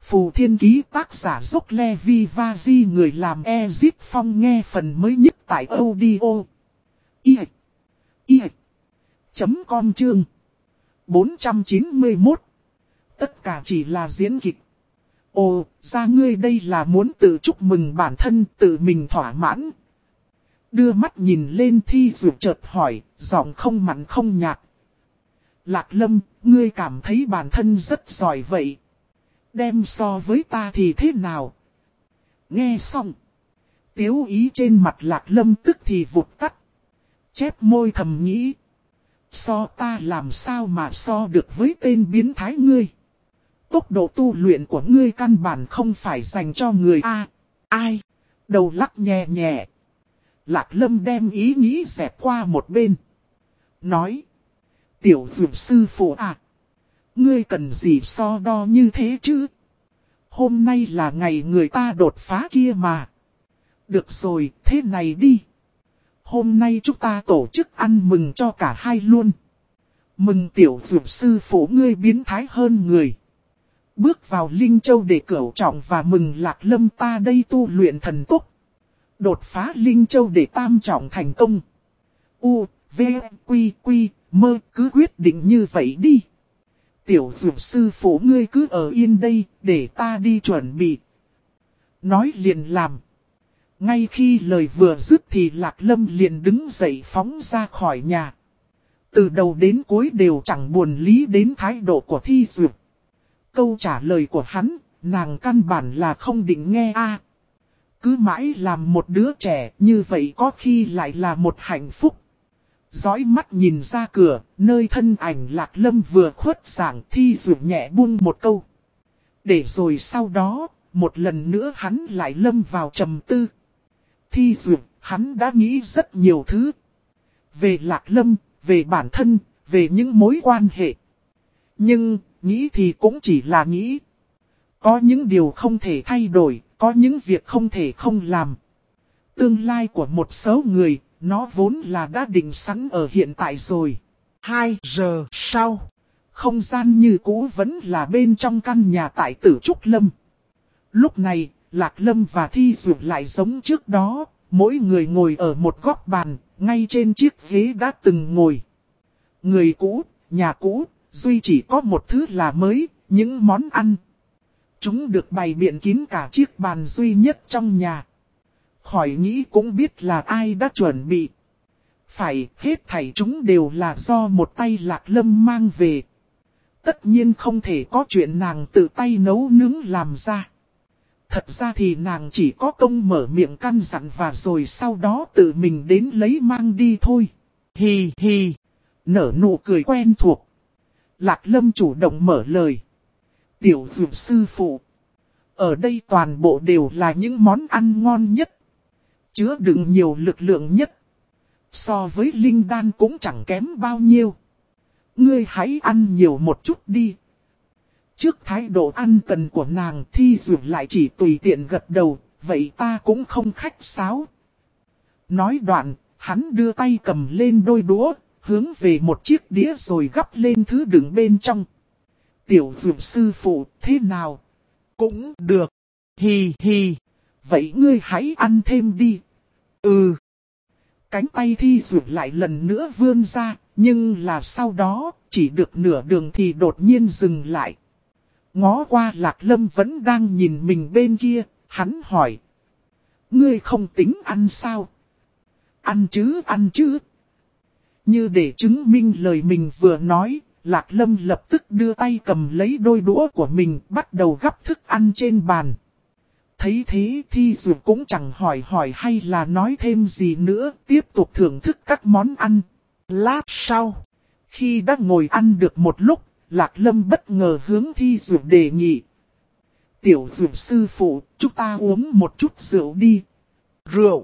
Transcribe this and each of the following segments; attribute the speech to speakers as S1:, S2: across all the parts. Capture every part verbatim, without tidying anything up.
S1: Phù Thiên Ký tác giả Dốc Levi Vazi, người làm Ezip Phong, nghe phần mới nhất tại audio i i chấm com chương bốn trăm chín mươi mốt. Tất cả chỉ là diễn kịch. Ồ, ra ngươi đây là muốn tự chúc mừng bản thân, tự mình thỏa mãn. Đưa mắt nhìn lên Thi Dụ chợt hỏi, giọng không mặn không nhạt. Lạc Lâm, ngươi cảm thấy bản thân rất giỏi vậy. Đem so với ta thì thế nào? Nghe xong, tiếu ý trên mặt Lạc Lâm tức thì vụt tắt. Chép môi thầm nghĩ. So ta làm sao mà so được với tên biến thái ngươi? Tốc độ tu luyện của ngươi căn bản không phải dành cho người A. Ai? Đầu lắc nhẹ nhẹ. Lạc Lâm đem ý nghĩ dẹp qua một bên. Nói. Tiểu Dụ sư phụ à. Ngươi cần gì so đo như thế chứ? Hôm nay là ngày người ta đột phá kia mà. Được rồi, thế này đi. Hôm nay chúng ta tổ chức ăn mừng cho cả hai luôn. Mừng tiểu Dụ sư phụ ngươi biến thái hơn người. Bước vào Linh Châu để cửu trọng, và mừng Lạc Lâm ta đây tu luyện thần tốc. Đột phá Linh Châu để tam trọng thành công. U, V, Quy, Quy, Mơ, cứ quyết định như vậy đi. Tiểu Dụ sư phụ ngươi cứ ở yên đây, để ta đi chuẩn bị. Nói liền làm. Ngay khi lời vừa dứt thì Lạc Lâm liền đứng dậy phóng ra khỏi nhà. Từ đầu đến cuối đều chẳng buồn lý đến thái độ của Thi Dụ. Câu trả lời của hắn, nàng căn bản là không định nghe a. Cứ mãi làm một đứa trẻ như vậy có khi lại là một hạnh phúc. Dõi mắt nhìn ra cửa, nơi thân ảnh Lạc Lâm vừa khuất dạng, Thi Dụ nhẹ buông một câu. Để rồi sau đó, một lần nữa hắn lại lâm vào trầm tư. Thi Dụ, hắn đã nghĩ rất nhiều thứ. Về Lạc Lâm, về bản thân, về những mối quan hệ. Nhưng, nghĩ thì cũng chỉ là nghĩ. Có những điều không thể thay đổi, có những việc không thể không làm. Tương lai của một số người, nó vốn là đã định sẵn ở hiện tại rồi. Hai giờ sau, không gian như cũ vẫn là bên trong căn nhà tại Tử Trúc Lâm. Lúc này, Lạc Lâm và Thi Dụ lại giống trước đó, mỗi người ngồi ở một góc bàn, ngay trên chiếc ghế đã từng ngồi. Người cũ, nhà cũ, duy chỉ có một thứ là mới, những món ăn. Chúng được bày biện kín cả chiếc bàn duy nhất trong nhà. Khỏi nghĩ cũng biết là ai đã chuẩn bị. Phải, hết thảy chúng đều là do một tay Lạc Lâm mang về. Tất nhiên không thể có chuyện nàng tự tay nấu nướng làm ra. Thật ra thì nàng chỉ có công mở miệng căn dặn và rồi sau đó tự mình đến lấy mang đi thôi. Hì hì, nở nụ cười quen thuộc. Lạc Lâm chủ động mở lời. Tiểu Dụ sư phụ, ở đây toàn bộ đều là những món ăn ngon nhất, chứa đựng nhiều lực lượng nhất. So với linh đan cũng chẳng kém bao nhiêu. Ngươi hãy ăn nhiều một chút đi. Trước thái độ ăn cần của nàng, Thi Dụ lại chỉ tùy tiện gật đầu, vậy ta cũng không khách sáo. Nói đoạn, hắn đưa tay cầm lên đôi đũa, hướng về một chiếc đĩa rồi gắp lên thứ đựng bên trong. Tiểu Dụ sư phụ, thế nào? Cũng được. Hì hì. Vậy ngươi hãy ăn thêm đi. Ừ. Cánh tay Thi Dụ lại lần nữa vươn ra, nhưng là sau đó, chỉ được nửa đường thì đột nhiên dừng lại. Ngó qua Lạc Lâm vẫn đang nhìn mình bên kia, hắn hỏi. Ngươi không tính ăn sao? Ăn chứ, ăn chứ. Như để chứng minh lời mình vừa nói, Lạc Lâm lập tức đưa tay cầm lấy đôi đũa của mình, bắt đầu gắp thức ăn trên bàn. Thấy thế Thi Dụ cũng chẳng hỏi hỏi hay là nói thêm gì nữa, tiếp tục thưởng thức các món ăn. Lát sau, khi đã ngồi ăn được một lúc, Lạc Lâm bất ngờ hướng Thi Dụ đề nghị. Tiểu Dụ sư phụ, chúng ta uống một chút rượu đi. Rượu.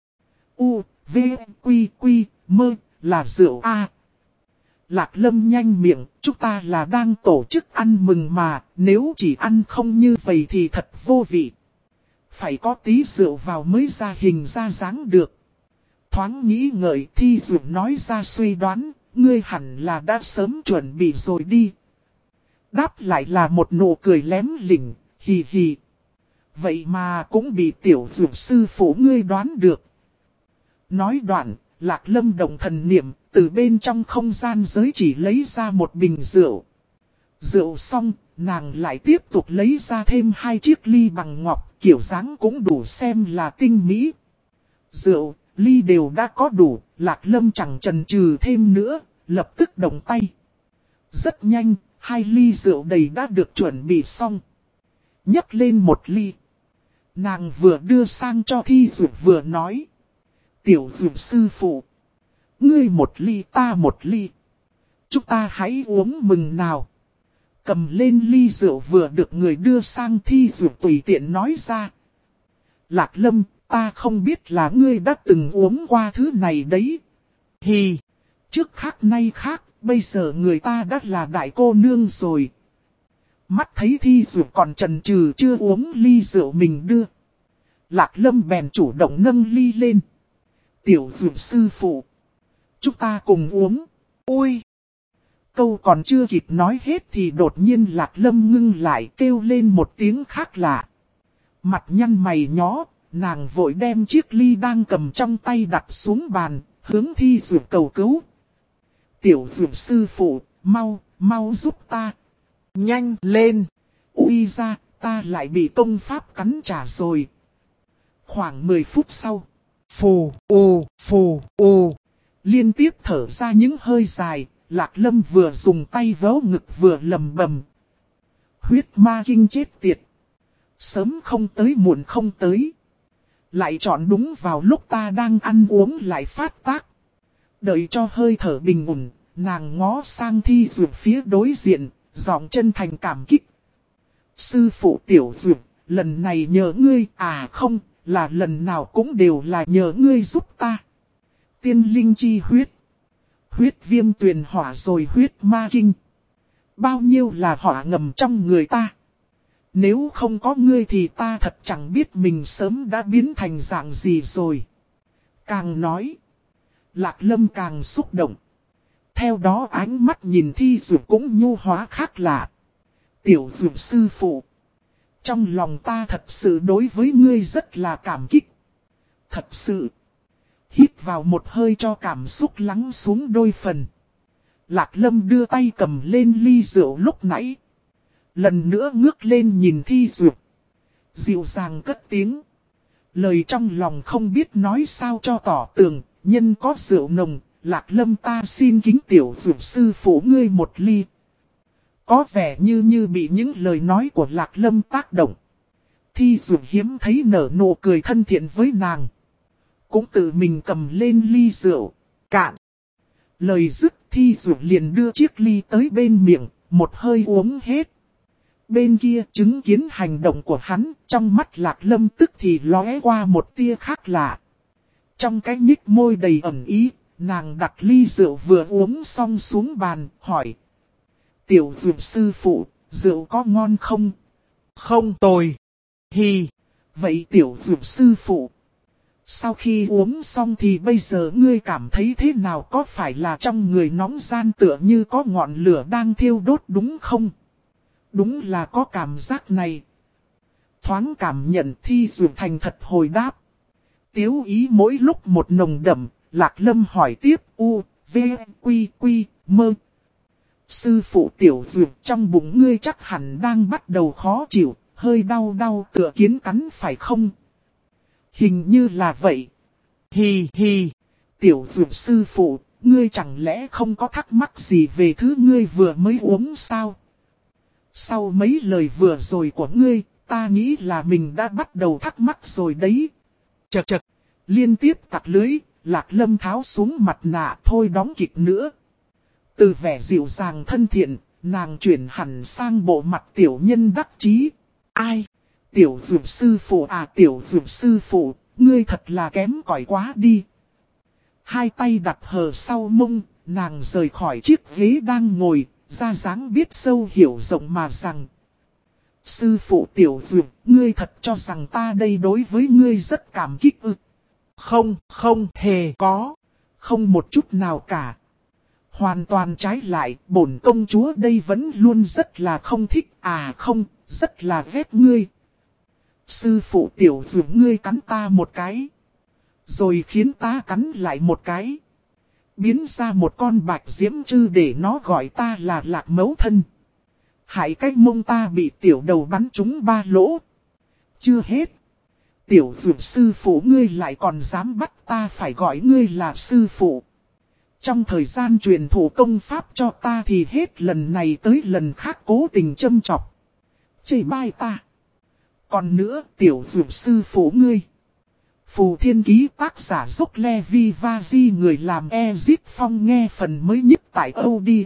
S1: U, V, Quy, Quy, Mơ, là rượu A. Lạc Lâm nhanh miệng, chúng ta là đang tổ chức ăn mừng mà, nếu chỉ ăn không như vậy thì thật vô vị. Phải có tí rượu vào mới ra hình ra dáng được. Thoáng nghĩ ngợi, Thi Dụ nói ra suy đoán, ngươi hẳn là đã sớm chuẩn bị rồi đi. Đáp lại là một nụ cười lém lỉnh, Hì hì. Vậy mà cũng bị tiểu dược sư phụ ngươi đoán được. Nói đoạn, Lạc Lâm động thần niệm, từ bên trong không gian giới chỉ lấy ra một bình rượu. Rượu xong, nàng lại tiếp tục lấy ra thêm hai chiếc ly bằng ngọc, kiểu dáng cũng đủ xem là tinh mỹ. Rượu, ly đều đã có đủ, Lạc Lâm chẳng chần chừ thêm nữa, lập tức động tay. Rất nhanh, hai ly rượu đầy đã được chuẩn bị xong. Nhấc lên một ly. Nàng vừa đưa sang cho Thi Dược vừa nói. Tiểu Dược sư phụ. Ngươi một ly ta một ly. Chúng ta hãy uống mừng nào. Cầm lên ly rượu vừa được người đưa sang Thi Dược tùy tiện nói ra. Lạc Lâm, ta không biết là ngươi đã từng uống qua thứ này đấy. Hì, trước khác nay khác, bây giờ người ta đã là đại cô nương rồi. Mắt thấy Thi Dược còn chần chừ chưa uống ly rượu mình đưa. Lạc Lâm bèn chủ động nâng ly lên. Tiểu Dược sư phụ. Chúng ta cùng uống. Ôi! Câu còn chưa kịp nói hết thì đột nhiên Lạc Lâm ngưng lại kêu lên một tiếng khác lạ. Mặt nhăn mày nhó, nàng vội đem chiếc ly đang cầm trong tay đặt xuống bàn, hướng Thi Dược cầu cứu. Tiểu Dược sư phụ, mau, mau giúp ta. Nhanh lên! Ui ra, ta lại bị công pháp cắn trả rồi. Khoảng mười phút sau. Phù, ô, phù, ô. Liên tiếp thở ra những hơi dài, Lạc Lâm vừa dùng tay vớ ngực vừa lầm bầm. Huyết ma kinh chết tiệt. Sớm không tới muộn không tới. Lại chọn đúng vào lúc ta đang ăn uống lại phát tác. Đợi cho hơi thở bình ổn, nàng ngó sang Thi Dược phía đối diện, giọng chân thành cảm kích. Sư phụ Tiểu Dược, lần này nhờ ngươi, à không, là lần nào cũng đều là nhờ ngươi giúp ta. Tiên linh chi huyết. Huyết viêm tuyền hỏa rồi huyết ma kinh. Bao nhiêu là hỏa ngầm trong người ta. Nếu không có ngươi thì ta thật chẳng biết mình sớm đã biến thành dạng gì rồi. Càng nói, Lạc Lâm càng xúc động. Theo đó ánh mắt nhìn Thi Dược cũng nhu hóa khác lạ. Tiểu Dược sư phụ. Trong lòng ta thật sự đối với ngươi rất là cảm kích. Thật sự. Hít vào một hơi cho cảm xúc lắng xuống đôi phần. Lạc Lâm đưa tay cầm lên ly rượu lúc nãy. Lần nữa ngước lên nhìn Thi Dược. Dịu dàng cất tiếng. Lời trong lòng không biết nói sao cho tỏ tường. Nhân có rượu nồng. Lạc Lâm ta xin kính Tiểu Dược sư phụ ngươi một ly. Có vẻ như như bị những lời nói của Lạc Lâm tác động. Thi Dược hiếm thấy nở nụ cười thân thiện với nàng. Cũng tự mình cầm lên ly rượu. Cạn. Lời dứt Thi Dược liền đưa chiếc ly tới bên miệng. Một hơi uống hết. Bên kia chứng kiến hành động của hắn. Trong mắt Lạc Lâm tức thì lóe qua một tia khác lạ. Trong cái nhích môi đầy ẩn ý. Nàng đặt ly rượu vừa uống xong xuống bàn. Hỏi. Tiểu Dược sư phụ, rượu có ngon không? Không tồi. Hì. Vậy Tiểu Dược sư phụ. Sau khi uống xong thì bây giờ ngươi cảm thấy thế nào, có phải là trong người nóng gian tựa như có ngọn lửa đang thiêu đốt đúng không? Đúng là có cảm giác này. Thoáng cảm nhận Thi Dược thành thật hồi đáp. Tiếu ý mỗi lúc một nồng đậm, Lạc Lâm hỏi tiếp u, v, quy, quy, mơ. Sư phụ Tiểu Dược trong bụng ngươi chắc hẳn đang bắt đầu khó chịu, hơi đau đau tựa kiến cắn phải không? Hình như là vậy. Hì hì. Tiểu Dược sư phụ, ngươi chẳng lẽ không có thắc mắc gì về thứ ngươi vừa mới uống sao? Sau mấy lời vừa rồi của ngươi, ta nghĩ là mình đã bắt đầu thắc mắc rồi đấy. Chật chật. Liên tiếp tặc lưới, Lạc Lâm tháo xuống mặt nạ thôi đóng kịch nữa. Từ vẻ dịu dàng thân thiện, nàng chuyển hẳn sang bộ mặt tiểu nhân đắc chí. Ai? Tiểu Dược sư phụ à, Tiểu Dược sư phụ, ngươi thật là kém cỏi quá đi. Hai tay đặt hờ sau mông, nàng rời khỏi chiếc ghế đang ngồi, ra dáng biết sâu hiểu rộng mà rằng. Sư phụ Tiểu Dược, ngươi thật cho rằng ta đây đối với ngươi rất cảm kích ư? Không, không hề có. Không một chút nào cả. Hoàn toàn trái lại, bổn công chúa đây vẫn luôn rất là không thích, à không, Rất là ghét ngươi. Sư phụ tiểu dược ngươi cắn ta một cái. Rồi khiến ta cắn lại một cái. Biến ra một con bạch diễm chư để nó gọi ta là Lạc Mẫu Thân. Hại cái mông ta bị tiểu đầu bắn trúng ba lỗ. Chưa hết. Tiểu dược sư phụ ngươi lại còn dám bắt ta phải gọi ngươi là sư phụ. Trong thời gian truyền thụ công pháp cho ta thì hết lần này tới lần khác cố tình châm chọc. Chê bai ta. Còn nữa tiểu dược sư phụ ngươi. Phù Thiên Ký tác giả Dốc Levi Vazi người làm Ezip Phong nghe phần mới nhất tại audio.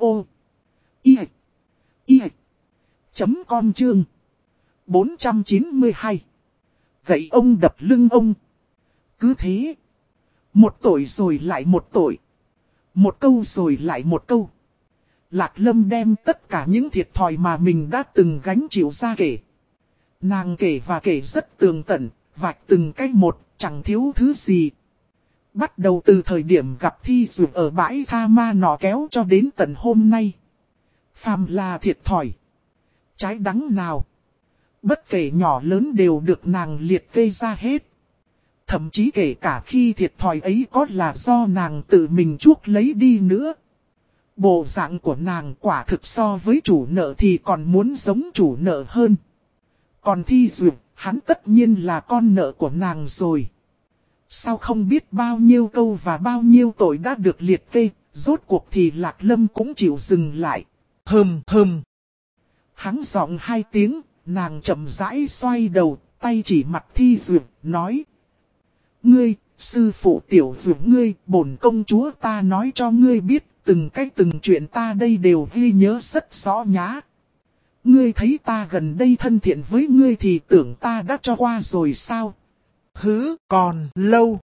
S1: I. I. Chấm con chương. bốn trăm chín mươi hai. Gậy ông đập lưng ông. Cứ thế. Một tội rồi lại một tội. Một câu rồi lại một câu. Lạc Lâm đem tất cả những thiệt thòi mà mình đã từng gánh chịu ra kể. Nàng kể và kể rất tường tận, vạch từng cách một, chẳng thiếu thứ gì. Bắt đầu từ thời điểm gặp Thi Dược ở bãi tha ma nọ kéo cho đến tận hôm nay. Phàm là thiệt thòi. Trái đắng nào. Bất kể nhỏ lớn đều được nàng liệt kê ra hết. Thậm chí kể cả khi thiệt thòi ấy có là do nàng tự mình chuốc lấy đi nữa. Bộ dạng của nàng quả thực so với chủ nợ thì còn muốn giống chủ nợ hơn. Còn Thi Dược, hắn tất nhiên là con nợ của nàng rồi. Sao không biết bao nhiêu câu và bao nhiêu tội đã được liệt kê, rốt cuộc thì Lạc Lâm cũng chịu dừng lại. Hừm hừm. Hắn giọng hai tiếng, nàng chậm rãi xoay đầu, tay chỉ mặt Thi Dược, nói. Ngươi, sư phụ tiểu Dược ngươi, bổn công chúa ta nói cho ngươi biết, từng cách từng chuyện ta đây đều ghi nhớ rất rõ nhá. Ngươi thấy ta gần đây thân thiện với ngươi thì tưởng ta đã cho qua rồi sao? Hứ, còn lâu.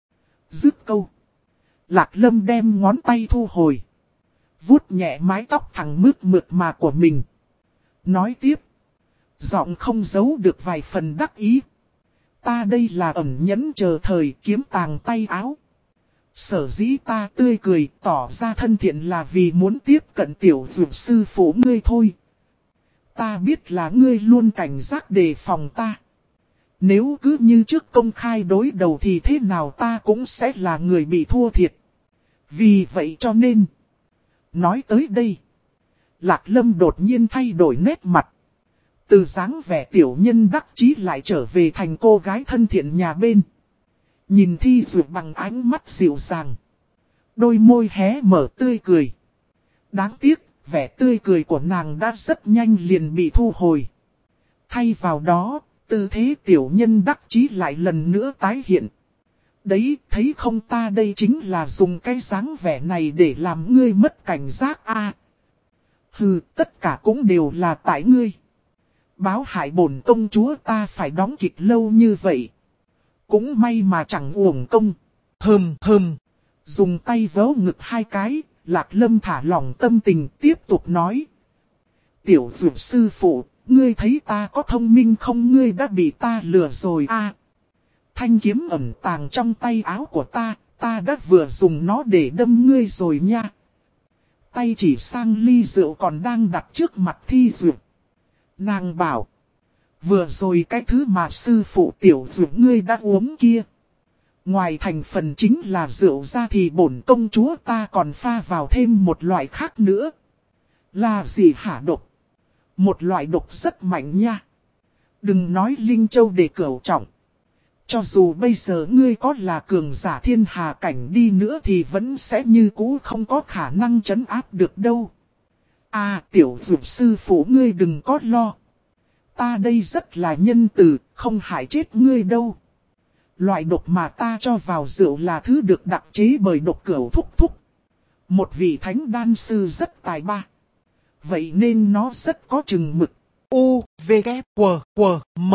S1: Dứt câu. Lạc Lâm đem ngón tay thu hồi. Vuốt nhẹ mái tóc thẳng mướt mượt mà của mình. Nói tiếp. Giọng không giấu được vài phần đắc ý. Ta đây là ẩn nhẫn chờ thời kiếm tàng tay áo. Sở dĩ ta tươi cười tỏ ra thân thiện là vì muốn tiếp cận tiểu Dược sư phụ ngươi thôi. Ta biết là ngươi luôn cảnh giác đề phòng ta. Nếu cứ như trước công khai đối đầu thì thế nào ta cũng sẽ là người bị thua thiệt. Vì vậy cho nên. Nói tới đây. Lạc Lâm đột nhiên thay đổi nét mặt. Từ dáng vẻ tiểu nhân đắc chí lại trở về thành cô gái thân thiện nhà bên. Nhìn Thi Dược bằng ánh mắt dịu dàng. Đôi môi hé mở tươi cười. Đáng tiếc, vẻ tươi cười của nàng đã rất nhanh liền bị thu hồi. Thay vào đó, tư thế tiểu nhân đắc chí lại lần nữa tái hiện. Đấy, thấy không ta đây chính là dùng cái dáng vẻ này để làm ngươi mất cảnh giác a. À, hừ, tất cả cũng đều là tại ngươi. Báo hại bổn công chúa ta phải đóng kịch lâu như vậy. Cũng may mà chẳng uổng công. Hừm hừm. Dùng tay vớ ngực hai cái, Lạc Lâm thả lỏng tâm tình tiếp tục nói. Tiểu Dược sư phụ, ngươi thấy ta có thông minh không, ngươi đã bị ta lừa rồi a. À, thanh kiếm ẩn tàng trong tay áo của ta, ta đã vừa dùng nó để đâm ngươi rồi nha. Tay chỉ sang ly rượu còn đang đặt trước mặt Thi Dược. Nàng bảo. Vừa rồi cái thứ mà sư phụ tiểu Dược ngươi đã uống kia. Ngoài thành phần chính là rượu ra thì bổn công chúa ta còn pha vào thêm một loại khác nữa. Là gì hả độc? Một loại độc rất mạnh nha. Đừng nói Linh Châu để cửu trọng. Cho dù bây giờ ngươi có là cường giả thiên hà cảnh đi nữa thì vẫn sẽ như cũ không có khả năng trấn áp được đâu. À tiểu Dược sư phụ ngươi đừng có lo. Ta đây rất là nhân từ, không hại chết ngươi đâu. Loại độc mà ta cho vào rượu là thứ được đặc chế bởi độc cửu thúc thúc. Một vị thánh đan sư rất tài ba. Vậy nên nó rất có chừng mực. U, V, K, W, W, M.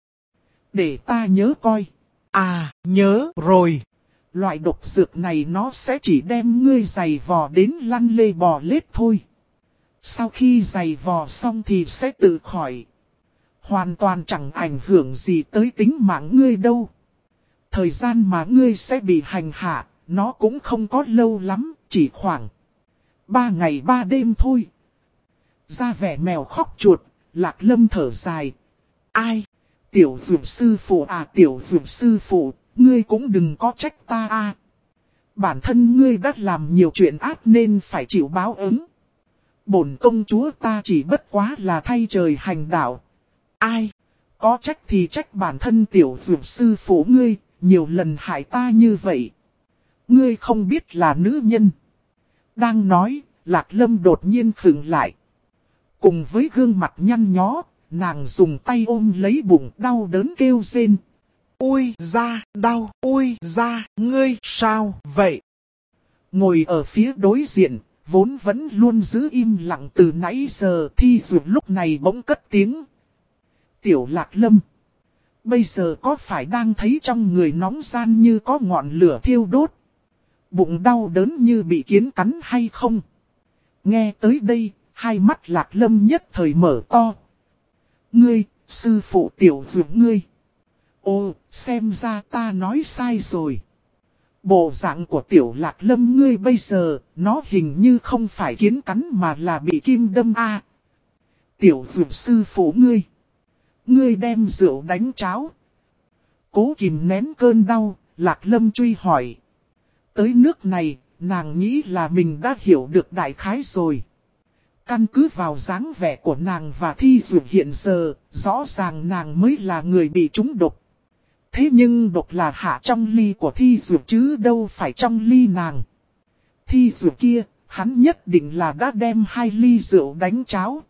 S1: Để ta nhớ coi. À, nhớ rồi. Loại độc dược này nó sẽ chỉ đem ngươi giày vò đến lăn lê bò lết thôi. Sau khi giày vò xong thì sẽ tự khỏi. Hoàn toàn chẳng ảnh hưởng gì tới tính mạng ngươi đâu. Thời gian mà ngươi sẽ bị hành hạ, nó cũng không có lâu lắm, chỉ khoảng ba ngày ba đêm thôi. Ra vẻ mèo khóc chuột, Lạc Lâm thở dài. Ai? Tiểu Dược sư phụ à, Tiểu Dược sư phụ, ngươi cũng đừng có trách ta à. Bản thân ngươi đã làm nhiều chuyện ác nên phải chịu báo ứng. Bổn công chúa ta chỉ bất quá là thay trời hành đạo. Ai? Có trách thì trách bản thân Tiểu Dược sư phụ ngươi, nhiều lần hại ta như vậy. Ngươi không biết là nữ nhân. Đang nói, Lạc Lâm đột nhiên khựng lại. Cùng với gương mặt nhăn nhó, nàng dùng tay ôm lấy bụng đau đớn kêu rên. Ôi da, đau, ôi da, ngươi sao vậy? Ngồi ở phía đối diện, vốn vẫn luôn giữ im lặng từ nãy giờ, Thi Dược lúc này bỗng cất tiếng. Tiểu Lạc Lâm, bây giờ có phải đang thấy trong người nóng gian như có ngọn lửa thiêu đốt? Bụng đau đớn như bị kiến cắn hay không? Nghe tới đây, hai mắt Lạc Lâm nhất thời mở to. Ngươi, sư phụ Tiểu Dược ngươi. Ồ, xem ra ta nói sai rồi. Bộ dạng của Tiểu Lạc Lâm ngươi bây giờ, nó hình như không phải kiến cắn mà là bị kim đâm a. À, Tiểu Dược sư phụ ngươi. Ngươi đem rượu đánh cháo. Cố kìm nén cơn đau, Lạc Lâm truy hỏi. Tới nước này, nàng nghĩ là mình đã hiểu được đại khái rồi. Căn cứ vào dáng vẻ của nàng và Thi Dược hiện giờ, rõ ràng nàng mới là người bị trúng độc. Thế nhưng độc là hạ trong ly của Thi Dược chứ đâu phải trong ly nàng. Thi Dược kia, hắn nhất định là đã đem hai ly rượu đánh cháo.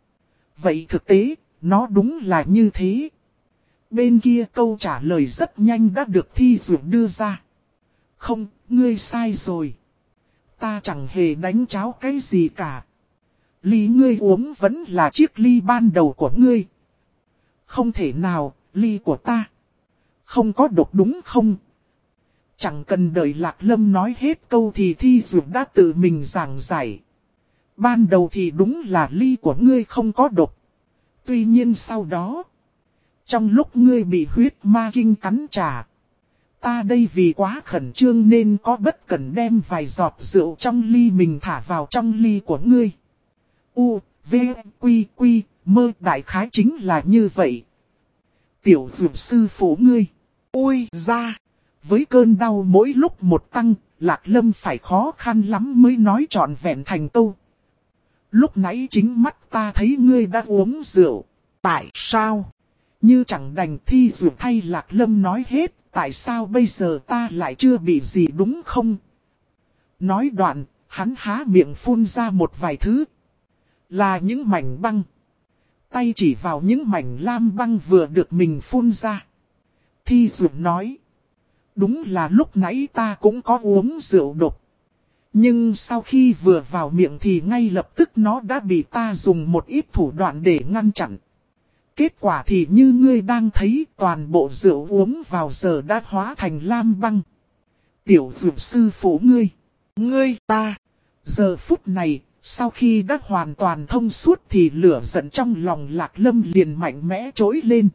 S1: Vậy thực tế, nó đúng là như thế. Bên kia câu trả lời rất nhanh đã được Thi Dược đưa ra. Không, ngươi sai rồi. Ta chẳng hề đánh cháo cái gì cả. Ly ngươi uống vẫn là chiếc ly ban đầu của ngươi. Không thể nào, ly của ta không có độc đúng không? Chẳng cần đợi Lạc Lâm nói hết câu thì Thi Dược đã tự mình giảng giải. Ban đầu thì đúng là ly của ngươi không có độc. Tuy nhiên sau đó, trong lúc ngươi bị huyết ma kinh cắn trả, ta đây vì quá khẩn trương nên có bất cẩn đem vài giọt rượu trong ly mình thả vào trong ly của ngươi. U, V, Quy, Quy, mơ đại khái chính là như vậy. Tiểu Dược sư phụ ngươi. Ôi da! Với cơn đau mỗi lúc một tăng, Lạc Lâm phải khó khăn lắm mới nói trọn vẹn thành câu. Lúc nãy chính mắt ta thấy ngươi đã uống rượu. Tại sao? Như chẳng đành Thi Dược thay Lạc Lâm nói hết. Tại sao bây giờ ta lại chưa bị gì đúng không? Nói đoạn, hắn há miệng phun ra một vài thứ. Là những mảnh băng. Tay chỉ vào những mảnh lam băng vừa được mình phun ra. Thi Dược nói. Đúng là lúc nãy ta cũng có uống rượu độc. Nhưng sau khi vừa vào miệng thì ngay lập tức nó đã bị ta dùng một ít thủ đoạn để ngăn chặn. Kết quả thì như ngươi đang thấy toàn bộ rượu uống vào giờ đã hóa thành lam băng. Tiểu Dược sư phụ ngươi. Ngươi ta. Giờ phút này, sau khi đã hoàn toàn thông suốt thì lửa giận trong lòng Lạc Lâm liền mạnh mẽ trỗi lên.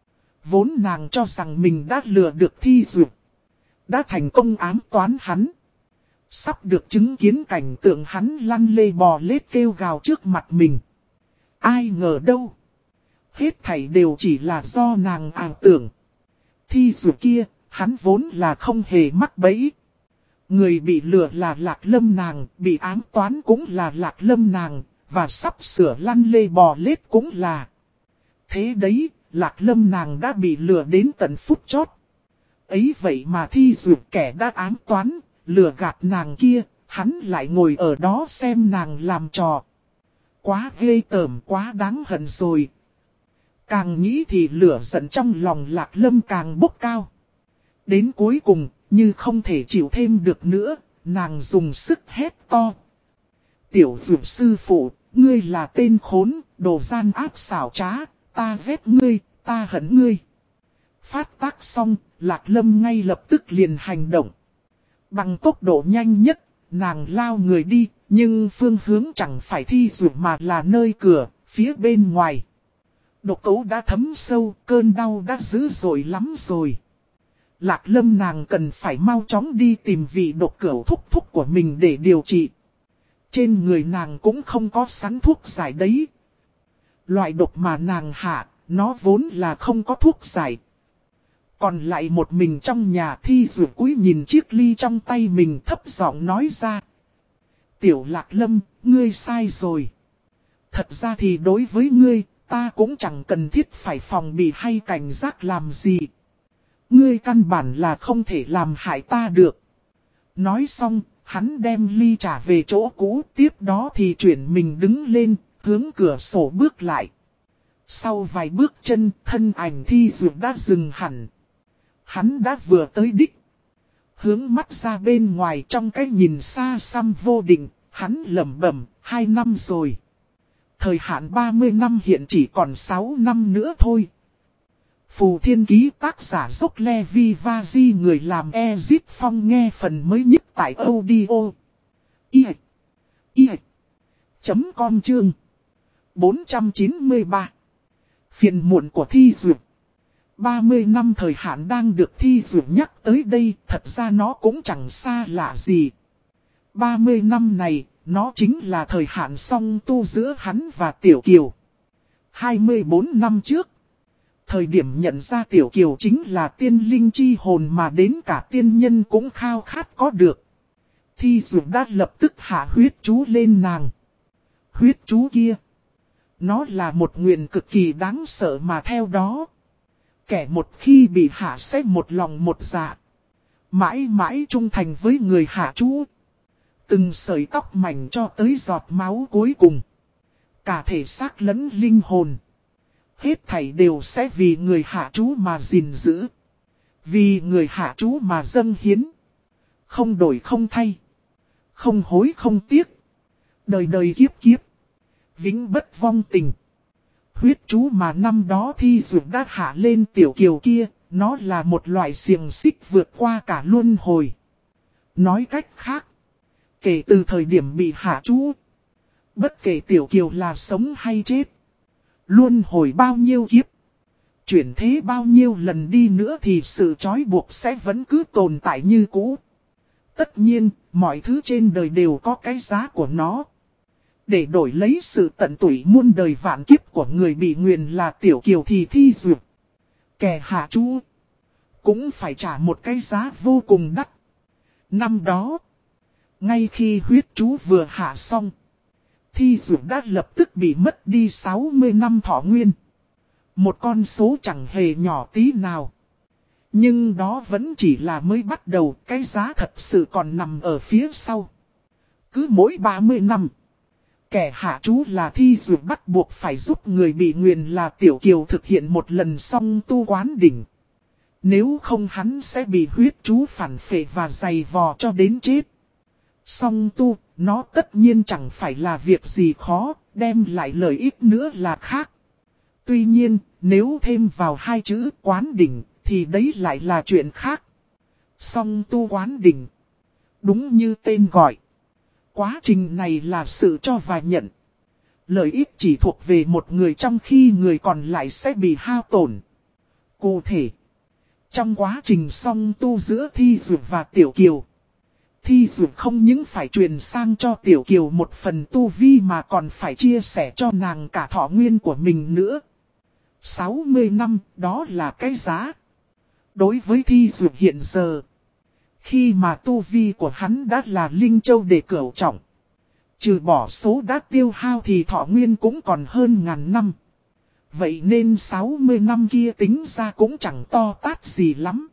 S1: Vốn nàng cho rằng mình đã lừa được Thi Dược. Đã thành công ám toán hắn. Sắp được chứng kiến cảnh tượng hắn lăn lê bò lết kêu gào trước mặt mình. Ai ngờ đâu. Hết thảy đều chỉ là do nàng ảo tưởng. Thi Dược kia, hắn vốn là không hề mắc bẫy. Người bị lừa là Lạc Lâm nàng, bị ám toán cũng là Lạc Lâm nàng, và sắp sửa lăn lê bò lết cũng là. Thế đấy, Lạc Lâm nàng đã bị lừa đến tận phút chót. Ấy vậy mà Thi Dược kẻ đã ám toán, lừa gạt nàng kia, hắn lại ngồi ở đó xem nàng làm trò. Quá ghê tởm, quá đáng hận rồi. Càng nghĩ thì lửa giận trong lòng Lạc Lâm càng bốc cao. Đến cuối cùng, như không thể chịu thêm được nữa, nàng dùng sức hét to. Tiểu Dược sư phụ, ngươi là tên khốn, đồ gian ác xảo trá, ta ghét ngươi, ta hận ngươi. Phát tác xong, Lạc Lâm ngay lập tức liền hành động. Bằng tốc độ nhanh nhất, nàng lao người đi, nhưng phương hướng chẳng phải Thi Dược mà là nơi cửa, phía bên ngoài. Độc tố đã thấm sâu, cơn đau đã dữ dội lắm rồi. Lạc Lâm nàng cần phải mau chóng đi tìm vị độc cửu thúc thúc của mình để điều trị. Trên người nàng cũng không có sẵn thuốc giải đấy. loại độc mà nàng hạ, nó vốn là không có thuốc giải. Còn lại một mình trong nhà Thi Dược cúi nhìn chiếc ly trong tay mình thấp giọng nói ra. Tiểu Lạc Lâm, ngươi sai rồi. Thật ra thì đối với ngươi, ta cũng chẳng cần thiết phải phòng bị hay cảnh giác làm gì. Ngươi căn bản là không thể làm hại ta được. Nói xong, hắn đem ly trả về chỗ cũ, tiếp đó thì chuyển mình đứng lên, hướng cửa sổ bước lại. Sau vài bước chân, thân ảnh Thi Dược đã dừng hẳn. Hắn đã vừa tới đích. Hướng mắt ra bên ngoài trong cái nhìn xa xăm vô định, hắn lẩm bẩm, hai năm rồi. Thời hạn ba mươi năm hiện chỉ còn sáu năm nữa thôi. Phù Thiên Ký tác giả Dốc Levi Vazi người làm Ezit Phong nghe phần mới nhất tại audio. I I chấm com chương bốn trăm chín mươi ba. Phiền muộn của Thi Dược. ba mươi năm thời hạn đang được Thi Dược nhắc tới đây, thật ra nó cũng chẳng xa lạ gì. ba mươi năm này, nó chính là thời hạn song tu giữa hắn và Tiểu Kiều. hai mươi bốn năm trước, thời điểm nhận ra Tiểu Kiều chính là tiên linh chi hồn mà đến cả tiên nhân cũng khao khát có được. Thi Dược đã lập tức hạ huyết chú lên nàng. Huyết chú kia, nó là một nguyện cực kỳ đáng sợ mà theo đó. Kẻ một khi bị hạ sẽ một lòng một dạ. Mãi mãi trung thành với người hạ chú. Từng sợi tóc mảnh cho tới giọt máu cuối cùng. Cả thể xác lẫn linh hồn. Hết thảy đều sẽ vì người hạ chú mà gìn giữ. Vì người hạ chú mà dâng hiến. Không đổi không thay. Không hối không tiếc. Đời đời kiếp kiếp. Vĩnh bất vong tình. Huyết chú mà năm đó Thi Dược đã hạ lên Tiểu Kiều kia, nó là một loại xiềng xích vượt qua cả luân hồi. Nói cách khác, kể từ thời điểm bị hạ chú, bất kể Tiểu Kiều là sống hay chết, luân hồi bao nhiêu kiếp, chuyển thế bao nhiêu lần đi nữa thì sự trói buộc sẽ vẫn cứ tồn tại như cũ. Tất nhiên, mọi thứ trên đời đều có cái giá của nó. Để đổi lấy sự tận tụy muôn đời vạn kiếp của người bị nguyền là Tiểu Kiều thì Thi Dược, kẻ hạ chú, cũng phải trả một cái giá vô cùng đắt. Năm đó, ngay khi huyết chú vừa hạ xong, Thi Dược đã lập tức bị mất đi sáu mươi năm thọ nguyên. Một con số chẳng hề nhỏ tí nào. Nhưng đó vẫn chỉ là mới bắt đầu, cái giá thật sự còn nằm ở phía sau. Cứ mỗi ba mươi năm, kẻ hạ chú là Thi Dược bắt buộc phải giúp người bị nguyền là Tiểu Kiều thực hiện một lần song tu quán đỉnh. Nếu không hắn sẽ bị huyết chú phản phệ và giày vò cho đến chết. Song tu, nó tất nhiên chẳng phải là việc gì khó, đem lại lợi ích nữa là khác. Tuy nhiên, nếu thêm vào hai chữ quán đỉnh, thì đấy lại là chuyện khác. Song tu quán đỉnh. Đúng như tên gọi. Quá trình này là sự cho và nhận. Lợi ích chỉ thuộc về một người trong khi người còn lại sẽ bị hao tổn. Cụ thể, trong quá trình song tu giữa Thi Dược và Tiểu Kiều, Thi Dược không những phải truyền sang cho Tiểu Kiều một phần tu vi mà còn phải chia sẻ cho nàng cả thọ nguyên của mình nữa. sáu mươi năm, đó là cái giá. Đối với Thi Dược hiện giờ, khi mà tu vi của hắn đã là Linh Châu để cửu trọng, trừ bỏ số đã tiêu hao thì thọ nguyên cũng còn hơn ngàn năm. Vậy nên sáu mươi năm kia tính ra cũng chẳng to tát gì lắm.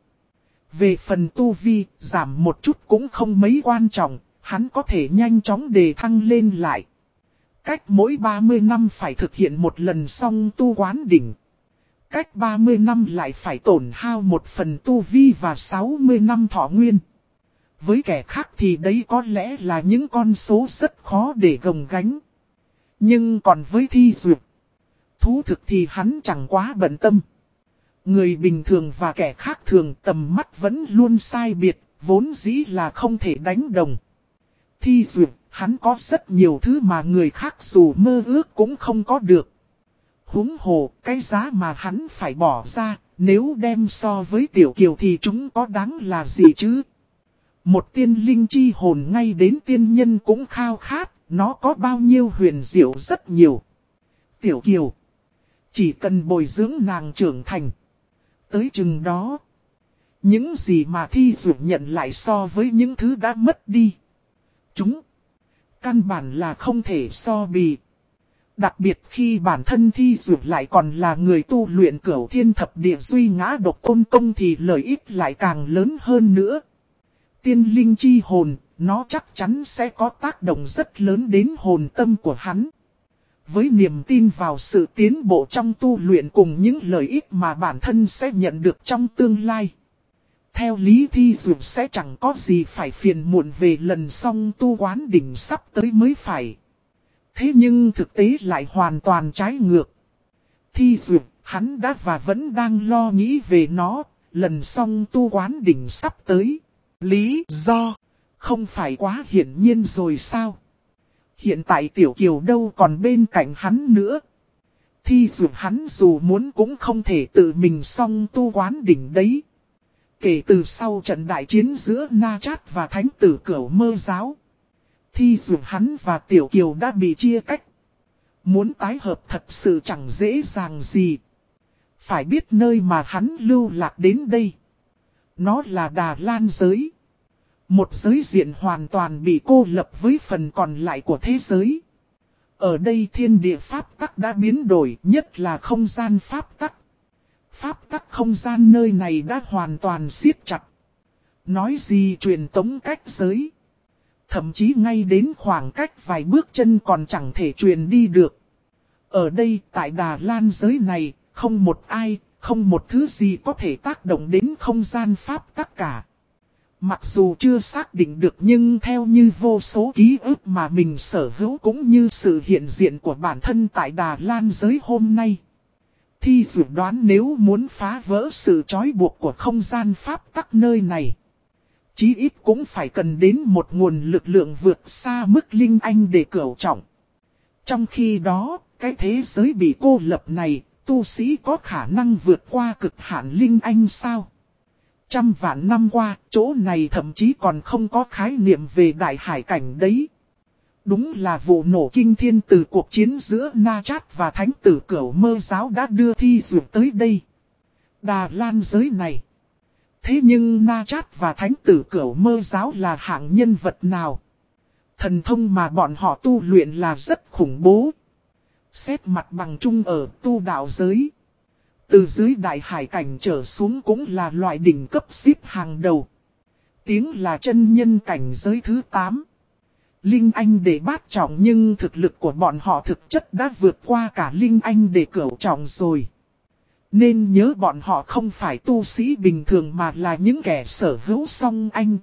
S1: Về phần tu vi, giảm một chút cũng không mấy quan trọng, hắn có thể nhanh chóng đề thăng lên lại. Cách mỗi ba mươi năm phải thực hiện một lần song tu quán đỉnh. Cách ba mươi năm lại phải tổn hao một phần tu vi và sáu mươi năm thọ nguyên. Với kẻ khác thì đấy có lẽ là những con số rất khó để gồng gánh. Nhưng còn với Thi Dược, thú thực thì hắn chẳng quá bận tâm. Người bình thường và kẻ khác thường tầm mắt vẫn luôn sai biệt, vốn dĩ là không thể đánh đồng. Thi Dược, hắn có rất nhiều thứ mà người khác dù mơ ước cũng không có được. Huống hồ, cái giá mà hắn phải bỏ ra, nếu đem so với Tiểu Kiều thì chúng có đáng là gì chứ? Một tiên linh chi hồn ngay đến tiên nhân cũng khao khát, nó có bao nhiêu huyền diệu rất nhiều. Tiểu Kiều, Chỉ cần bồi dưỡng nàng trưởng thành. Tới chừng đó. Những gì mà Thi Dụ nhận lại so với những thứ đã mất đi. Chúng. Căn bản là không thể so bì. Đặc biệt khi bản thân Thi Dụ lại còn là người tu luyện Cửu Thiên Thập Địa Duy Ngã Độc Tôn Công thì lợi ích lại càng lớn hơn nữa. Tiên linh chi hồn, nó chắc chắn sẽ có tác động rất lớn đến hồn tâm của hắn. Với niềm tin vào sự tiến bộ trong tu luyện cùng những lợi ích mà bản thân sẽ nhận được trong tương lai. Theo lý Thi Dụ sẽ chẳng có gì phải phiền muộn về lần song tu quán đỉnh sắp tới mới phải. Thế nhưng thực tế lại hoàn toàn trái ngược. Thi Dụ, hắn đã và vẫn đang lo nghĩ về nó, lần song tu quán đỉnh sắp tới. Lý do, không phải quá hiển nhiên rồi sao? Hiện tại Tiểu Kiều đâu còn bên cạnh hắn nữa. Thi Dụ hắn dù muốn cũng không thể tự mình song tu quán đỉnh đấy. Kể từ sau trận đại chiến giữa Na Chát và Thánh tử Cửu Mơ Giáo, Thi Dụ hắn và Tiểu Kiều đã bị chia cách. Muốn tái hợp thật sự chẳng dễ dàng gì. Phải biết nơi mà hắn lưu lạc đến đây. Nó là Đà Lan giới. Một giới diện hoàn toàn bị cô lập với phần còn lại của thế giới. Ở đây thiên địa pháp tắc đã biến đổi, nhất là không gian pháp tắc. Pháp tắc không gian nơi này đã hoàn toàn siết chặt. Nói gì truyền tống cách giới. Thậm chí ngay đến khoảng cách vài bước chân còn chẳng thể truyền đi được. Ở đây tại Đà Lan giới này, không một ai, không một thứ gì có thể tác động đến không gian pháp tắc cả. Mặc dù chưa xác định được nhưng theo như vô số ký ức mà mình sở hữu cũng như sự hiện diện của bản thân tại Đà Lan giới hôm nay. Thi Dụ đoán nếu muốn phá vỡ sự trói buộc của không gian pháp tắc nơi này, chí ít cũng phải cần đến một nguồn lực lượng vượt xa mức linh anh để cửu trọng. Trong khi đó, cái thế giới bị cô lập này, tu sĩ có khả năng vượt qua cực hạn linh anh sao? Trăm vạn năm qua, chỗ này thậm chí còn không có khái niệm về đại hải cảnh đấy. Đúng là vụ nổ kinh thiên từ cuộc chiến giữa Na Chát và Thánh tử Cửu Mơ Giáo đã đưa Thi Dụ tới đây. Đà Lan giới này. Thế nhưng Na Chát và Thánh tử Cửu Mơ Giáo là hạng nhân vật nào? Thần thông mà bọn họ tu luyện là rất khủng bố. Xét mặt bằng chung ở tu đạo giới. Từ dưới đại hải cảnh trở xuống cũng là loại đỉnh cấp xếp hàng đầu. Tiếng là chân nhân cảnh giới thứ tám. Linh Anh để bát trọng nhưng thực lực của bọn họ thực chất đã vượt qua cả Linh Anh để cửu trọng rồi. Nên nhớ bọn họ không phải tu sĩ bình thường mà là những kẻ sở hữu song anh.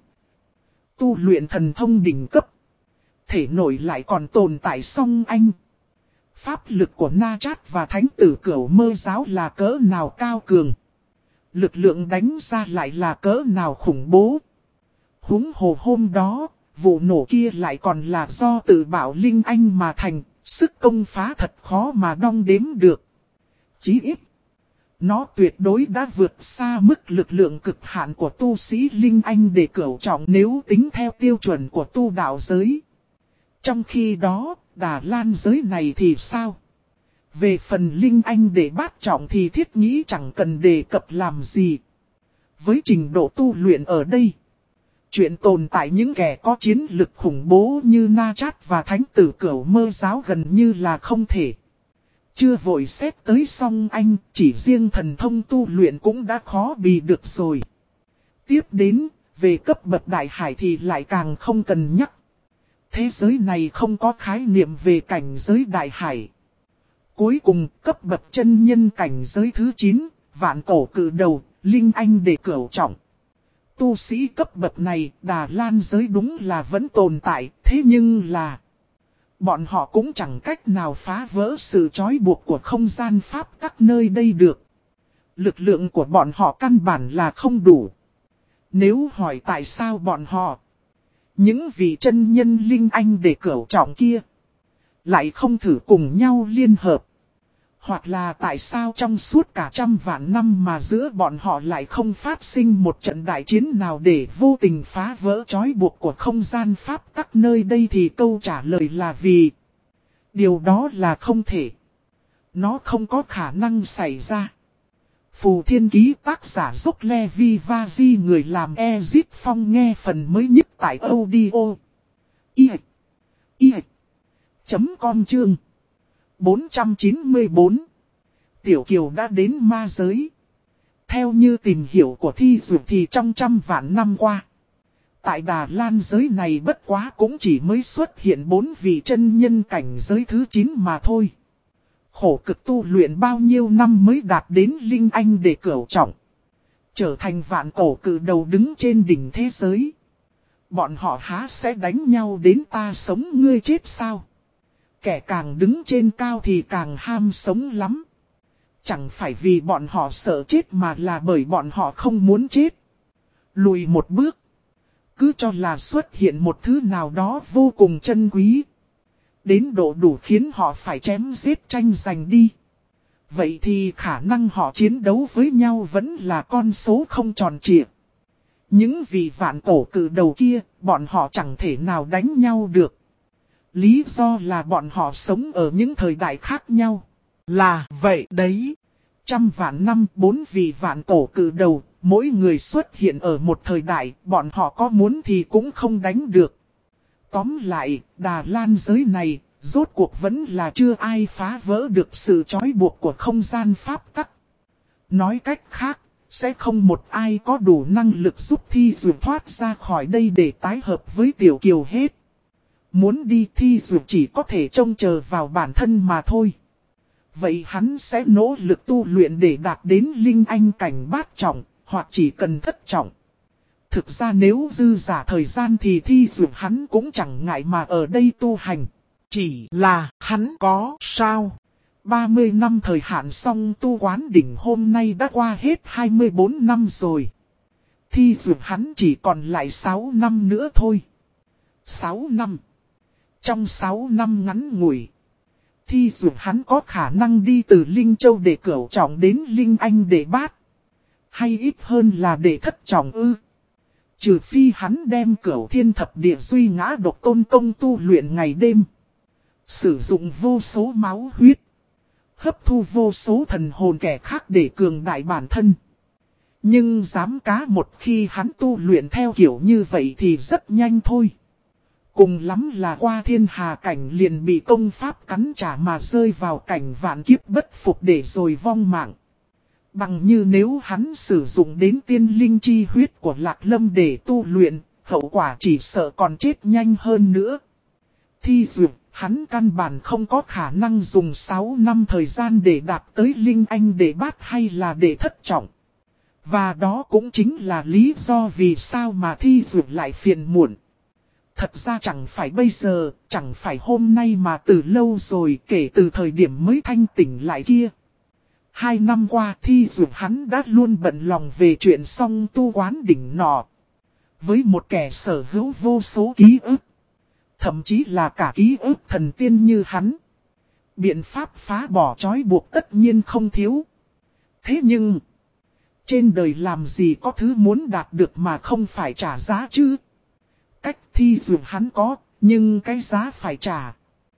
S1: Tu luyện thần thông đỉnh cấp. Thể nội lại còn tồn tại song anh. Pháp lực của Na Chát và Thánh tử Cửu Mơ Giáo là cỡ nào cao cường. Lực lượng đánh ra lại là cỡ nào khủng bố. Húng hồ hôm đó, vụ nổ kia lại còn là do tự bảo Linh Anh mà thành, sức công phá thật khó mà đong đếm được. Chí ít, nó tuyệt đối đã vượt xa mức lực lượng cực hạn của tu sĩ Linh Anh để cửu trọng nếu tính theo tiêu chuẩn của tu đạo giới. Trong khi đó, Đà Lan giới này thì sao? Về phần Linh Anh để bát trọng thì thiết nghĩ chẳng cần đề cập làm gì. Với trình độ tu luyện ở đây, chuyện tồn tại những kẻ có chiến lực khủng bố như Na Chát và Thánh tử Cửu Mơ Giáo gần như là không thể. Chưa vội xét tới song anh, chỉ riêng thần thông tu luyện cũng đã khó bì được rồi. Tiếp đến, về cấp bậc đại hải thì lại càng không cần nhắc. Thế giới này không có khái niệm về cảnh giới đại hải. Cuối cùng, cấp bậc chân nhân cảnh giới thứ chín, vạn cổ cự đầu, Linh Anh để cửu trọng. Tu sĩ cấp bậc này, Đà Lan giới đúng là vẫn tồn tại, thế nhưng là bọn họ cũng chẳng cách nào phá vỡ sự trói buộc của không gian pháp tắc nơi đây được. Lực lượng của bọn họ căn bản là không đủ. Nếu hỏi tại sao bọn họ, những vị chân nhân Linh Anh để cửu trọng kia, lại không thử cùng nhau liên hợp. Hoặc là tại sao trong suốt cả trăm vạn năm mà giữa bọn họ lại không phát sinh một trận đại chiến nào để vô tình phá vỡ trói buộc của không gian pháp tắc nơi đây thì câu trả lời là vì điều đó là không thể. Nó không có khả năng xảy ra. Phù Thiên Ký tác giả Dốc Levi Vazi người làm Ezit Phong nghe phần mới nhất tại audio. I I chấm com chương bốn trăm chín mươi bốn. Tiểu Kiều đã đến ma giới. Theo như tìm hiểu của Thi Dược thì trong trăm vạn năm qua, tại Đà Lan giới này bất quá cũng chỉ mới xuất hiện bốn vị chân nhân cảnh giới thứ chín mà thôi. Khổ cực tu luyện bao nhiêu năm mới đạt đến Linh Anh để cửu trọng. Trở thành vạn cổ cự đầu đứng trên đỉnh thế giới. Bọn họ há sẽ đánh nhau đến ta sống ngươi chết sao? Kẻ càng đứng trên cao thì càng ham sống lắm. Chẳng phải vì bọn họ sợ chết mà là bởi bọn họ không muốn chết. Lùi một bước. Cứ cho là xuất hiện một thứ nào đó vô cùng chân quý. Đến độ đủ khiến họ phải chém giết tranh giành đi. Vậy thì khả năng họ chiến đấu với nhau vẫn là con số không tròn trịa. Những vị vạn cổ cự đầu kia, bọn họ chẳng thể nào đánh nhau được. Lý do là bọn họ sống ở những thời đại khác nhau. Là vậy đấy. Trăm vạn năm, bốn vị vạn cổ cự đầu, mỗi người xuất hiện ở một thời đại, bọn họ có muốn thì cũng không đánh được. Tóm lại, Đà Lan giới này, rốt cuộc vẫn là chưa ai phá vỡ được sự trói buộc của không gian pháp tắc. Nói cách khác, sẽ không một ai có đủ năng lực giúp Thi Dược thoát ra khỏi đây để tái hợp với Tiểu Kiều hết. Muốn đi Thi Dược chỉ có thể trông chờ vào bản thân mà thôi. Vậy hắn sẽ nỗ lực tu luyện để đạt đến Linh Anh cảnh bát trọng, hoặc chỉ cần thất trọng. Thực ra nếu dư giả thời gian thì Thi Dược hắn cũng chẳng ngại mà ở đây tu hành. Chỉ là hắn có sao? ba mươi năm thời hạn xong tu quán đỉnh hôm nay đã qua hết hai mươi bốn năm rồi. Thi Dược hắn chỉ còn lại sáu năm nữa thôi. sáu năm. Trong sáu năm ngắn ngủi, Thi Dược hắn có khả năng đi từ Linh Châu để cửu trọng đến Linh Anh để bát. Hay ít hơn là để thất trọng ư. Trừ phi hắn đem cửu thiên thập địa duy ngã độc tôn công tu luyện ngày đêm. Sử dụng vô số máu huyết. Hấp thu vô số thần hồn kẻ khác để cường đại bản thân. Nhưng dám cá một khi hắn tu luyện theo kiểu như vậy thì rất nhanh thôi. Cùng lắm là qua thiên hà cảnh liền bị công pháp cắn trả mà rơi vào cảnh vạn kiếp bất phục để rồi vong mạng. Bằng như nếu hắn sử dụng đến tiên linh chi huyết của Lạc Lâm để tu luyện, hậu quả chỉ sợ còn chết nhanh hơn nữa. Thi Dược, hắn căn bản không có khả năng dùng sáu năm thời gian để đạt tới Linh Anh để bát hay là để thất trọng. Và đó cũng chính là lý do vì sao mà Thi Dược lại phiền muộn. Thật ra chẳng phải bây giờ, chẳng phải hôm nay mà từ lâu rồi kể từ thời điểm mới thanh tỉnh lại kia. Hai năm qua Thi Dược hắn đã luôn bận lòng về chuyện song tu quán đỉnh nọ. Với một kẻ sở hữu vô số ký ức, thậm chí là cả ký ức thần tiên như hắn, biện pháp phá bỏ trói buộc tất nhiên không thiếu. Thế nhưng, trên đời làm gì có thứ muốn đạt được mà không phải trả giá chứ? Cách Thi Dược hắn có, nhưng cái giá phải trả.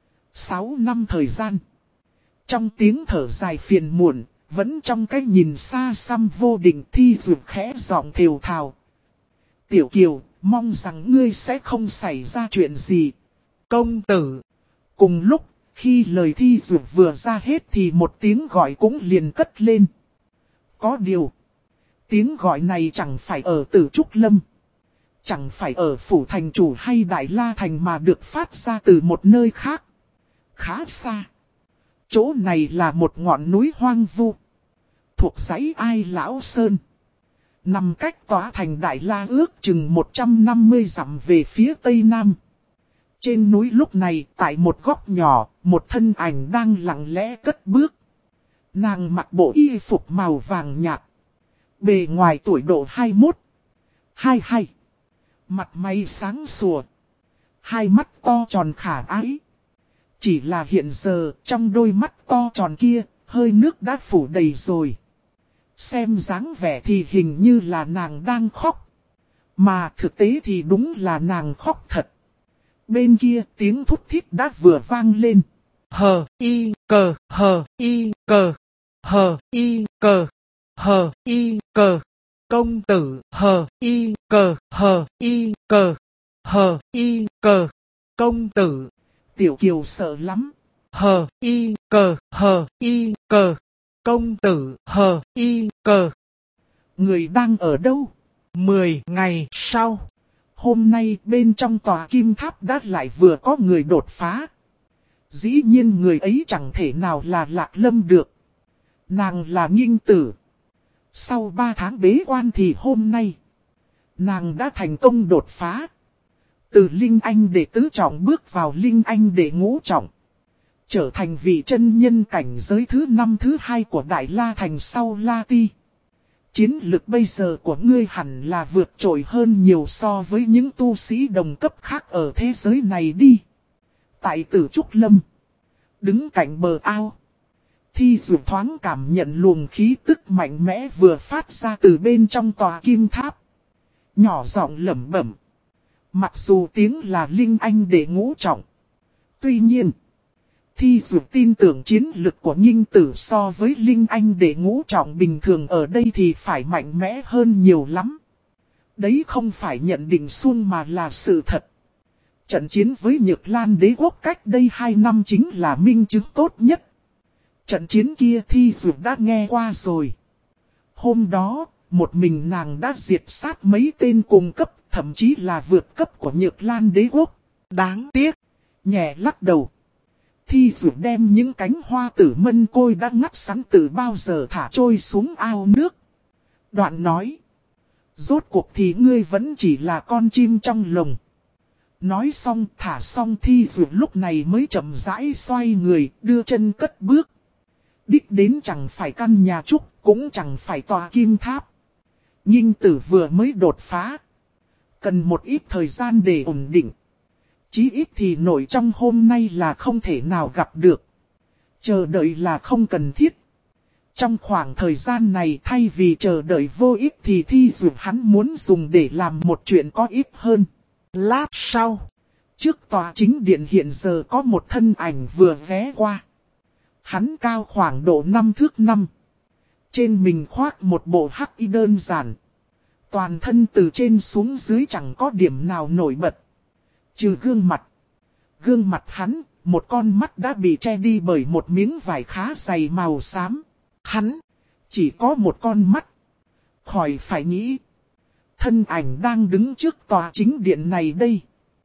S1: Sáu năm thời gian. Trong tiếng thở dài phiền muộn, vẫn trong cái nhìn xa xăm vô định, Thi Dược khẽ giọng thều thào. Tiểu Kiều, mong rằng ngươi sẽ không xảy ra chuyện gì. Công tử. Cùng lúc, khi lời Thi Dược vừa ra hết thì một tiếng gọi cũng liền cất lên. Có điều, tiếng gọi này chẳng phải ở Tử Trúc Lâm. Chẳng phải ở Phủ Thành Chủ hay Đại La Thành mà được phát ra từ một nơi khác. Khá xa. Chỗ này là một ngọn núi hoang vu, thuộc dãy Ai Lão Sơn. Nằm cách tòa thành Đại La ước chừng một trăm năm mươi dặm về phía tây nam. Trên núi lúc này, tại một góc nhỏ, một thân ảnh đang lặng lẽ cất bước. Nàng mặc bộ y phục màu vàng nhạt. Bề ngoài tuổi độ hai mươi mốt, hai mươi hai. Mặt mày sáng sủa. Hai mắt to tròn khả ái. Chỉ là hiện giờ, trong đôi mắt to tròn kia, hơi nước đã phủ đầy rồi. Xem dáng vẻ thì hình như là nàng đang khóc. Mà thực tế thì đúng là nàng khóc thật. Bên kia tiếng thút thít đã vừa vang lên.
S2: hờ y cờ hờ y cờ hờ y cờ hờ y cờ. Công tử hờ y cờ hờ y cờ hờ y cờ. Công tử.
S1: Tiểu Kiều sợ lắm.
S2: Hờ y cờ hờ y cờ. Công tử hờ y cờ.
S1: Người đang ở đâu?
S2: Mười ngày sau.
S1: Hôm nay bên trong tòa kim tháp đã lại vừa có người đột phá. Dĩ nhiên người ấy chẳng thể nào là Lạc Lâm được. Nàng là Nghinh Tử. Sau ba tháng bế quan thì hôm nay, nàng đã thành công đột phá. Từ Linh Anh đệ tứ trọng bước vào Linh Anh đệ ngũ trọng. Trở thành vị chân nhân cảnh giới thứ năm thứ hai của Đại La Thành sau La Ti. Chiến lực bây giờ của ngươi hẳn là vượt trội hơn nhiều so với những tu sĩ đồng cấp khác ở thế giới này đi. Tại Tử Trúc Lâm, đứng cạnh bờ ao, Thi Dụ thoáng cảm nhận luồng khí tức mạnh mẽ vừa phát ra từ bên trong tòa kim tháp. Nhỏ giọng lẩm bẩm. Mặc dù tiếng là Linh Anh đệ ngũ trọng. Tuy nhiên, Thi Dụ tin tưởng chiến lực của Nghinh Tử so với Linh Anh đệ ngũ trọng bình thường ở đây thì phải mạnh mẽ hơn nhiều lắm. Đấy không phải nhận định suông mà là sự thật. Trận chiến với Nhược Lan đế quốc cách đây hai năm chính là minh chứng tốt nhất. Trận chiến kia Thi Dụ đã nghe qua rồi. Hôm đó, một mình nàng đã diệt sát mấy tên cùng cấp, thậm chí là vượt cấp của Nhược Lan đế quốc. Đáng tiếc, nhẹ lắc đầu. Thi Dụ đem những cánh hoa tử mân côi đã ngắt sẵn từ bao giờ thả trôi xuống ao nước. Đoạn nói. Rốt cuộc thì ngươi vẫn chỉ là con chim trong lồng. Nói xong thả xong Thi Dụ lúc này mới chậm rãi xoay người đưa chân cất bước. Đích đến chẳng phải căn nhà trúc cũng chẳng phải tòa kim tháp. Nghinh Tử vừa mới đột phá. Cần một ít thời gian để ổn định. Chí ít thì nổi trong hôm nay là không thể nào gặp được. Chờ đợi là không cần thiết. Trong khoảng thời gian này thay vì chờ đợi vô ích thì Thi Dụ hắn muốn dùng để làm một chuyện có ích hơn. Lát sau, trước tòa chính điện hiện giờ có một thân ảnh vừa ghé qua. Hắn cao khoảng độ năm thước năm. Trên mình khoác một bộ hắc y đơn giản. Toàn thân từ trên xuống dưới chẳng có điểm nào nổi bật. Trừ gương mặt. Gương mặt hắn, một con mắt đã bị che đi bởi một miếng vải khá dày màu xám. Hắn, chỉ có một con mắt. Khỏi phải nghĩ. Thân ảnh đang đứng trước tòa chính điện này đây.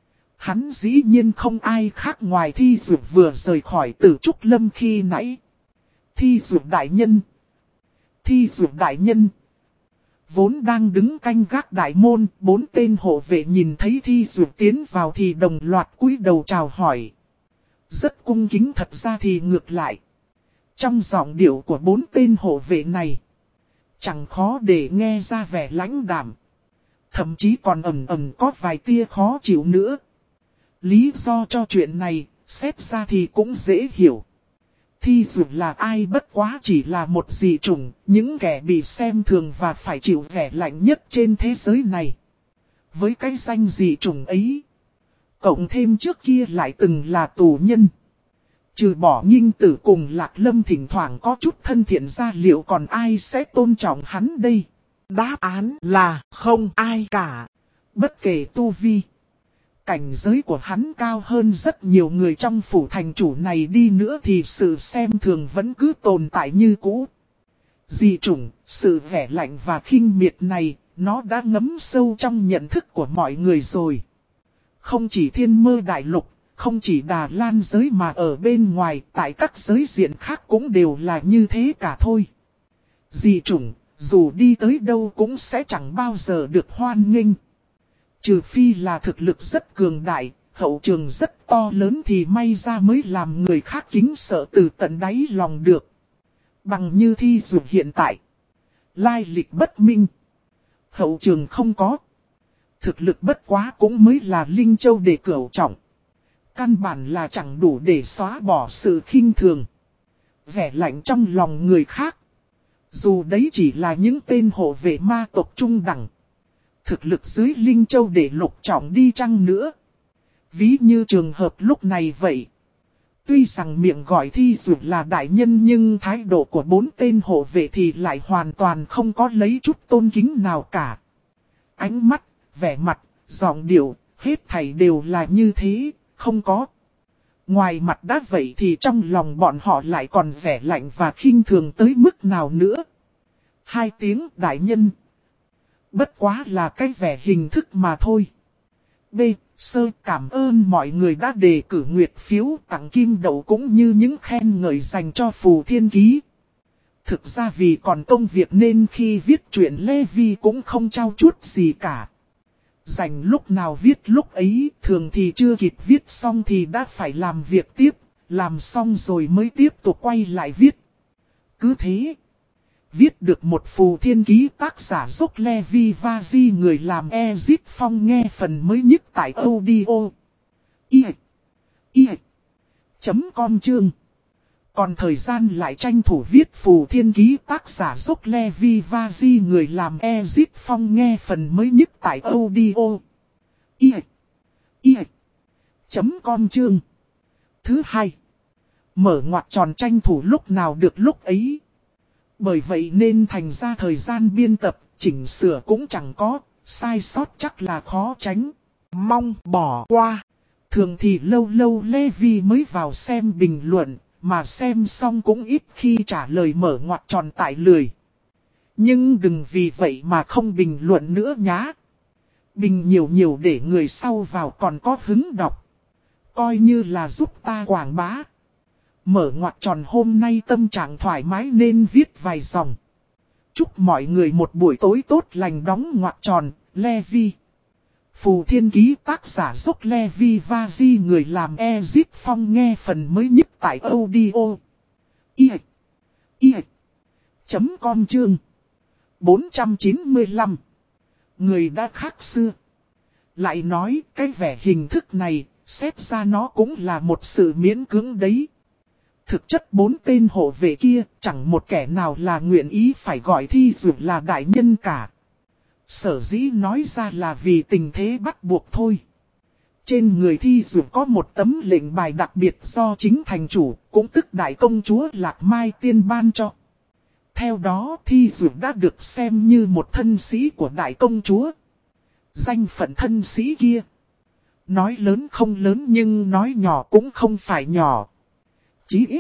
S1: Hắn dĩ nhiên không ai khác ngoài Thi Dụ vừa rời khỏi Tử Trúc Lâm khi nãy. Thi Dụ đại nhân. Thi Dụ đại nhân. Vốn đang đứng canh gác đại môn, bốn tên hộ vệ nhìn thấy Thi Dụ tiến vào thì đồng loạt cúi đầu chào hỏi. Rất cung kính, thật ra thì ngược lại. Trong giọng điệu của bốn tên hộ vệ này, chẳng khó để nghe ra vẻ lãnh đạm. Thậm chí còn ẩn ẩn có vài tia khó chịu nữa. Lý do cho chuyện này, xét ra thì cũng dễ hiểu. Thi Dụ là ai bất quá chỉ là một dị chủng, những kẻ bị xem thường và phải chịu vẻ lạnh nhất trên thế giới này. Với cái danh dị chủng ấy, cộng thêm trước kia lại từng là tù nhân. Trừ bỏ Nghinh Tử cùng Lạc Lâm thỉnh thoảng có chút thân thiện ra, liệu còn ai sẽ tôn trọng hắn đây? Đáp án là không ai cả. Bất kể tu vi, cảnh giới của hắn cao hơn rất nhiều người trong phủ thành chủ này đi nữa thì sự xem thường vẫn cứ tồn tại như cũ. Dị chủng, sự vẻ lạnh và khinh miệt này, nó đã ngấm sâu trong nhận thức của mọi người rồi. Không chỉ Thiên Mơ Đại Lục, không chỉ Đà Lan giới mà ở bên ngoài, tại các giới diện khác cũng đều là như thế cả thôi. Dị chủng, dù đi tới đâu cũng sẽ chẳng bao giờ được hoan nghênh. Trừ phi là thực lực rất cường đại, hậu trường rất to lớn thì may ra mới làm người khác kính sợ từ tận đáy lòng được. Bằng như Thi Dụ hiện tại. Lai lịch bất minh. Hậu trường không có. Thực lực bất quá cũng mới là Linh Châu để cửu trọng. Căn bản là chẳng đủ để xóa bỏ sự khinh thường. Vẻ lạnh trong lòng người khác. Dù đấy chỉ là những tên hộ vệ ma tộc trung đẳng. Thực lực dưới Linh Châu để lục trọng đi chăng nữa. Ví như trường hợp lúc này vậy. Tuy rằng miệng gọi thi duyệt là đại nhân nhưng thái độ của bốn tên hộ vệ thì lại hoàn toàn không có lấy chút tôn kính nào cả. Ánh mắt, vẻ mặt, giọng điệu, hết thảy đều là như thế, không có. Ngoài mặt đã vậy thì trong lòng bọn họ lại còn vẻ lạnh và khinh thường tới mức nào nữa. Hai tiếng đại nhân. Bất quá là cái vẻ hình thức mà thôi. B. Sơ cảm ơn mọi người đã đề cử nguyệt phiếu tặng kim đậu cũng như những khen ngợi dành cho Phù Thiên Ký. Thực ra vì còn công việc nên khi viết truyện Lê Vi cũng không trao chuốt gì cả. Dành lúc nào viết lúc ấy, thường thì chưa kịp viết xong thì đã phải làm việc tiếp, làm xong rồi mới tiếp tục quay lại viết. Cứ thế, viết được một Phù Thiên Ký tác giả Dốc Lê Vi và Di người làm Ezip Phong nghe phần mới nhất tại audio. I I chấm com chương. Còn thời gian lại tranh thủ viết Phù Thiên Ký tác giả Dốc Lê Vi và Di người làm Ezip Phong nghe phần mới nhất tại audio. I I chấm com chương. Thứ hai, mở ngoặc tròn tranh thủ lúc nào được lúc ấy. Bởi vậy nên thành ra thời gian biên tập, chỉnh sửa cũng chẳng có, sai sót chắc là khó tránh. Mong bỏ qua. Thường thì lâu lâu Lê Vi mới vào xem bình luận, mà xem xong cũng ít khi trả lời mở ngoặc tròn tại lười. Nhưng đừng vì vậy mà không bình luận nữa nhá. Bình nhiều nhiều để người sau vào còn có hứng đọc. Coi như là giúp ta quảng bá. Mở ngoặc tròn hôm nay tâm trạng thoải mái nên viết vài dòng. Chúc mọi người một buổi tối tốt lành. Đóng ngoặc tròn, Lê Vi. Phù Thiên Ký tác giả Dốc Lê Vi và Di người làm Ezip Phong nghe phần mới nhất tại audio. I I chấm com chương. bốn trăm chín mươi lăm. Người đã khác xưa. Lại nói cái vẻ hình thức này, xét ra nó cũng là một sự miễn cưỡng đấy. Thực chất bốn tên hộ vệ kia chẳng một kẻ nào là nguyện ý phải gọi thi duyệt là đại nhân cả. Sở dĩ nói ra là vì tình thế bắt buộc thôi. Trên người thi duyệt có một tấm lệnh bài đặc biệt do chính thành chủ, cũng tức đại công chúa Lạc Mai Tiên ban cho. Theo đó thi duyệt đã được xem như một thân sĩ của đại công chúa. Danh phận thân sĩ kia, nói lớn không lớn nhưng nói nhỏ cũng không phải nhỏ. Chí ít,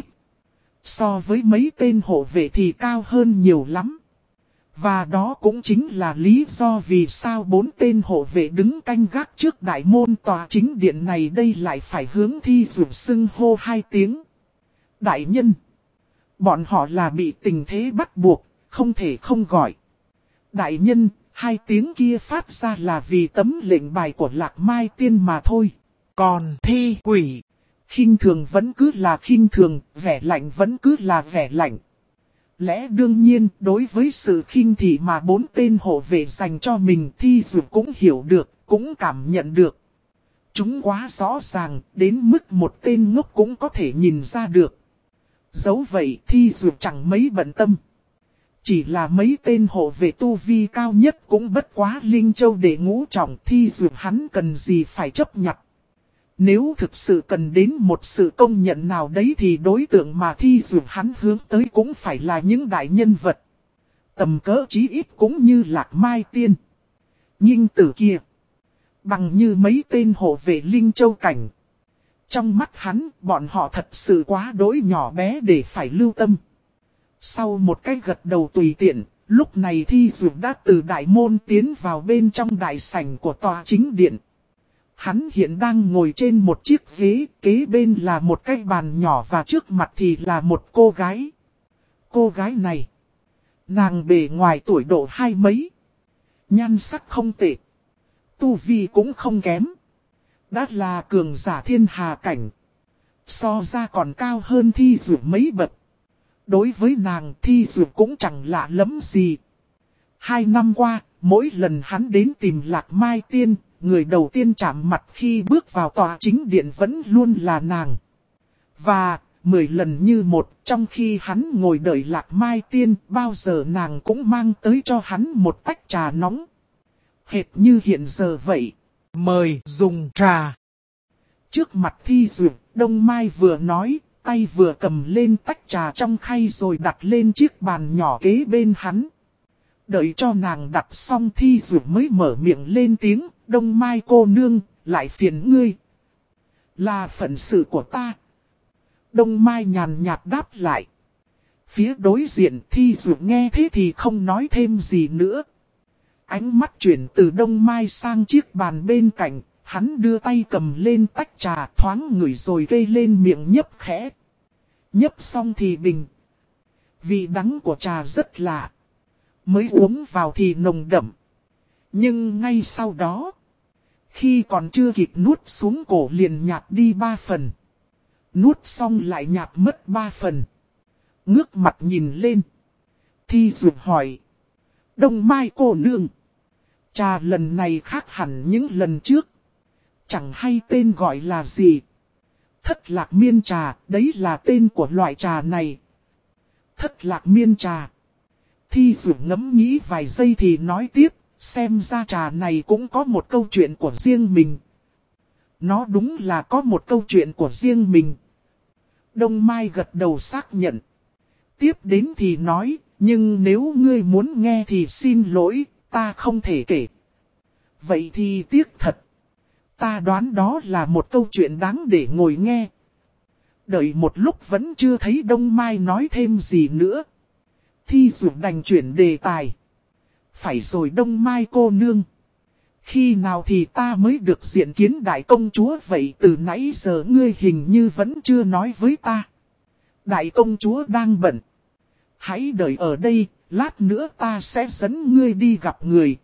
S1: so với mấy tên hộ vệ thì cao hơn nhiều lắm. Và đó cũng chính là lý do vì sao bốn tên hộ vệ đứng canh gác trước đại môn tòa chính điện này đây lại phải hướng thi duyệt xưng hô hai tiếng. Đại nhân, bọn họ là bị tình thế bắt buộc, không thể không gọi. Đại nhân, hai tiếng kia phát ra là vì tấm lệnh bài của Lạc Mai Tiên mà thôi. Còn thi quỷ, khinh thường vẫn cứ là khinh thường, vẻ lạnh vẫn cứ là vẻ lạnh. Lẽ đương nhiên, đối với sự khinh thị mà bốn tên hộ vệ dành cho mình thi duyệt cũng hiểu được, cũng cảm nhận được. Chúng quá rõ ràng, đến mức một tên ngốc cũng có thể nhìn ra được. Dẫu vậy thi duyệt chẳng mấy bận tâm. Chỉ là mấy tên hộ vệ tu vi cao nhất cũng bất quá Linh Châu để ngũ trọng thi duyệt hắn cần gì phải chấp nhặt. Nếu thực sự cần đến một sự công nhận nào đấy thì đối tượng mà thi duyệt hắn hướng tới cũng phải là những đại nhân vật. Tầm cỡ chí ít cũng như Lạc Mai Tiên, Nhinh Tử kia. Bằng như mấy tên hộ vệ Linh Châu cảnh. Trong mắt hắn, bọn họ thật sự quá đỗi nhỏ bé để phải lưu tâm. Sau một cái gật đầu tùy tiện, lúc này thi duyệt đã từ đại môn tiến vào bên trong đại sảnh của tòa chính điện. Hắn hiện đang ngồi trên một chiếc ghế, kế bên là một cái bàn nhỏ và trước mặt thì là một cô gái. Cô gái này, nàng bề ngoài tuổi độ hai mấy, nhan sắc không tệ, tu vi cũng không kém. Đã là cường giả thiên hà cảnh, so ra còn cao hơn thi duyệt mấy bậc. Đối với nàng thi duyệt cũng chẳng lạ lắm gì. Hai năm qua, mỗi lần hắn đến tìm Lạc Mai Tiên, người đầu tiên chạm mặt khi bước vào tòa chính điện vẫn luôn là nàng. Và, mười lần như một, trong khi hắn ngồi đợi Lạc Mai Tiên, bao giờ nàng cũng mang tới cho hắn một tách trà nóng. Hệt như hiện giờ vậy. Mời dùng trà. Trước mặt thi duyệt, Đông Mai vừa nói, tay vừa cầm lên tách trà trong khay rồi đặt lên chiếc bàn nhỏ kế bên hắn. Đợi cho nàng đặt xong Thi Dụ mới mở miệng lên tiếng, Đông Mai cô nương, lại phiền ngươi. Là phận sự của ta. Đông Mai nhàn nhạt đáp lại. Phía đối diện Thi Dụ nghe thế thì không nói thêm gì nữa. Ánh mắt chuyển từ Đông Mai sang chiếc bàn bên cạnh, hắn đưa tay cầm lên tách trà thoáng ngửi rồi gây lên miệng nhấp khẽ. Nhấp xong thì bình. Vị đắng của trà rất lạ. Mới uống vào thì nồng đậm. Nhưng ngay sau đó, khi còn chưa kịp nuốt xuống cổ liền nhạt đi ba phần. Nuốt xong lại nhạt mất ba phần. Ngước mặt nhìn lên. Thi Dụ hỏi. Đông Mai cô nương. Trà lần này khác hẳn những lần trước. Chẳng hay tên gọi là gì. Thất lạc miên trà, đấy là tên của loại trà này. Thất lạc miên trà. Thi Dụ ngẫm nghĩ vài giây thì nói tiếp, xem ra trà này cũng có một câu chuyện của riêng mình. Nó đúng là có một câu chuyện của riêng mình. Đông Mai gật đầu xác nhận. Tiếp đến thì nói, nhưng nếu ngươi muốn nghe thì xin lỗi, ta không thể kể. Vậy thì tiếc thật. Ta đoán đó là một câu chuyện đáng để ngồi nghe. Đợi một lúc vẫn chưa thấy Đông Mai nói thêm gì nữa. Thi Dụ đành chuyển đề tài. Phải rồi Đông Mai cô nương. Khi nào thì ta mới được diện kiến đại công chúa vậy, từ nãy giờ ngươi hình như vẫn chưa nói với ta. Đại công chúa đang bận. Hãy đợi ở đây, lát nữa ta sẽ dẫn ngươi đi gặp người.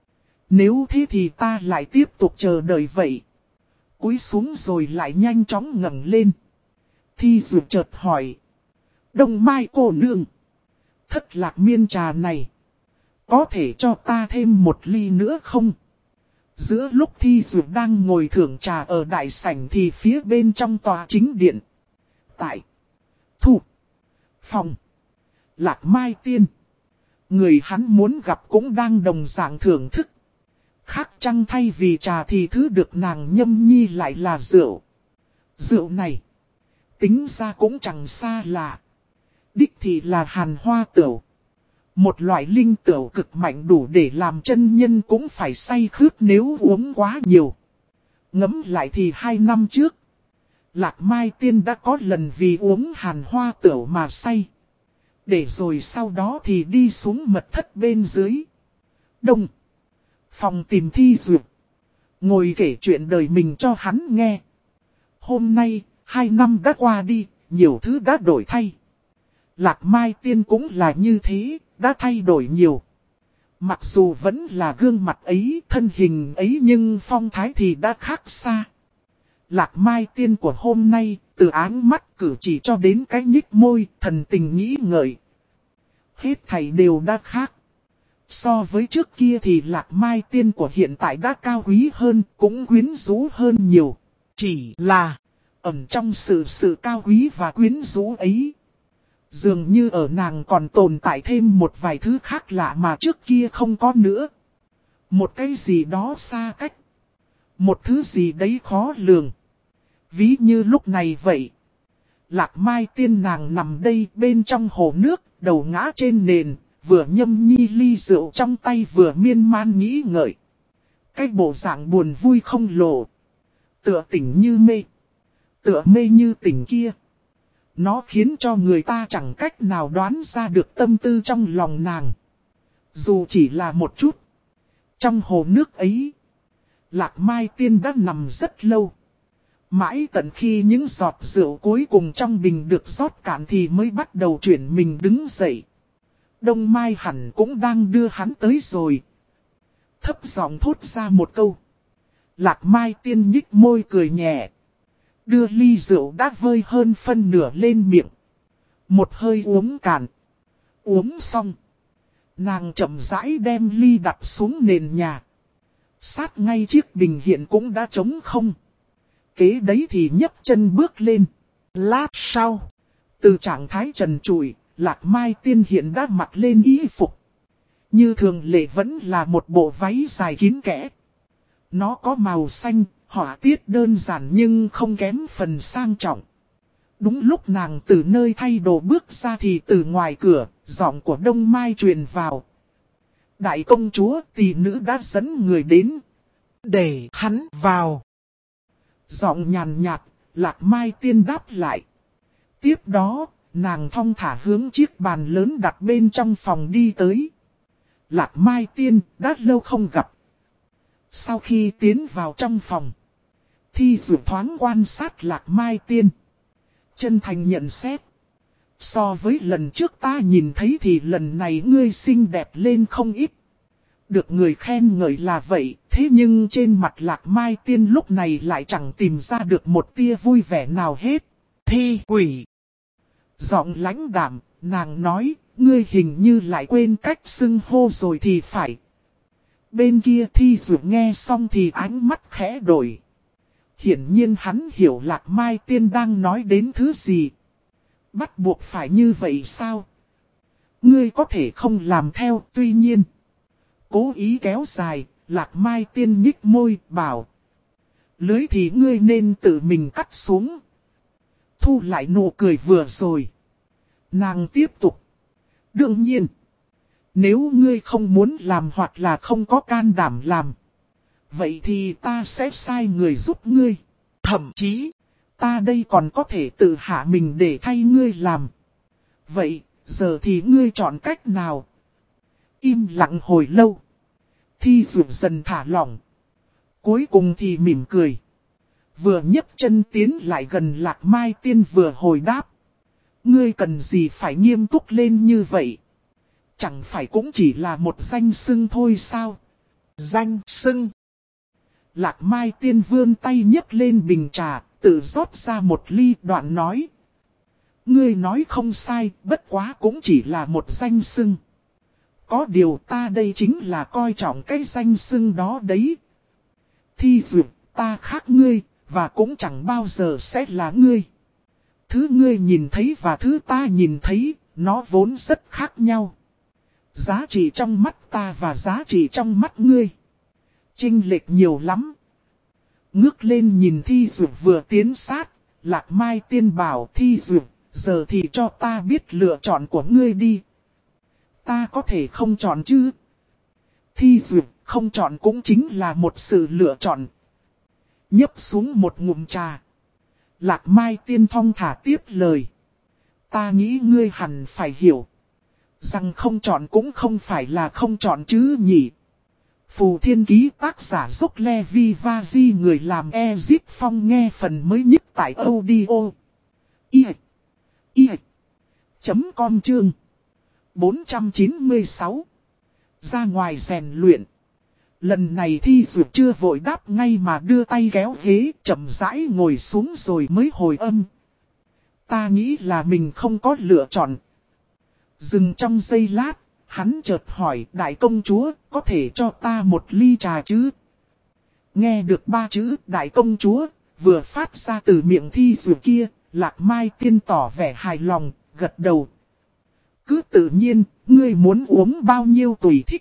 S1: Nếu thế thì ta lại tiếp tục chờ đợi vậy. Cúi xuống rồi lại nhanh chóng ngẩng lên. Thi Dụ chợt hỏi. Đông Mai cô nương. Thất lạc miên trà này. Có thể cho ta thêm một ly nữa không? Giữa lúc Thi Dụ đang ngồi thưởng trà ở đại sảnh thì phía bên trong tòa chính điện. Tại. Thu. Phòng. Lạc Mai Tiên. Người hắn muốn gặp cũng đang đồng dạng thưởng thức. Khác chăng thay vì trà thì thứ được nàng nhâm nhi lại là rượu. Rượu này. Tính ra cũng chẳng xa lạ. Đích thì là hàn hoa tửu. Một loại linh tửu cực mạnh đủ để làm chân nhân cũng phải say khướt nếu uống quá nhiều. Ngẫm lại thì hai năm trước. Lạc Mai Tiên đã có lần vì uống hàn hoa tửu mà say. Để rồi sau đó thì đi xuống mật thất bên dưới. Đông. Phòng tìm Thi Dụ. Ngồi kể chuyện đời mình cho hắn nghe. Hôm nay, hai năm đã qua đi, nhiều thứ đã đổi thay. Lạc Mai Tiên cũng là như thế, đã thay đổi nhiều. Mặc dù vẫn là gương mặt ấy, thân hình ấy nhưng phong thái thì đã khác xa. Lạc Mai Tiên của hôm nay, từ áng mắt cử chỉ cho đến cái nhích môi, thần tình nghĩ ngợi. Hết thảy đều đã khác. So với trước kia thì Lạc Mai Tiên của hiện tại đã cao quý hơn, cũng quyến rũ hơn nhiều. Chỉ là, ẩn trong sự sự cao quý và quyến rũ ấy. Dường như ở nàng còn tồn tại thêm một vài thứ khác lạ mà trước kia không có nữa. Một cái gì đó xa cách. Một thứ gì đấy khó lường. Ví như lúc này vậy. Lạc Mai Tiên nàng nằm đây bên trong hồ nước, đầu ngã trên nền, vừa nhâm nhi ly rượu trong tay vừa miên man nghĩ ngợi. Cái bộ dạng buồn vui không lộ. Tựa tỉnh như mê. Tựa mê như tỉnh kia. Nó khiến cho người ta chẳng cách nào đoán ra được tâm tư trong lòng nàng. Dù chỉ là một chút. Trong hồ nước ấy, Lạc Mai Tiên đã nằm rất lâu. Mãi tận khi những giọt rượu cuối cùng trong bình được rót cạn thì mới bắt đầu chuyển mình đứng dậy. Đông Mai hẳn cũng đang đưa hắn tới rồi. Thấp giọng thốt ra một câu. Lạc Mai Tiên nhích môi cười nhẹ. Đưa ly rượu đã vơi hơn phân nửa lên miệng. Một hơi uống cạn. Uống xong. Nàng chậm rãi đem ly đặt xuống nền nhà. Sát ngay chiếc bình hiện cũng đã trống không. Kế đấy thì nhấc chân bước lên. Lát sau. Từ trạng thái trần trụi, Lạc Mai Tiên hiện đã mặc lên y phục. Như thường lệ vẫn là một bộ váy dài kín kẽ. Nó có màu xanh, Họa tiết đơn giản nhưng không kém phần sang trọng. Đúng lúc nàng từ nơi thay đồ bước ra thì từ ngoài cửa, giọng của Đông Mai truyền vào. Đại công chúa tỷ nữ đã dẫn người đến.
S2: Để hắn vào.
S1: Giọng nhàn nhạt, Lạc Mai Tiên đáp lại. Tiếp đó, nàng thong thả hướng chiếc bàn lớn đặt bên trong phòng đi tới. Lạc Mai Tiên đã lâu không gặp. Sau khi tiến vào trong phòng, Thi Dụ thoáng quan sát Lạc Mai Tiên. Chân thành nhận xét. So với lần trước ta nhìn thấy thì lần này ngươi xinh đẹp lên không ít. Được người khen ngợi là vậy, thế nhưng trên mặt Lạc Mai Tiên lúc này lại chẳng tìm ra được một tia vui vẻ nào hết.
S2: Thi quỷ.
S1: Giọng lãnh đạm, nàng nói, ngươi hình như lại quên cách xưng hô rồi thì phải. Bên kia Thi Dụ nghe xong thì ánh mắt khẽ đổi. Hiển nhiên hắn hiểu Lạc Mai Tiên đang nói đến thứ gì. Bắt buộc phải như vậy sao? Ngươi có thể không làm theo, tuy nhiên. Cố ý kéo dài, Lạc Mai Tiên nhích môi, bảo. Lưới thì ngươi nên tự mình cắt xuống. Thu lại nụ cười vừa rồi. Nàng tiếp tục. Đương nhiên. Nếu ngươi không muốn làm hoặc là không có can đảm làm. Vậy thì ta sẽ sai người giúp ngươi. Thậm chí, ta đây còn có thể tự hạ mình để thay ngươi làm. Vậy, giờ thì ngươi chọn cách nào? Im lặng hồi lâu. Thi Dụ dần thả lỏng. Cuối cùng thì mỉm cười. Vừa nhấc chân tiến lại gần Lạc Mai Tiên vừa hồi đáp. Ngươi cần gì phải nghiêm túc lên như vậy? Chẳng phải cũng chỉ là một danh xưng thôi sao?
S2: Danh xưng.
S1: Lạc Mai Tiên vươn tay nhấc lên bình trà, tự rót ra một ly, đoạn nói. Ngươi nói không sai, bất quá cũng chỉ là một danh xưng. Có điều ta đây chính là coi trọng cái danh xưng đó đấy. Thi Dụ, ta khác ngươi, và cũng chẳng bao giờ sẽ là ngươi. Thứ ngươi nhìn thấy và thứ ta nhìn thấy, nó vốn rất khác nhau. Giá trị trong mắt ta và giá trị trong mắt ngươi chênh lệch nhiều lắm. Ngước lên nhìn Thi Dụ vừa tiến sát, Lạc Mai Tiên bảo Thi Dụ, giờ thì cho ta biết lựa chọn của ngươi đi. Ta có thể không chọn chứ? Thi Dụ, không chọn cũng chính là một sự lựa chọn. Nhấp xuống một ngụm trà. Lạc Mai Tiên thong thả tiếp lời. Ta nghĩ ngươi hẳn phải hiểu. Rằng không chọn cũng không phải là không chọn chứ nhỉ. Phù Thiên Ký tác giả Dốc Levi Vazi người làm Ezip Phong nghe phần mới nhất tại audio. I I chấm com chương bốn trăm chín mươi sáu. Ra ngoài rèn luyện. Lần này Thi Dụ chưa vội đáp ngay mà đưa tay kéo ghế chậm rãi ngồi xuống rồi mới hồi âm. Ta nghĩ là mình không có lựa chọn. Dừng trong giây lát, hắn chợt hỏi đại công chúa có thể cho ta một ly trà chứ? Nghe được ba chữ đại công chúa vừa phát ra từ miệng Thi Dụ kia, Lạc Mai Tiên tỏ vẻ hài lòng, gật đầu. Cứ tự nhiên, ngươi muốn uống bao nhiêu tùy thích.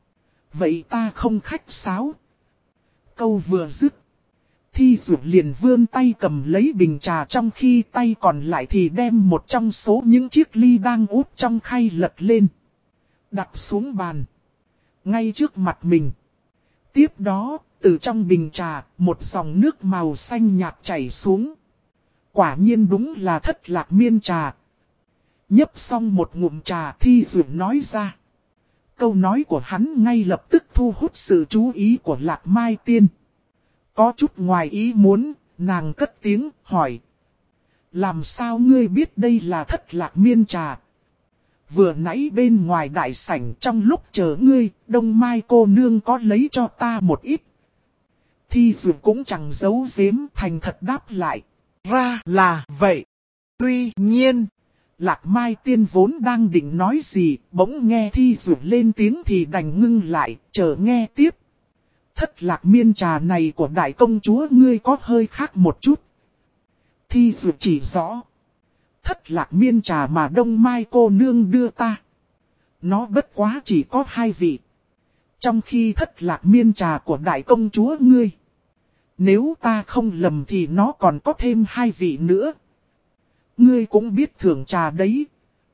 S1: Vậy ta không khách sáo. Câu vừa dứt, Thi Dụ liền vươn tay cầm lấy bình trà, trong khi tay còn lại thì đem một trong số những chiếc ly đang úp trong khay lật lên. Đặt xuống bàn. Ngay trước mặt mình. Tiếp đó, từ trong bình trà, một dòng nước màu xanh nhạt chảy xuống. Quả nhiên đúng là thất lạc miên trà. Nhấp xong một ngụm trà, Thi Dụ nói ra. Câu nói của hắn ngay lập tức thu hút sự chú ý của Lạc Mai Tiên. Có chút ngoài ý muốn, nàng cất tiếng hỏi. Làm sao ngươi biết đây là thất lạc miên trà? Vừa nãy bên ngoài đại sảnh trong lúc chờ ngươi, Đông Mai cô nương có lấy cho ta một ít. Thi Dụ cũng chẳng giấu giếm, thành thật đáp lại.
S2: Ra là vậy. Tuy nhiên,
S1: Lạc Mai Tiên vốn đang định nói gì, bỗng nghe Thi Dụ lên tiếng thì đành ngưng lại, chờ nghe tiếp. Thất lạc miên trà này của đại công chúa ngươi có hơi khác một chút. Thi Dụ chỉ rõ. Thất lạc miên trà mà Đông Mai cô nương đưa ta. Nó bất quá chỉ có hai vị. Trong khi thất lạc miên trà của đại công chúa ngươi Nếu ta không lầm thì nó còn có thêm hai vị nữa. Ngươi cũng biết thưởng trà đấy.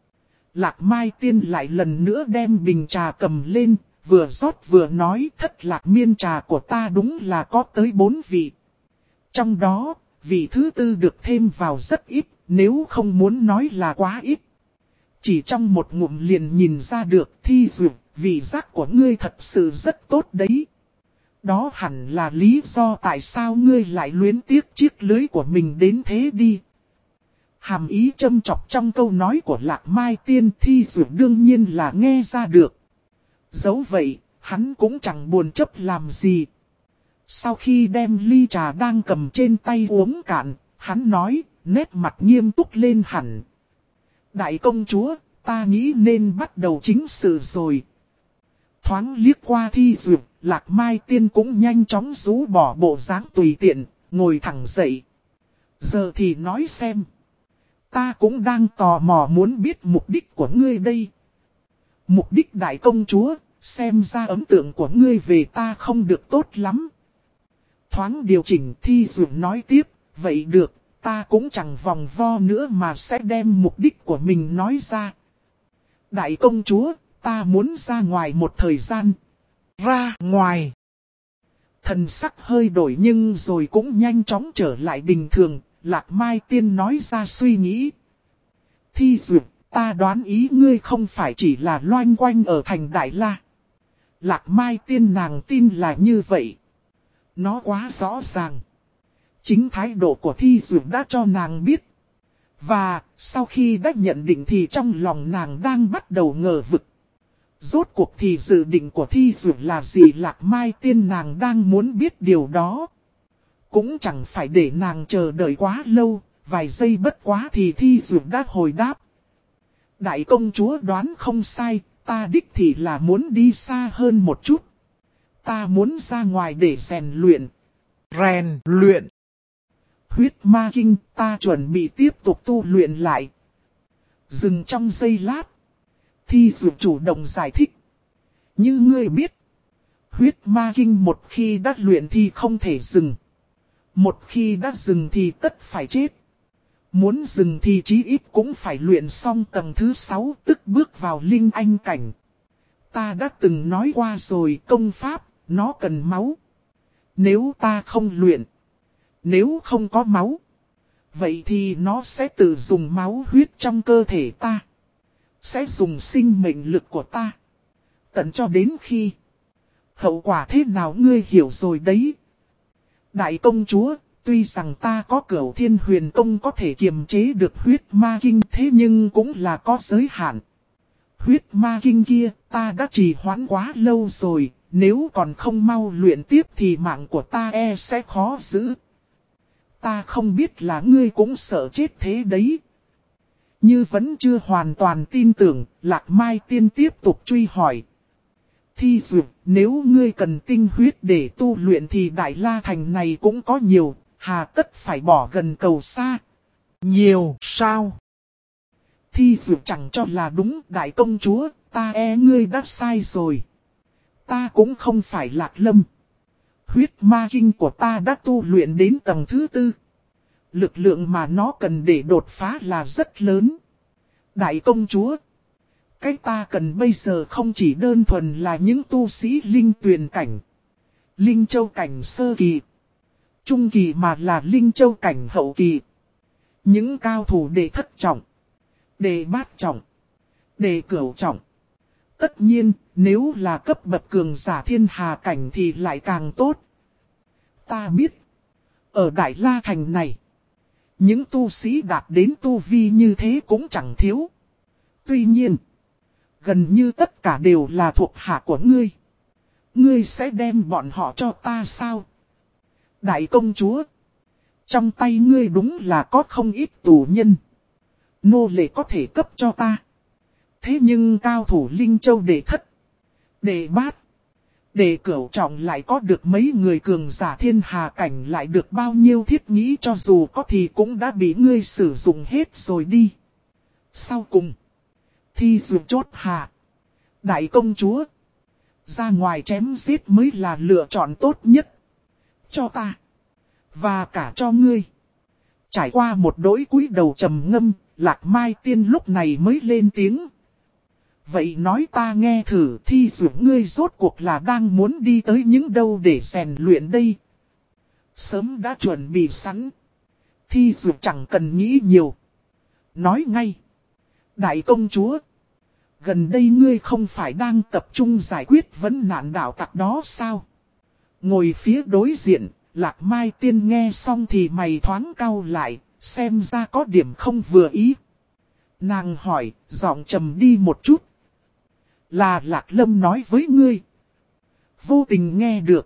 S1: Lạc Mai Tiên lại lần nữa đem bình trà cầm lên, vừa rót vừa nói thất lạc miên trà của ta đúng là có tới bốn vị. Trong đó, vị thứ tư được thêm vào rất ít, nếu không muốn nói là quá ít. Chỉ trong một ngụm liền nhìn ra được Thi Duyệt, vị giác của ngươi thật sự rất tốt đấy. Đó hẳn là lý do tại sao ngươi lại luyến tiếc chiếc lưới của mình đến thế đi. Hàm ý châm chọc trong câu nói của Lạc Mai Tiên Thi Duyệt đương nhiên là nghe ra được. Dẫu vậy, hắn cũng chẳng buồn chấp làm gì. Sau khi đem ly trà đang cầm trên tay uống cạn, hắn nói, nét mặt nghiêm túc lên hẳn. Đại công chúa, ta nghĩ nên bắt đầu chính sự rồi. Thoáng liếc qua Thi Duyệt, Lạc Mai Tiên cũng nhanh chóng rũ bỏ bộ dáng tùy tiện, ngồi thẳng dậy. Giờ thì nói xem. Ta cũng đang tò mò muốn biết mục đích của ngươi đây. Mục đích đại công chúa, xem ra ấn tượng của ngươi về ta không được tốt lắm. Thoáng điều chỉnh Thi Duyệt nói tiếp, vậy được, ta cũng chẳng vòng vo nữa mà sẽ đem mục đích của mình nói ra. Đại công chúa, ta muốn ra ngoài một thời gian. Ra ngoài. Thần sắc hơi đổi nhưng rồi cũng nhanh chóng trở lại bình thường. Lạc Mai Tiên nói ra suy nghĩ. Thi Duyệt, ta đoán ý ngươi không phải chỉ là loanh quanh ở thành Đại La. Lạc Mai Tiên nàng tin là như vậy. Nó quá rõ ràng. Chính thái độ của Thi Duyệt đã cho nàng biết. Và sau khi đã nhận định thì trong lòng nàng đang bắt đầu ngờ vực. Rốt cuộc thì dự định của Thi Duyệt là gì? Lạc Mai Tiên nàng đang muốn biết điều đó. Cũng chẳng phải để nàng chờ đợi quá lâu, vài giây bất quá thì Thi Duyệt đã hồi đáp. Đại công chúa đoán không sai, ta đích thì là muốn đi xa hơn một chút. Ta muốn ra ngoài để rèn luyện. Rèn luyện. Huyết ma kinh ta chuẩn bị tiếp tục tu luyện lại. Dừng trong giây lát. Thi Duyệt chủ động giải thích. Như ngươi biết, huyết ma kinh một khi đã luyện thì không thể dừng. Một khi đã dừng thì tất phải chết. Muốn dừng thì chí ít cũng phải luyện xong tầng thứ sáu, tức bước vào linh anh cảnh. Ta đã từng nói qua rồi, công pháp, nó cần máu. Nếu ta không luyện, nếu không có máu, vậy thì nó sẽ tự dùng máu huyết trong cơ thể ta. Sẽ dùng sinh mệnh lực của ta. Tận cho đến khi hậu quả thế nào ngươi hiểu rồi đấy. Đại công chúa, tuy rằng ta có Cửu Thiên Huyền Công có thể kiềm chế được huyết ma kinh, thế nhưng cũng là có giới hạn. Huyết ma kinh kia ta đã trì hoãn quá lâu rồi, nếu còn không mau luyện tiếp thì mạng của ta e sẽ khó giữ. Ta không biết là ngươi cũng sợ chết thế đấy. Như vẫn chưa hoàn toàn tin tưởng, Lạc Mai Tiên tiếp tục truy hỏi. Thi Duyệt, nếu ngươi cần tinh huyết để tu luyện thì Đại La Thành này cũng có nhiều, hà tất phải bỏ gần cầu xa. Nhiều sao? Thi Duyệt chẳng cho là đúng, đại công chúa, ta e ngươi đã sai rồi. Ta cũng không phải Lạc Lâm. Huyết ma kinh của ta đã tu luyện đến tầng thứ tư. Lực lượng mà nó cần để đột phá là rất lớn. Đại công chúa, cái ta cần bây giờ không chỉ đơn thuần là những tu sĩ linh tuyền cảnh, linh châu cảnh sơ kỳ, trung kỳ, mà là linh châu cảnh hậu kỳ. Những cao thủ đệ thất trọng, đệ bát trọng, đệ cửu trọng. Tất nhiên, nếu là cấp bậc cường giả thiên hà cảnh thì lại càng tốt. Ta biết, ở Đại La Thành này, những tu sĩ đạt đến tu vi như thế cũng chẳng thiếu. Tuy nhiên, gần như tất cả đều là thuộc hạ của ngươi. Ngươi sẽ đem bọn họ cho ta sao? Đại công chúa, trong tay ngươi đúng là có không ít tù nhân. Nô lệ có thể cấp cho ta. Thế nhưng cao thủ Linh Châu đệ thất, đệ bát, đệ cửu trọng lại có được mấy người cường giả thiên hà cảnh, lại được bao nhiêu thiết nghĩ, cho dù có thì cũng đã bị ngươi sử dụng hết rồi đi. Sau cùng, Thi Duyệt chốt hạ. Đại công chúa, ra ngoài chém giết mới là lựa chọn tốt nhất. Cho ta Và cả cho ngươi. Trải qua một đỗi cúi đầu trầm ngâm, Lạc Mai Tiên lúc này mới lên tiếng. Vậy nói ta nghe thử Thi Dược ngươi rốt cuộc là đang muốn đi tới những đâu để rèn luyện đây. Sớm đã chuẩn bị sẵn. Thi Dược chẳng cần nghĩ nhiều. Nói ngay. Đại công chúa. Gần đây ngươi không phải đang tập trung giải quyết vấn nạn đạo tặc đó sao? Ngồi phía đối diện, Lạc Mai Tiên nghe xong thì mày thoáng cau lại, xem ra có điểm không vừa ý. Nàng hỏi, giọng trầm đi một chút. Là Lạc Lâm nói với ngươi. Vô tình nghe được.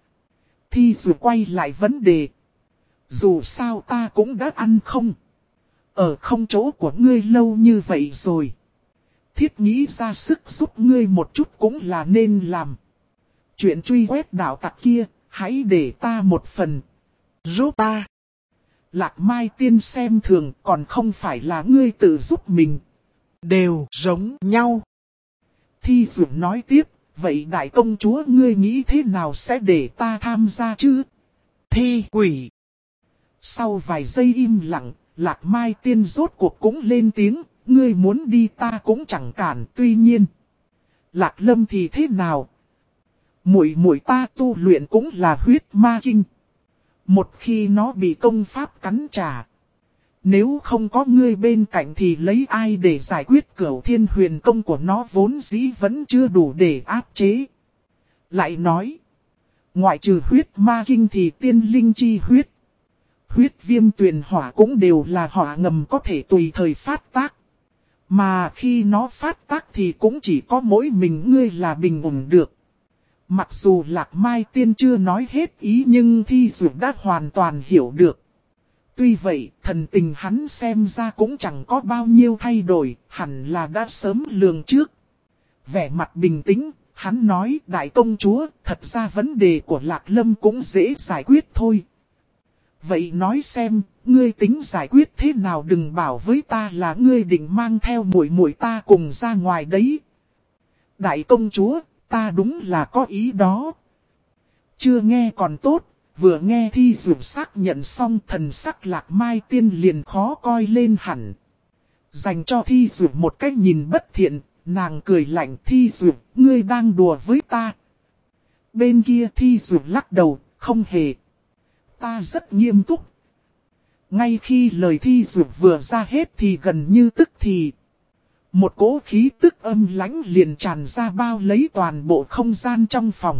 S1: Thi dù quay lại vấn đề. Dù sao ta cũng đã ăn không. Ở không chỗ của ngươi lâu như vậy rồi. Thiết nghĩ ra sức giúp ngươi một chút cũng là nên làm. Chuyện truy quét đạo tặc kia, hãy để ta một phần. Giúp ta. Lạc Mai Tiên xem thường còn không phải là ngươi tự giúp mình. Đều giống nhau. Thi Dược nói tiếp, vậy đại công chúa ngươi nghĩ thế nào sẽ để ta tham gia chứ? Thi quỷ. Sau vài giây im lặng, Lạc Mai Tiên rốt cuộc cũng lên tiếng, ngươi muốn đi ta cũng chẳng cản, tuy nhiên. Lạc Lâm thì thế nào? Muội muội ta tu luyện cũng là huyết ma kinh. Một khi nó bị công pháp cắn trả. Nếu không có ngươi bên cạnh thì lấy ai để giải quyết cửu thiên huyền công của nó vốn dĩ vẫn chưa đủ để áp chế. Lại nói. Ngoại trừ huyết ma kinh thì tiên linh chi huyết. Huyết viêm tuyền hỏa cũng đều là hỏa ngầm có thể tùy thời phát tác. Mà khi nó phát tác thì cũng chỉ có mỗi mình ngươi là bình ổn được. Mặc dù Lạc Mai Tiên chưa nói hết ý nhưng Thi Dược đã hoàn toàn hiểu được. Tuy vậy, thần tình hắn xem ra cũng chẳng có bao nhiêu thay đổi, hẳn là đã sớm lường trước. Vẻ mặt bình tĩnh, hắn nói đại công chúa, thật ra vấn đề của Lạc Lâm cũng dễ giải quyết thôi. Vậy nói xem, ngươi tính giải quyết thế nào đừng bảo với ta là ngươi định mang theo muội muội ta cùng ra ngoài đấy. Đại công chúa, ta đúng là có ý đó. Chưa nghe còn tốt, vừa nghe Thi Dược xác nhận xong thần sắc Lạc Mai Tiên liền khó coi lên hẳn. Dành cho Thi Dược một cách nhìn bất thiện, nàng cười lạnh Thi Dược, ngươi đang đùa với ta. Bên kia Thi Dược lắc đầu, không hề. Ta rất nghiêm túc. Ngay khi lời Thi Dược vừa ra hết thì gần như tức thì. Một cỗ khí tức âm lãnh liền tràn ra bao lấy toàn bộ không gian trong phòng.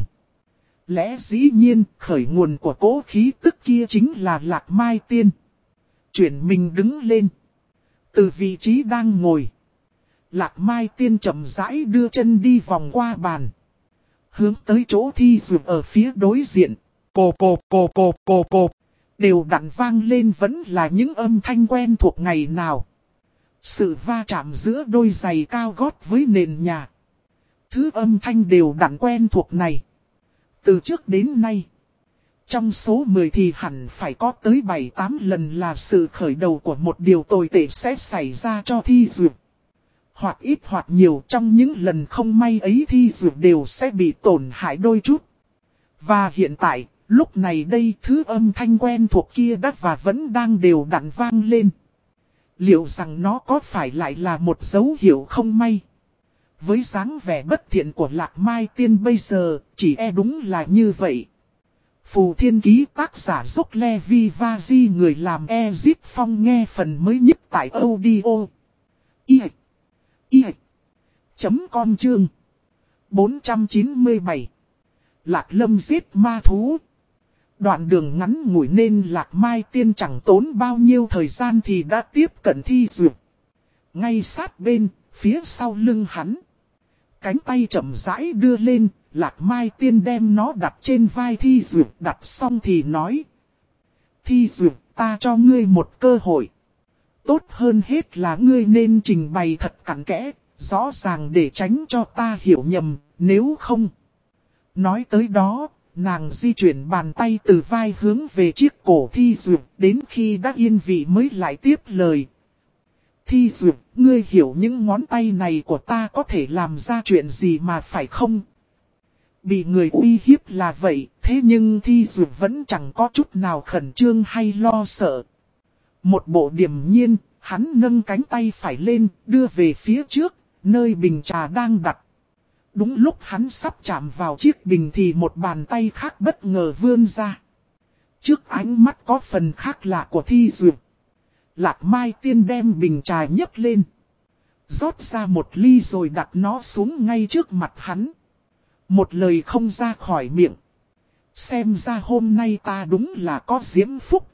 S1: Lẽ dĩ nhiên khởi nguồn của cỗ khí tức kia chính là Lạc Mai Tiên. Chuyển mình đứng lên. Từ vị trí đang ngồi. Lạc Mai Tiên chậm rãi đưa chân đi vòng qua bàn. Hướng tới chỗ Thi Dược ở phía đối diện. Cộp cộp cộp cộp cộp cộp. Đều đặn vang lên vẫn là những âm thanh quen thuộc ngày nào. Sự va chạm giữa đôi giày cao gót với nền nhà. Thứ âm thanh đều đặn quen thuộc này. Từ trước đến nay. Trong số mười thì hẳn phải có tới bảy tám lần là sự khởi đầu của một điều tồi tệ sẽ xảy ra cho Thi Dược. Hoặc ít hoặc nhiều trong những lần không may ấy Thi Dược đều sẽ bị tổn hại đôi chút. Và hiện tại, lúc này đây thứ âm thanh quen thuộc kia đã và vẫn đang đều đặn vang lên. Liệu rằng nó có phải lại là một dấu hiệu không may? Với dáng vẻ bất thiện của Lạc Mai Tiên bây giờ, chỉ e đúng là như vậy. Phù Thiên Ký tác giả Dốc Le Vi Va Di người làm Ezip Phong nghe phần mới nhất tại audio. I I chấm com chương bốn trăm chín mươi bảy. Lạc Lâm giết ma thú. Đoạn đường ngắn ngủi nên Lạc Mai Tiên chẳng tốn bao nhiêu thời gian thì đã tiếp cận Thi Dược. Ngay sát bên, phía sau lưng hắn. Cánh tay chậm rãi đưa lên, Lạc Mai Tiên đem nó đặt trên vai Thi Dược, đặt xong thì nói. Thi Dược, ta cho ngươi một cơ hội. Tốt hơn hết là ngươi nên trình bày thật cặn kẽ, rõ ràng để tránh cho ta hiểu nhầm, nếu không. Nói tới đó, nàng di chuyển bàn tay từ vai hướng về chiếc cổ Thi Dược, đến khi đã yên vị mới lại tiếp lời. Thi Dược, ngươi hiểu những ngón tay này của ta có thể làm ra chuyện gì mà phải không? Bị người uy hiếp là vậy, Thế nhưng Thi Dược vẫn chẳng có chút nào khẩn trương hay lo sợ. Một bộ điềm nhiên, hắn nâng cánh tay phải lên, đưa về phía trước, nơi bình trà đang đặt. Đúng lúc hắn sắp chạm vào chiếc bình thì một bàn tay khác bất ngờ vươn ra. Trước ánh mắt có phần khác lạ của Thi Dược, Lạc Mai Tiên đem bình trà nhấc lên, rót ra một ly rồi đặt nó xuống ngay trước mặt hắn. Một lời không ra khỏi miệng. Xem ra hôm nay ta đúng là có diễm phúc.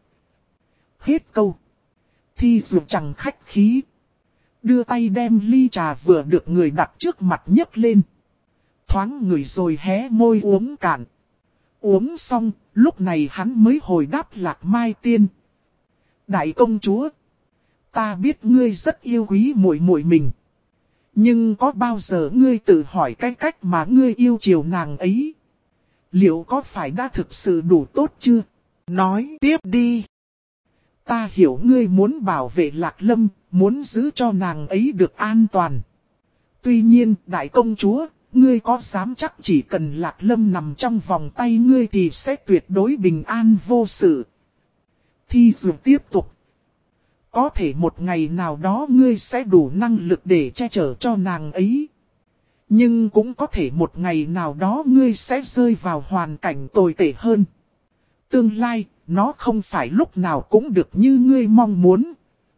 S1: Hết câu. Thi Dược chẳng khách khí, đưa tay đem ly trà vừa được người đặt trước mặt nhấc lên. Thoáng ngửi rồi hé môi uống cạn. Uống xong, lúc này hắn mới hồi đáp Lạc Mai Tiên. Đại công chúa, ta biết ngươi rất yêu quý muội muội mình. Nhưng có bao giờ ngươi tự hỏi cái cách mà ngươi yêu chiều nàng ấy, liệu có phải đã thực sự đủ tốt chưa? Nói tiếp đi. Ta hiểu ngươi muốn bảo vệ Lạc Lâm, muốn giữ cho nàng ấy được an toàn. Tuy nhiên, đại công chúa, ngươi có dám chắc chỉ cần Lạc Lâm nằm trong vòng tay ngươi thì sẽ tuyệt đối bình an vô sự? Thi Dược tiếp tục. Có thể một ngày nào đó ngươi sẽ đủ năng lực để che chở cho nàng ấy. Nhưng cũng có thể một ngày nào đó ngươi sẽ rơi vào hoàn cảnh tồi tệ hơn. Tương lai, nó không phải lúc nào cũng được như ngươi mong muốn.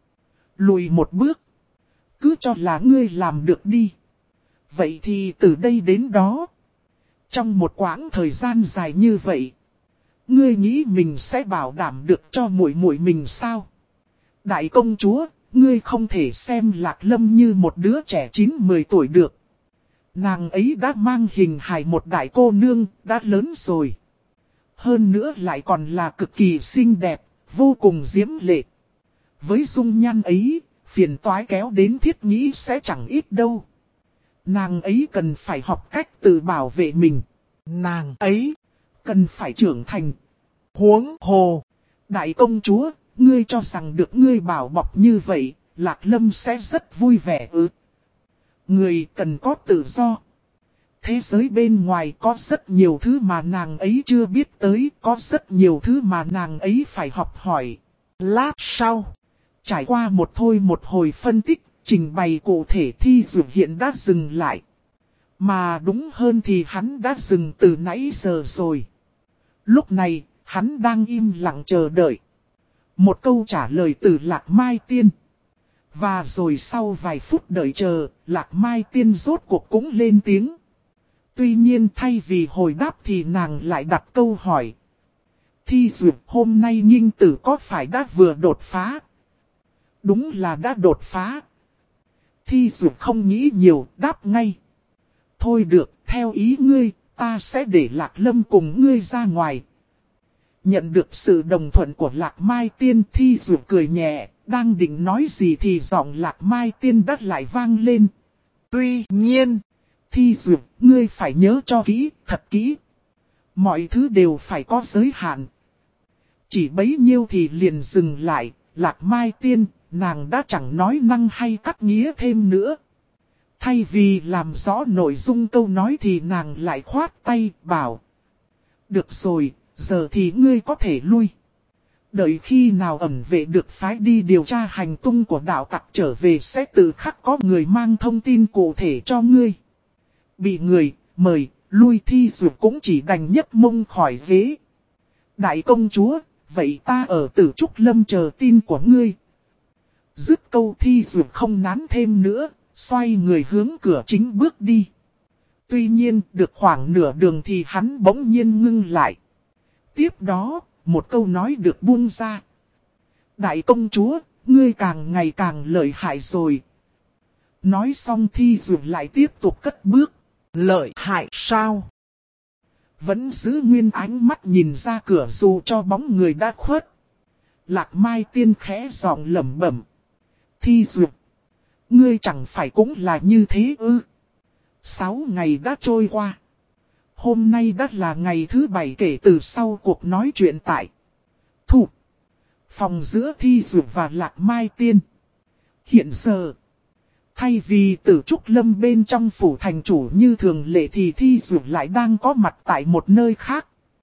S1: Lùi một bước, cứ cho là ngươi làm được đi. Vậy thì từ đây đến đó, trong một quãng thời gian dài như vậy, ngươi nghĩ mình sẽ bảo đảm được cho muội muội mình sao? Đại công chúa, ngươi không thể xem Lạc Lâm như một đứa trẻ chín mười tuổi được. Nàng ấy đã mang hình hài một đại cô nương, đã lớn rồi. Hơn nữa lại còn là cực kỳ xinh đẹp, vô cùng diễm lệ. Với dung nhan ấy, phiền toái kéo đến thiết nghĩ sẽ chẳng ít đâu. Nàng ấy cần phải học cách tự bảo vệ mình. Nàng ấy cần phải trưởng thành. Huống hồ, đại công chúa, ngươi cho rằng được ngươi bảo bọc như vậy, Lạc Lâm sẽ rất vui vẻ ư? Người cần có tự do. Thế giới bên ngoài có rất nhiều thứ mà nàng ấy chưa biết tới, có rất nhiều thứ mà nàng ấy phải học hỏi. Lát sau, trải qua một thôi một hồi phân tích, trình bày cụ thể, Thi Dược hiện đã dừng lại. Mà đúng hơn thì hắn đã dừng từ nãy giờ rồi. Lúc này, hắn đang im lặng chờ đợi một câu trả lời từ Lạc Mai Tiên. Và rồi sau vài phút đợi chờ, Lạc Mai Tiên rốt cuộc cũng lên tiếng. Tuy nhiên thay vì hồi đáp thì nàng lại đặt câu hỏi. Thi Dược, hôm nay Nghinh Tử có phải đã vừa đột phá? Đúng là đã đột phá. Thi Dược không nghĩ nhiều, đáp ngay. Thôi được, theo ý ngươi, ta sẽ để Lạc Lâm cùng ngươi ra ngoài. Nhận được sự đồng thuận của Lạc Mai Tiên, Thi Dược cười nhẹ, đang định nói gì thì giọng Lạc Mai Tiên đắt lại vang lên. Tuy nhiên, Thi Dược, ngươi phải nhớ cho kỹ, thật kỹ. Mọi thứ đều phải có giới hạn. Chỉ bấy nhiêu thì liền dừng lại, Lạc Mai Tiên, nàng đã chẳng nói năng hay cắt nghĩa thêm nữa. Thay vì làm rõ nội dung câu nói thì nàng lại khoát tay, bảo. Được rồi, giờ thì ngươi có thể lui. Đợi khi nào ẩn vệ được phái đi điều tra hành tung của đạo tặc trở về sẽ tự khắc có người mang thông tin cụ thể cho ngươi. Bị người, mời, lui. Thi Dược cũng chỉ đành nhấc mông khỏi ghế. Đại công chúa, vậy ta ở Tử Trúc Lâm chờ tin của ngươi. Dứt câu Thi Dược không nán thêm nữa, xoay người hướng cửa chính bước đi. Tuy nhiên, được khoảng nửa đường thì hắn bỗng nhiên ngưng lại. Tiếp đó, một câu nói được buông ra. Đại công chúa, ngươi càng ngày càng lợi hại rồi. Nói xong Thi Dược lại tiếp tục cất bước. Lợi hại sao? Vẫn giữ nguyên ánh mắt nhìn ra cửa dù cho bóng người đã khuất. Lạc Mai Tiên khẽ giọng lẩm bẩm. Thi Dược, ngươi chẳng phải cũng là như thế ư? Sáu ngày đã trôi qua. Hôm nay đã là ngày thứ bảy kể từ sau cuộc nói chuyện tại Thủ phòng giữa Thi Dược và Lạc Mai Tiên. Hiện giờ, thay vì Tử Trúc Lâm bên trong phủ thành chủ như thường lệ thì Thi Dược lại đang có mặt tại một nơi khác.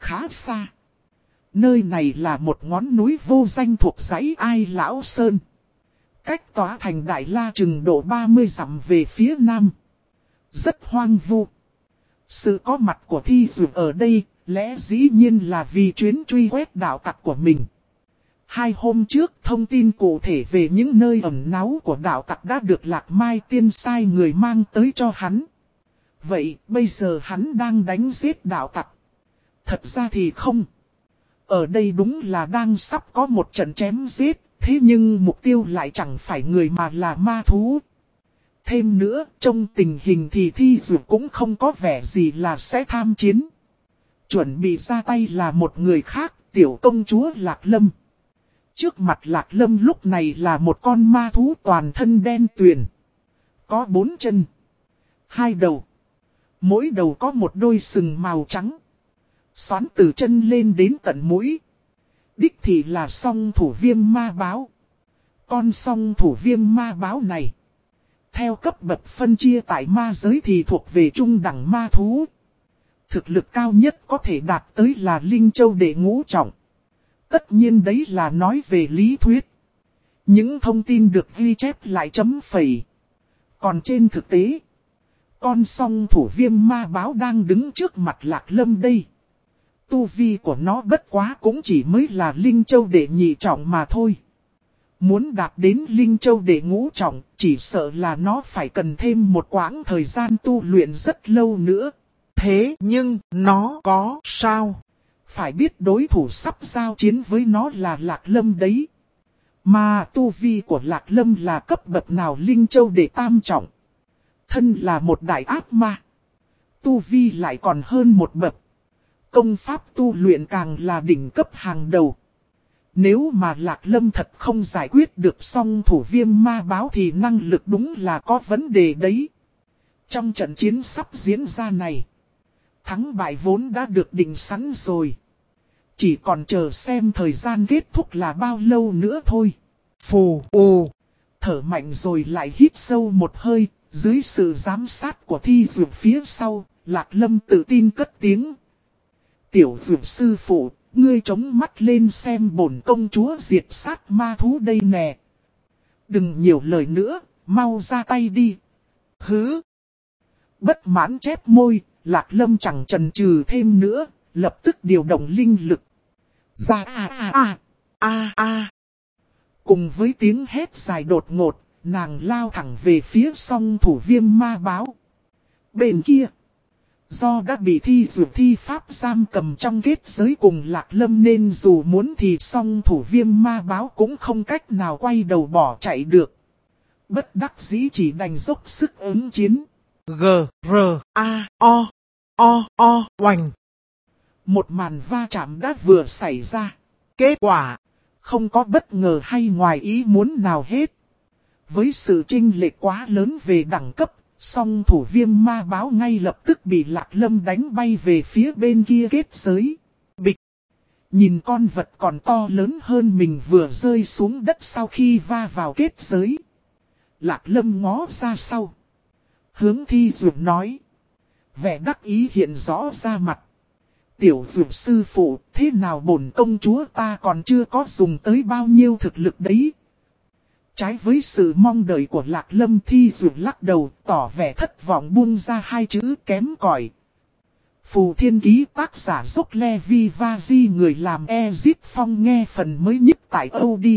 S1: khá xa. Nơi này là một ngón núi vô danh thuộc dãy Ai Lão Sơn. Cách tòa thành Đại La chừng độ ba mươi dặm về phía nam. Rất hoang vu. Sự có mặt của Thi Dụ ở đây, lẽ dĩ nhiên là vì chuyến truy quét đạo tặc của mình. Hai hôm trước, thông tin cụ thể về những nơi ẩn náu của đạo tặc đã được Lạc Mai Tiên sai người mang tới cho hắn. Vậy, bây giờ hắn đang đánh giết đạo tặc. Thật ra thì không. Ở đây đúng là đang sắp có một trận chém giết, thế nhưng mục tiêu lại chẳng phải người mà là ma thú. Thêm nữa, trong tình hình thì Thi Dụ cũng không có vẻ gì là sẽ tham chiến. Chuẩn bị ra tay là một người khác, tiểu công chúa Lạc Lâm. Trước mặt Lạc Lâm lúc này là một con ma thú toàn thân đen tuyền. Có bốn chân, hai đầu. Mỗi đầu có một đôi sừng màu trắng. Xoắn từ chân lên đến tận mũi. Đích thị là song thủ viêm ma báo. Con song thủ viêm ma báo này, theo cấp bậc phân chia tại ma giới thì thuộc về trung đẳng ma thú. Thực lực cao nhất có thể đạt tới là Linh Châu đệ ngũ trọng. Tất nhiên đấy là nói về lý thuyết. Những thông tin được ghi chép lại chấm phẩy. Còn trên thực tế, con song thủ viêm ma báo đang đứng trước mặt Lạc Lâm đây. Tu vi của nó bất quá cũng chỉ mới là Linh Châu đệ nhị trọng mà thôi. Muốn đạt đến Linh Châu đệ ngũ trọng, chỉ sợ là nó phải cần thêm một quãng thời gian tu luyện rất lâu nữa. Thế nhưng, nó có sao? Phải biết đối thủ sắp giao chiến với nó là Lạc Lâm đấy. Mà tu vi của Lạc Lâm là cấp bậc nào Linh Châu đệ tam trọng. Thân là một đại ác ma. Tu vi lại còn hơn một bậc. Công pháp tu luyện càng là đỉnh cấp hàng đầu. Nếu mà Lạc Lâm thật không giải quyết được song thủ viêm ma báo thì năng lực đúng là có vấn đề đấy. Trong trận chiến sắp diễn ra này, thắng bại vốn đã được định sẵn rồi. Chỉ còn chờ xem thời gian kết thúc là bao lâu nữa thôi. Phù ồ, thở mạnh rồi lại hít sâu một hơi. Dưới sự giám sát của Thi Dụ phía sau, Lạc Lâm tự tin cất tiếng. Tiểu Dụ sư phụ, ngươi chống mắt lên xem bổn công chúa diệt sát ma thú đây nè. Đừng nhiều lời nữa, mau ra tay đi. Hứ. Bất mãn chép môi, Lạc Lâm chẳng chần chừ thêm nữa, lập tức điều động linh lực. Ra a a a a a. Cùng với tiếng hét dài đột ngột, nàng lao thẳng về phía song thủ viêm ma báo. Bên kia, do đã bị Thi Dụ thi pháp giam cầm trong kết giới cùng Lạc Lâm nên dù muốn thì song thủ viêm ma báo cũng không cách nào quay đầu bỏ chạy được. Bất đắc dĩ chỉ đành dốc sức ứng chiến. G, R, A, O, O, O, oành. Một màn va chạm đã vừa xảy ra. Kết quả, không có bất ngờ hay ngoài ý muốn nào hết. Với sự chênh lệch quá lớn về đẳng cấp, song thủ viêm ma báo ngay lập tức bị Lạc Lâm đánh bay về phía bên kia kết giới. Bịch! Nhìn con vật còn to lớn hơn mình vừa rơi xuống đất sau khi va vào kết giới. Lạc Lâm ngó ra sau. Hướng Thi Dụ nói. Vẻ đắc ý hiện rõ ra mặt. Tiểu Dụ sư phụ, thế nào bổn công chúa ta còn chưa có dùng tới bao nhiêu thực lực đấy. Trái với sự mong đợi của Lạc Lâm, Thi Dụ lắc đầu, tỏ vẻ thất vọng buông ra hai chữ kém cỏi. Phù Thiên Ký tác giả Dốc Levi Vazi người làm Ezit Phong nghe phần mới nhất tại audio.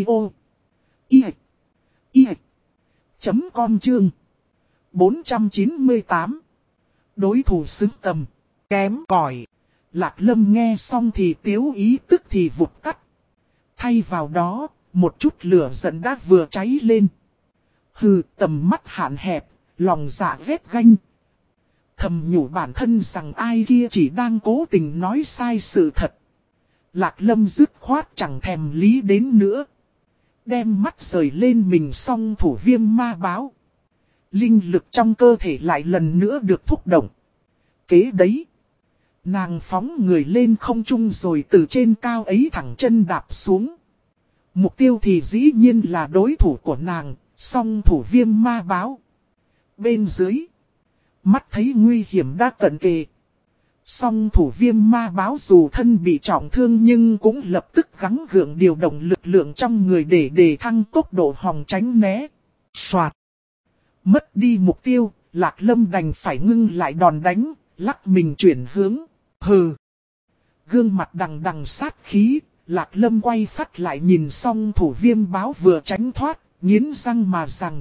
S1: I I chấm com chương bốn trăm chín mươi tám. Đối thủ xứng tầm, kém cỏi. Lạc Lâm nghe xong thì tiếu ý tức thì vụt tắt. Thay vào đó, một chút lửa giận đã vừa cháy lên. Hừ, tầm mắt hạn hẹp, lòng dạ vết ganh. Thầm nhủ bản thân rằng ai kia chỉ đang cố tình nói sai sự thật. Lạc Lâm dứt khoát chẳng thèm lý đến nữa. Đem mắt rời lên mình song thủ viêm ma báo. Linh lực trong cơ thể lại lần nữa được thúc động. Kế đấy, nàng phóng người lên không trung rồi từ trên cao ấy thẳng chân đạp xuống. Mục tiêu thì dĩ nhiên là đối thủ của nàng, song thủ viêm ma báo. Bên dưới, mắt thấy nguy hiểm đã cận kề. Song thủ viêm ma báo dù thân bị trọng thương nhưng cũng lập tức gắng gượng điều động lực lượng trong người để đề thăng tốc độ hòng tránh né. Soạt. Mất đi mục tiêu, Lạc Lâm đành phải ngưng lại đòn đánh, lắc mình chuyển hướng. Hừ. Gương mặt đằng đằng sát khí, Lạc Lâm quay phát lại nhìn song thủ viêm báo vừa tránh thoát, nghiến răng mà rằng.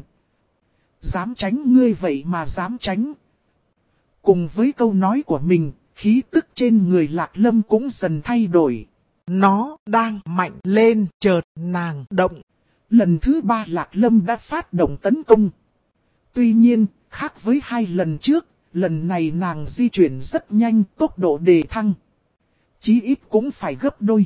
S1: Dám tránh ngươi vậy mà dám tránh. Cùng với câu nói của mình, khí tức trên người Lạc Lâm cũng dần thay đổi. Nó đang mạnh lên, chợt nàng động. Lần thứ ba Lạc Lâm đã phát động tấn công. Tuy nhiên, khác với hai lần trước, lần này nàng di chuyển rất nhanh, tốc độ đề thăng. Chí ít cũng phải gấp đôi.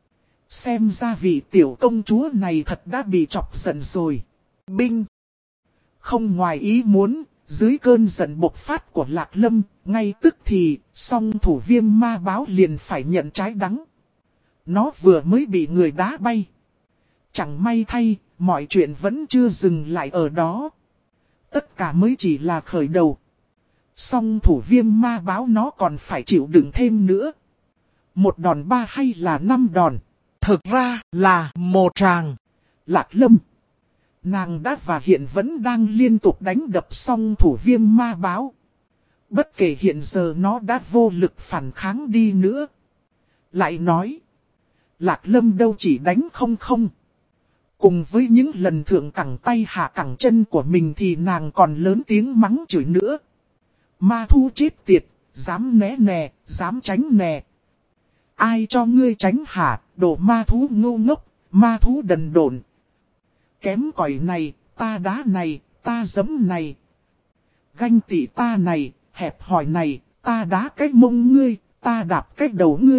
S1: Xem ra vị tiểu công chúa này thật đã bị chọc giận rồi. Binh. Không ngoài ý muốn, dưới cơn giận bộc phát của Lạc Lâm, ngay tức thì, song thủ viêm ma báo liền phải nhận trái đắng. Nó vừa mới bị người đá bay. Chẳng may thay, mọi chuyện vẫn chưa dừng lại ở đó. Tất cả mới chỉ là khởi đầu. Song thủ viêm ma báo nó còn phải chịu đựng thêm nữa. Một đòn ba hay là năm đòn? Thực ra là một tràng. Lạc Lâm. Nàng đã và hiện vẫn đang liên tục đánh đập song thủ viêm ma báo. Bất kể hiện giờ nó đã vô lực phản kháng đi nữa. Lại nói. Lạc Lâm đâu chỉ đánh không không. Cùng với những lần thượng cẳng tay hạ cẳng chân của mình thì nàng còn lớn tiếng mắng chửi nữa. Ma thu chết tiệt, dám né nè, dám tránh nè. Ai cho ngươi tránh hả, đồ ma thú ngu ngốc, ma thú đần độn. Kém cỏi này, ta đá này, ta giấm này. Ganh tị ta này, hẹp hỏi này, ta đá cái mông ngươi, ta đạp cái đầu ngươi.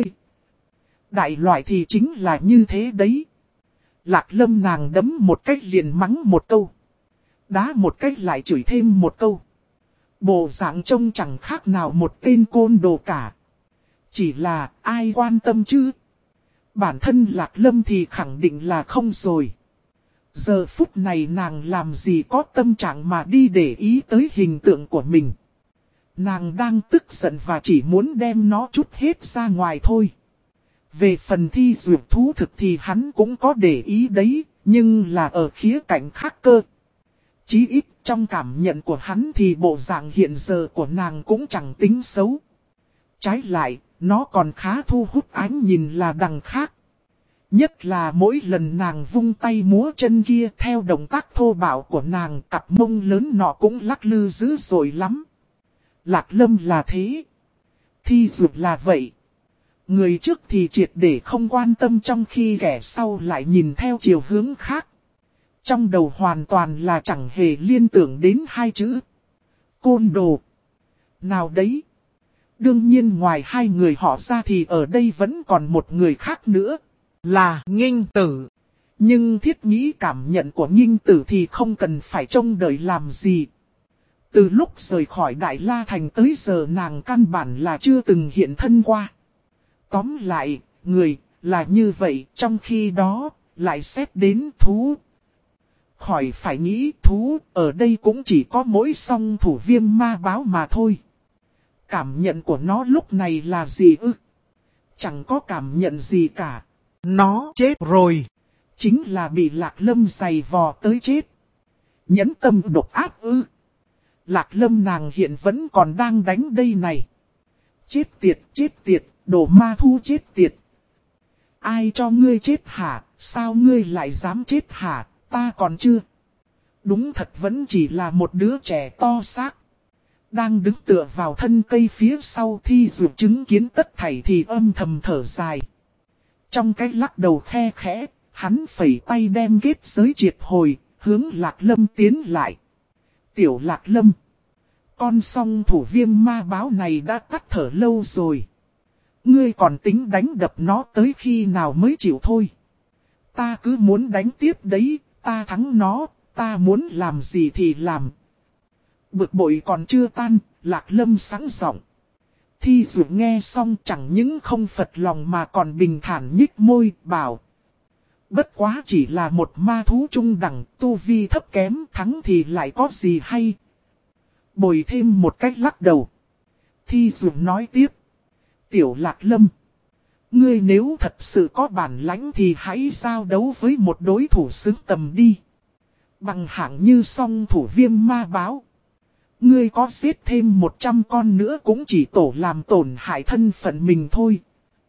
S1: Đại loại thì chính là như thế đấy. Lạc Lâm nàng đấm một cách liền mắng một câu. Đá một cách lại chửi thêm một câu. Bộ dạng trông chẳng khác nào một tên côn đồ cả. Chỉ là ai quan tâm chứ? Bản thân Lạc Lâm thì khẳng định là không rồi. Giờ phút này nàng làm gì có tâm trạng mà đi để ý tới hình tượng của mình. Nàng đang tức giận và chỉ muốn đem nó trút hết ra ngoài thôi. Về phần thi dược thú thực thì hắn cũng có để ý đấy, nhưng là ở khía cạnh khác cơ. Chí ít trong cảm nhận của hắn thì bộ dạng hiện giờ của nàng cũng chẳng tính xấu. Trái lại, nó còn khá thu hút ánh nhìn là đằng khác. Nhất là mỗi lần nàng vung tay múa chân kia theo động tác thô bạo của nàng, cặp mông lớn nọ cũng lắc lư dữ dội lắm. Lạc Lâm là thế. Thi dược là vậy. Người trước thì triệt để không quan tâm trong khi kẻ sau lại nhìn theo chiều hướng khác. Trong đầu hoàn toàn là chẳng hề liên tưởng đến hai chữ. Côn đồ. Nào đấy. Đương nhiên ngoài hai người họ ra thì ở đây vẫn còn một người khác nữa. Là Nghinh Tử. Nhưng thiết nghĩ cảm nhận của Nghinh Tử thì không cần phải trông đợi làm gì. Từ lúc rời khỏi Đại La Thành tới giờ nàng căn bản là chưa từng hiện thân qua. Tóm lại, người là như vậy, trong khi đó lại xét đến thú. Khỏi phải nghĩ thú, ở đây cũng chỉ có mỗi song thủ viêm ma báo mà thôi. Cảm nhận của nó lúc này là gì ư? Chẳng có cảm nhận gì cả. Nó chết rồi. Chính là bị Lạc Lâm giày vò tới chết. Nhẫn tâm độc ác ư? Lạc Lâm nàng hiện vẫn còn đang đánh đây này. Chết tiệt, chết tiệt, đồ ma thu chết tiệt. Ai cho ngươi chết hả? Sao ngươi lại dám chết hả? Ta còn chưa. Đúng thật vẫn chỉ là một đứa trẻ to xác. Đang đứng tựa vào thân cây phía sau Thi Dược chứng kiến tất thảy thì âm thầm thở dài. Trong cái lắc đầu khe khẽ, hắn phẩy tay đem kết giới triệt hồi, hướng Lạc Lâm tiến lại. Tiểu Lạc Lâm. Con song thủ viêm ma báo này đã tắt thở lâu rồi. Ngươi còn tính đánh đập nó tới khi nào mới chịu thôi. Ta cứ muốn đánh tiếp đấy, ta thắng nó, ta muốn làm gì thì làm. Bực bội còn chưa tan, Lạc Lâm sáng giọng. Thi Dược nghe xong chẳng những không phật lòng mà còn bình thản nhích môi, bảo. Bất quá chỉ là một ma thú trung đẳng, tu vi thấp kém, thắng thì lại có gì hay. Bồi thêm một cách lắc đầu. Thi Dược nói tiếp. Tiểu Lạc Lâm, ngươi nếu thật sự có bản lãnh thì hãy giao đấu với một đối thủ xứng tầm đi. Bằng hạng như song thủ Viêm Ma Báo. Ngươi có giết thêm một trăm con nữa cũng chỉ tổ làm tổn hại thân phận mình thôi.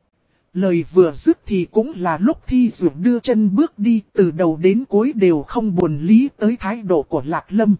S1: Lời vừa dứt thì cũng là lúc Thi Dược đưa chân bước đi, từ đầu đến cuối đều không buồn lý tới thái độ của Lạc Lâm.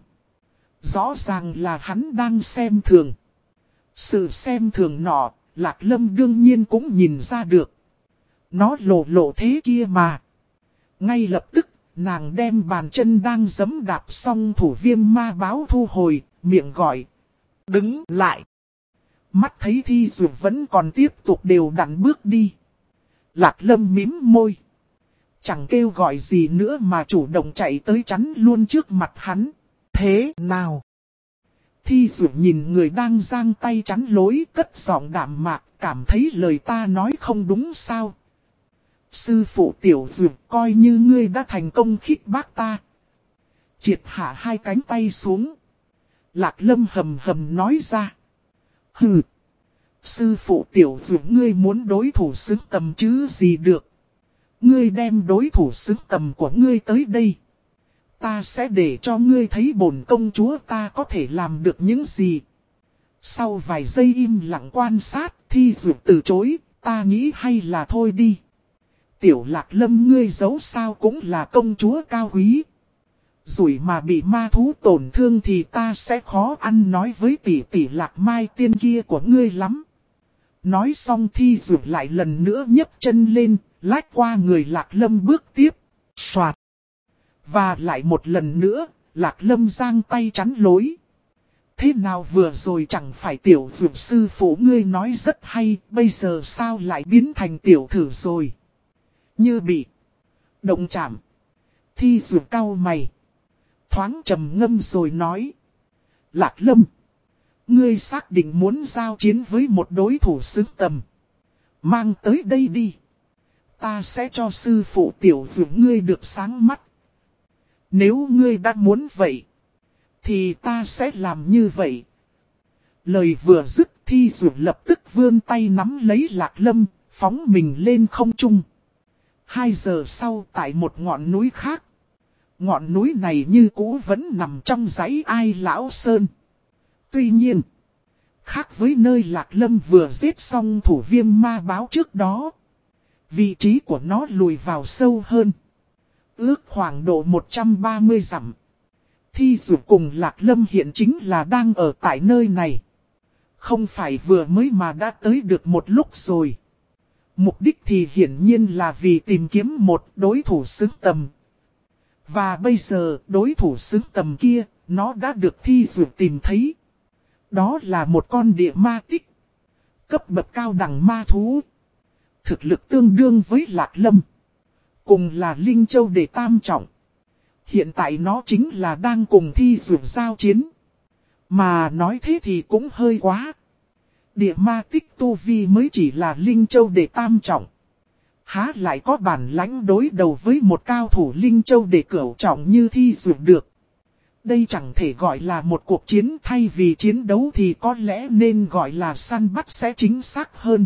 S1: Rõ ràng là hắn đang xem thường. Sự xem thường nọ, Lạc Lâm đương nhiên cũng nhìn ra được. Nó lộ lộ thế kia mà. Ngay lập tức, nàng đem bàn chân đang giẫm đạp xong thủ Viêm Ma Báo thu hồi, miệng gọi. Đứng lại. Mắt thấy Thi Dược vẫn còn tiếp tục đều đặn bước đi. Lạc Lâm mím môi. Chẳng kêu gọi gì nữa mà chủ động chạy tới chắn luôn trước mặt hắn. Thế nào? Thi Dược nhìn người đang giang tay chắn lối, cất giọng đạm mạc, cảm thấy lời ta nói không đúng sao. Sư phụ Tiểu Dược, coi như ngươi đã thành công khích bác ta. Triệt hạ hai cánh tay xuống. Lạc Lâm hầm hầm nói ra. Hừ. Sư phụ Tiểu Dược, ngươi muốn đối thủ xứng tầm chứ gì được. Ngươi đem đối thủ xứng tầm của ngươi tới đây. Ta sẽ để cho ngươi thấy bổn công chúa ta có thể làm được những gì. Sau vài giây im lặng quan sát, Thi Dược từ chối, ta nghĩ hay là thôi đi. Tiểu Lạc Lâm, ngươi giấu sao cũng là công chúa cao quý. Rủi mà bị ma thú tổn thương thì ta sẽ khó ăn nói với tỷ tỷ Lạc Mai tiên kia của ngươi lắm. Nói xong Thi Dược lại lần nữa nhấc chân lên, lách qua người Lạc Lâm bước tiếp. Soạt. Và lại một lần nữa, Lạc Lâm giang tay chắn lối. Thế nào vừa rồi chẳng phải Tiểu Dược sư phụ ngươi nói rất hay, bây giờ sao lại biến thành tiểu thử rồi. Như bị động chạm. Thi Dược cau mày. Thoáng trầm ngâm rồi nói. Lạc Lâm, ngươi xác định muốn giao chiến với một đối thủ xứng tầm. Mang tới đây đi. Ta sẽ cho sư phụ Tiểu Dược ngươi được sáng mắt. Nếu ngươi đã muốn vậy, thì ta sẽ làm như vậy. Lời vừa dứt, Thi Dược lập tức vươn tay nắm lấy Lạc Lâm, phóng mình lên không trung. Hai giờ sau tại một ngọn núi khác. Ngọn núi này như cũ vẫn nằm trong dãy Ai Lão Sơn. Tuy nhiên, khác với nơi Lạc Lâm vừa giết xong thủ Viêm Ma Báo trước đó, vị trí của nó lùi vào sâu hơn. Ước khoảng độ một trăm ba mươi dặm. Thi Dược cùng Lạc Lâm hiện chính là đang ở tại nơi này. Không phải vừa mới mà đã tới được một lúc rồi. Mục đích thì hiển nhiên là vì tìm kiếm một đối thủ xứng tầm. Và bây giờ đối thủ xứng tầm kia, nó đã được Thi Dược tìm thấy. Đó là một con địa ma tích. Cấp bậc cao đẳng ma thú. Thực lực tương đương với Lạc Lâm. Cùng là Linh Châu Đệ Tam Trọng. Hiện tại nó chính là đang cùng Thi Dược giao chiến. Mà nói thế thì cũng hơi quá. Địa ma tích tu vi mới chỉ là Linh Châu Đệ Tam Trọng. Há lại có bản lãnh đối đầu với một cao thủ Linh Châu Đệ Cửu Trọng như Thi Dược được. Đây chẳng thể gọi là một cuộc chiến, thay vì chiến đấu thì có lẽ nên gọi là săn bắt sẽ chính xác hơn.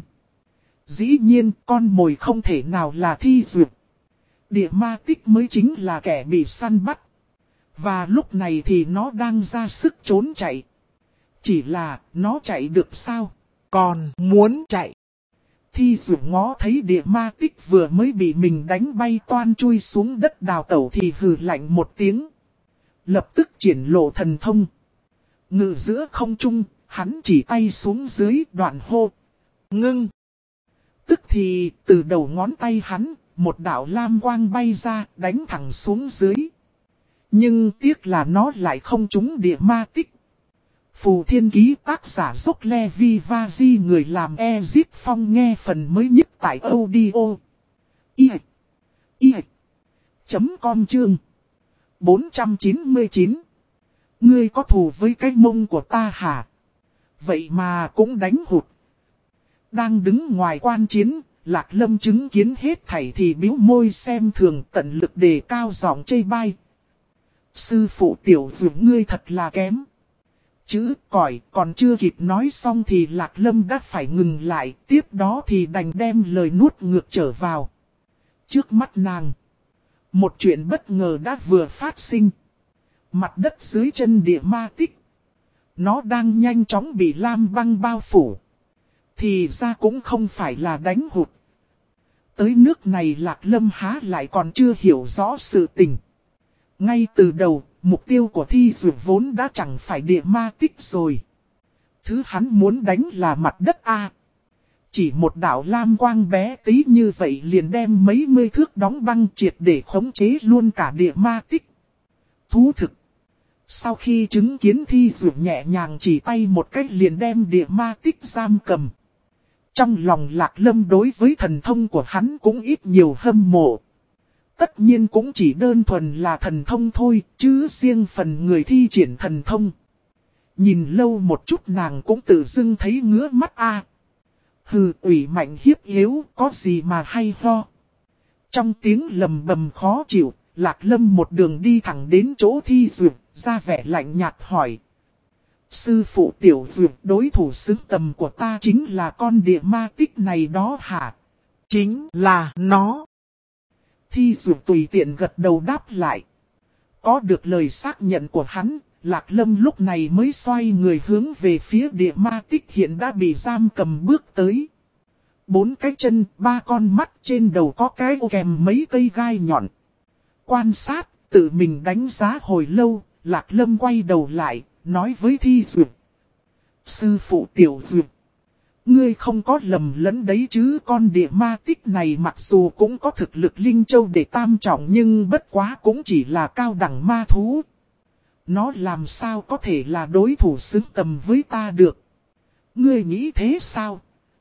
S1: Dĩ nhiên con mồi không thể nào là Thi Dược. Địa ma tích mới chính là kẻ bị săn bắt. Và lúc này thì nó đang ra sức trốn chạy. Chỉ là nó chạy được sao? Còn muốn chạy. Thi Dược ngó thấy địa ma tích vừa mới bị mình đánh bay toan chui xuống đất đào tẩu thì hừ lạnh một tiếng. Lập tức triển lộ thần thông. Ngự giữa không trung, hắn chỉ tay xuống dưới đoạn hô. Ngưng. Tức thì từ đầu ngón tay hắn, một đạo lam quang bay ra đánh thẳng xuống dưới. Nhưng tiếc là nó lại không trúng địa ma tích. Phù Thiên Ký tác giả Dốc Levi Vazi, người làm Ezip Phong, nghe phần mới nhất tại audio. I I chấm com chương bốn trăm chín mươi chín. Ngươi có thù với cái mông của ta hả? Vậy mà cũng đánh hụt. Đang đứng ngoài quan chiến, Lạc Lâm chứng kiến hết thảy thì bĩu môi xem thường, tận lực đề cao giọng chê bai. Sư phụ Tiểu Dược ngươi thật là kém. Chữ còi còn chưa kịp nói xong thì Lạc Lâm đã phải ngừng lại, tiếp đó thì đành đem lời nuốt ngược trở vào. Trước mắt nàng, một chuyện bất ngờ đã vừa phát sinh. Mặt đất dưới chân địa ma tích, nó đang nhanh chóng bị lam băng bao phủ. Thì ra cũng không phải là đánh hụt. Tới nước này Lạc Lâm há lại còn chưa hiểu rõ sự tình. Ngay từ đầu, mục tiêu của thi dược vốn đã chẳng phải địa ma tích rồi. Thứ hắn muốn đánh là mặt đất A. Chỉ một đạo lam quang bé tí như vậy liền đem mấy mươi thước đóng băng triệt để khống chế luôn cả địa ma tích. Thú thực. Sau khi chứng kiến thi dược nhẹ nhàng chỉ tay một cách liền đem địa ma tích giam cầm. Trong lòng Lạc Lâm đối với thần thông của hắn cũng ít nhiều hâm mộ. Tất nhiên cũng chỉ đơn thuần là thần thông thôi, chứ riêng phần người thi triển thần thông. Nhìn lâu một chút nàng cũng tự dưng thấy ngứa mắt a. À. Hừ, ủy mạnh hiếp yếu, có gì mà hay ho. Trong tiếng lầm bầm khó chịu, Lạc Lâm một đường đi thẳng đến chỗ thi dược, ra vẻ lạnh nhạt hỏi. Sư phụ tiểu dược, đối thủ xứng tầm của ta chính là con địa ma tích này đó hả?
S2: Chính là nó.
S1: Thi dược tùy tiện gật đầu đáp lại. Có được lời xác nhận của hắn, Lạc Lâm lúc này mới xoay người hướng về phía địa ma tích hiện đã bị giam cầm bước tới. Bốn cái chân, ba con mắt, trên đầu có cái ô kèm mấy cây gai nhọn. Quan sát, tự mình đánh giá hồi lâu, Lạc Lâm quay đầu lại, nói với thi dược. Sư phụ tiểu dược, ngươi không có lầm lẫn đấy chứ, con địa ma tích này mặc dù cũng có thực lực linh châu để tam trọng nhưng bất quá cũng chỉ là cao đẳng ma thú. Nó làm sao có thể là đối thủ xứng tầm với ta được? Ngươi nghĩ thế sao?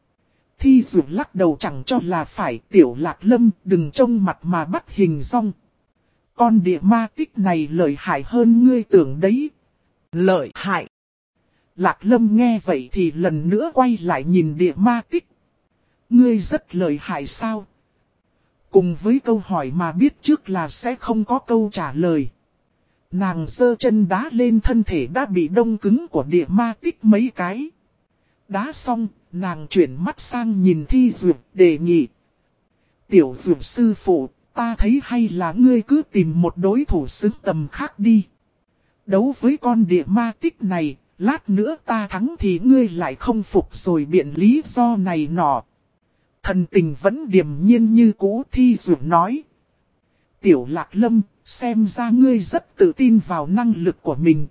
S1: Thi dược lắc đầu chẳng cho là phải, tiểu Lạc Lâm đừng trông mặt mà bắt hình dong. Con địa ma tích này lợi hại hơn ngươi tưởng đấy.
S2: Lợi hại.
S1: Lạc Lâm nghe vậy thì lần nữa quay lại nhìn địa ma tích. Ngươi rất lợi hại sao? Cùng với câu hỏi mà biết trước là sẽ không có câu trả lời. Nàng giơ chân đá lên thân thể đã bị đông cứng của địa ma tích mấy cái. Đá xong, nàng chuyển mắt sang nhìn thi dược, đề nghị. Tiểu dược sư phụ, ta thấy hay là ngươi cứ tìm một đối thủ xứng tầm khác đi. Đấu với con địa ma tích này, lát nữa ta thắng thì ngươi lại không phục rồi biện lý do này nọ. Thần tình vẫn điềm nhiên như cũ, thi dược nói. Tiểu Lạc Lâm, xem ra ngươi rất tự tin vào năng lực của mình.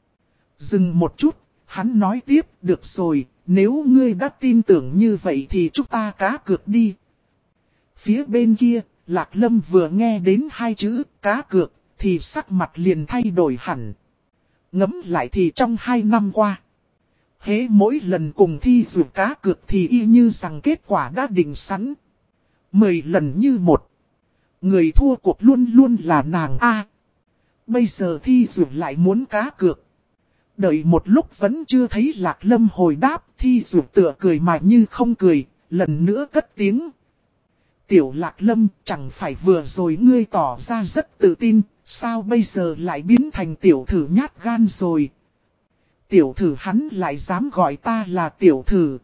S1: Dừng một chút, hắn nói tiếp, được rồi, nếu ngươi đã tin tưởng như vậy thì chúng ta cá cược đi. Phía bên kia, Lạc Lâm vừa nghe đến hai chữ cá cược, thì sắc mặt liền thay đổi hẳn. Ngẫm lại thì trong hai năm qua, hễ mỗi lần cùng thi dù cá cược thì y như rằng kết quả đã định sẵn. Mười lần như một. Người thua cuộc luôn luôn là nàng A. Bây giờ thi dù lại muốn cá cược. Đợi một lúc vẫn chưa thấy Lạc Lâm hồi đáp, thi dù tựa cười mà như không cười, lần nữa cất tiếng. Tiểu Lạc Lâm, chẳng phải vừa rồi ngươi tỏ ra rất tự tin, sao bây giờ lại biến thành tiểu thử nhát gan rồi? Tiểu thử hắn lại dám gọi ta là tiểu thử.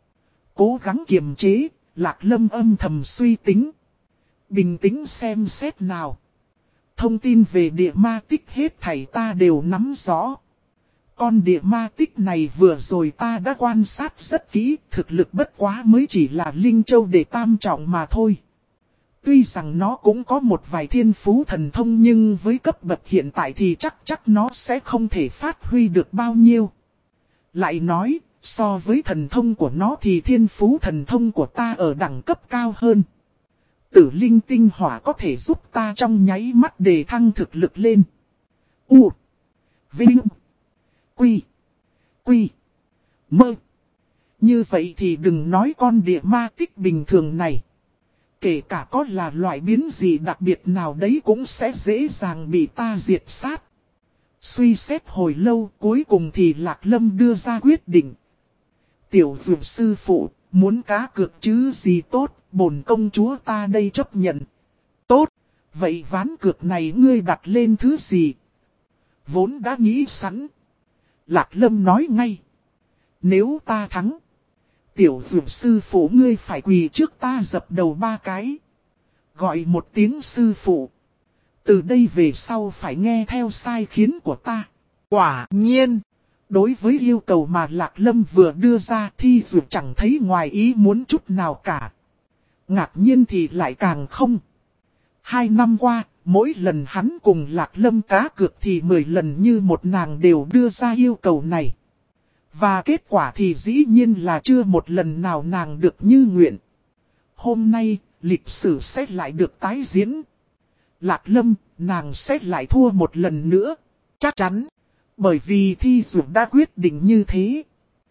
S1: Cố gắng kiềm chế, Lạc Lâm âm thầm suy tính. Bình tĩnh xem xét nào. Thông tin về địa ma tích hết thảy ta đều nắm rõ. Con địa ma tích này vừa rồi ta đã quan sát rất kỹ, thực lực bất quá mới chỉ là linh châu để tam trọng mà thôi. Tuy rằng nó cũng có một vài thiên phú thần thông nhưng với cấp bậc hiện tại thì chắc chắc nó sẽ không thể phát huy được bao nhiêu. Lại nói, so với thần thông của nó thì thiên phú thần thông của ta ở đẳng cấp cao hơn. Tử linh tinh hỏa có thể giúp ta trong nháy mắt để thăng thực lực lên. U. Vinh. Quy. Quy. Mơ. Như vậy thì đừng nói con địa ma tích bình thường này. Kể cả có là loại biến gì đặc biệt nào đấy cũng sẽ dễ dàng bị ta diệt sát. Suy xét hồi lâu cuối cùng thì Lạc Lâm đưa ra quyết định. Tiểu dược sư phụ, muốn cá cược chứ gì tốt, bổn công chúa ta đây chấp nhận. Tốt, vậy ván cược này ngươi đặt lên thứ gì? Vốn đã nghĩ sẵn. Lạc Lâm nói ngay. Nếu ta thắng, tiểu dược sư phụ ngươi phải quỳ trước ta dập đầu ba cái. Gọi một tiếng sư phụ. Từ đây về sau phải nghe theo sai khiến của ta.
S2: Quả nhiên.
S1: Đối với yêu cầu mà Lạc Lâm vừa đưa ra Thi Dược chẳng thấy ngoài ý muốn chút nào cả. Ngạc nhiên thì lại càng không. Hai năm qua, mỗi lần hắn cùng Lạc Lâm cá cược thì mười lần như một nàng đều đưa ra yêu cầu này. Và kết quả thì dĩ nhiên là chưa một lần nào nàng được như nguyện. Hôm nay, lịch sử sẽ lại được tái diễn. Lạc Lâm, nàng sẽ lại thua một lần nữa.
S2: Chắc chắn.
S1: Bởi vì Thi Dược đã quyết định như thế.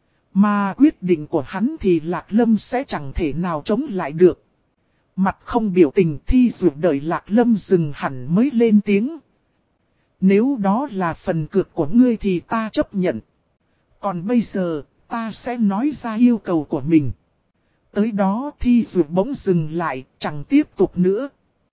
S1: Mà quyết định của hắn thì Lạc Lâm sẽ chẳng thể nào chống lại được. Mặt không biểu tình Thi Dược đợi Lạc Lâm dừng hẳn mới lên tiếng. Nếu đó là phần cược của ngươi thì ta chấp nhận. Còn bây giờ, ta sẽ nói ra yêu cầu của mình. Tới đó Thi Dược bỗng dừng lại, chẳng tiếp tục nữa.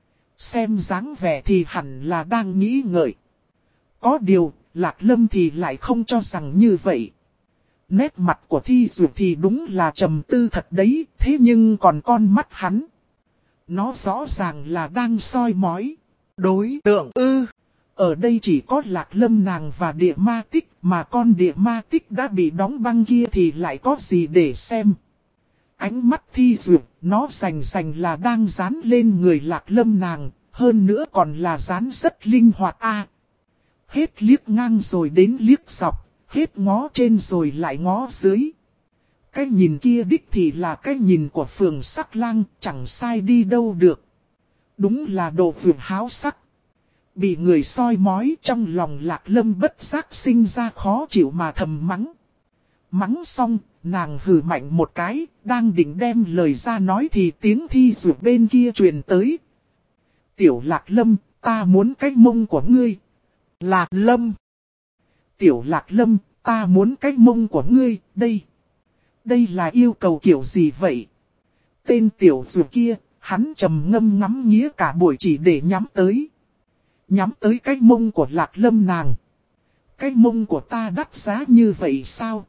S1: Xem dáng vẻ thì hẳn là đang nghĩ ngợi. Có điều, Lạc Lâm thì lại không cho rằng như vậy. Nét mặt của Thi Dược thì đúng là trầm tư thật đấy, thế nhưng còn con mắt hắn. Nó rõ ràng là đang soi mói.
S2: Đối tượng ư.
S1: Ở đây chỉ có Lạc Lâm nàng và địa ma tích, mà con địa ma tích đã bị đóng băng kia thì lại có gì để xem. Ánh mắt Thi Dược, nó rành rành là đang dán lên người Lạc Lâm nàng, hơn nữa còn là dán rất linh hoạt a. Hết liếc ngang rồi đến liếc dọc, hết ngó trên rồi lại ngó dưới. Cái nhìn kia đích thì là cái nhìn của Phường Sắc Lang, chẳng sai đi đâu được. Đúng là đồ vườn háo sắc. Bị người soi mói trong lòng Lạc Lâm bất giác sinh ra khó chịu mà thầm mắng. Mắng xong, nàng hừ mạnh một cái, đang định đem lời ra nói thì tiếng Thi Dược bên kia truyền tới. Tiểu Lạc Lâm, ta muốn cái mông của ngươi.
S2: Lạc Lâm.
S1: Tiểu Lạc Lâm, ta muốn cái mông của ngươi, đây. Đây là yêu cầu kiểu gì vậy? Tên tiểu dược kia, hắn trầm ngâm ngắm nghía cả buổi chỉ để nhắm tới. Nhắm tới cái mông của Lạc Lâm nàng. Cái mông của ta đắt giá như vậy sao?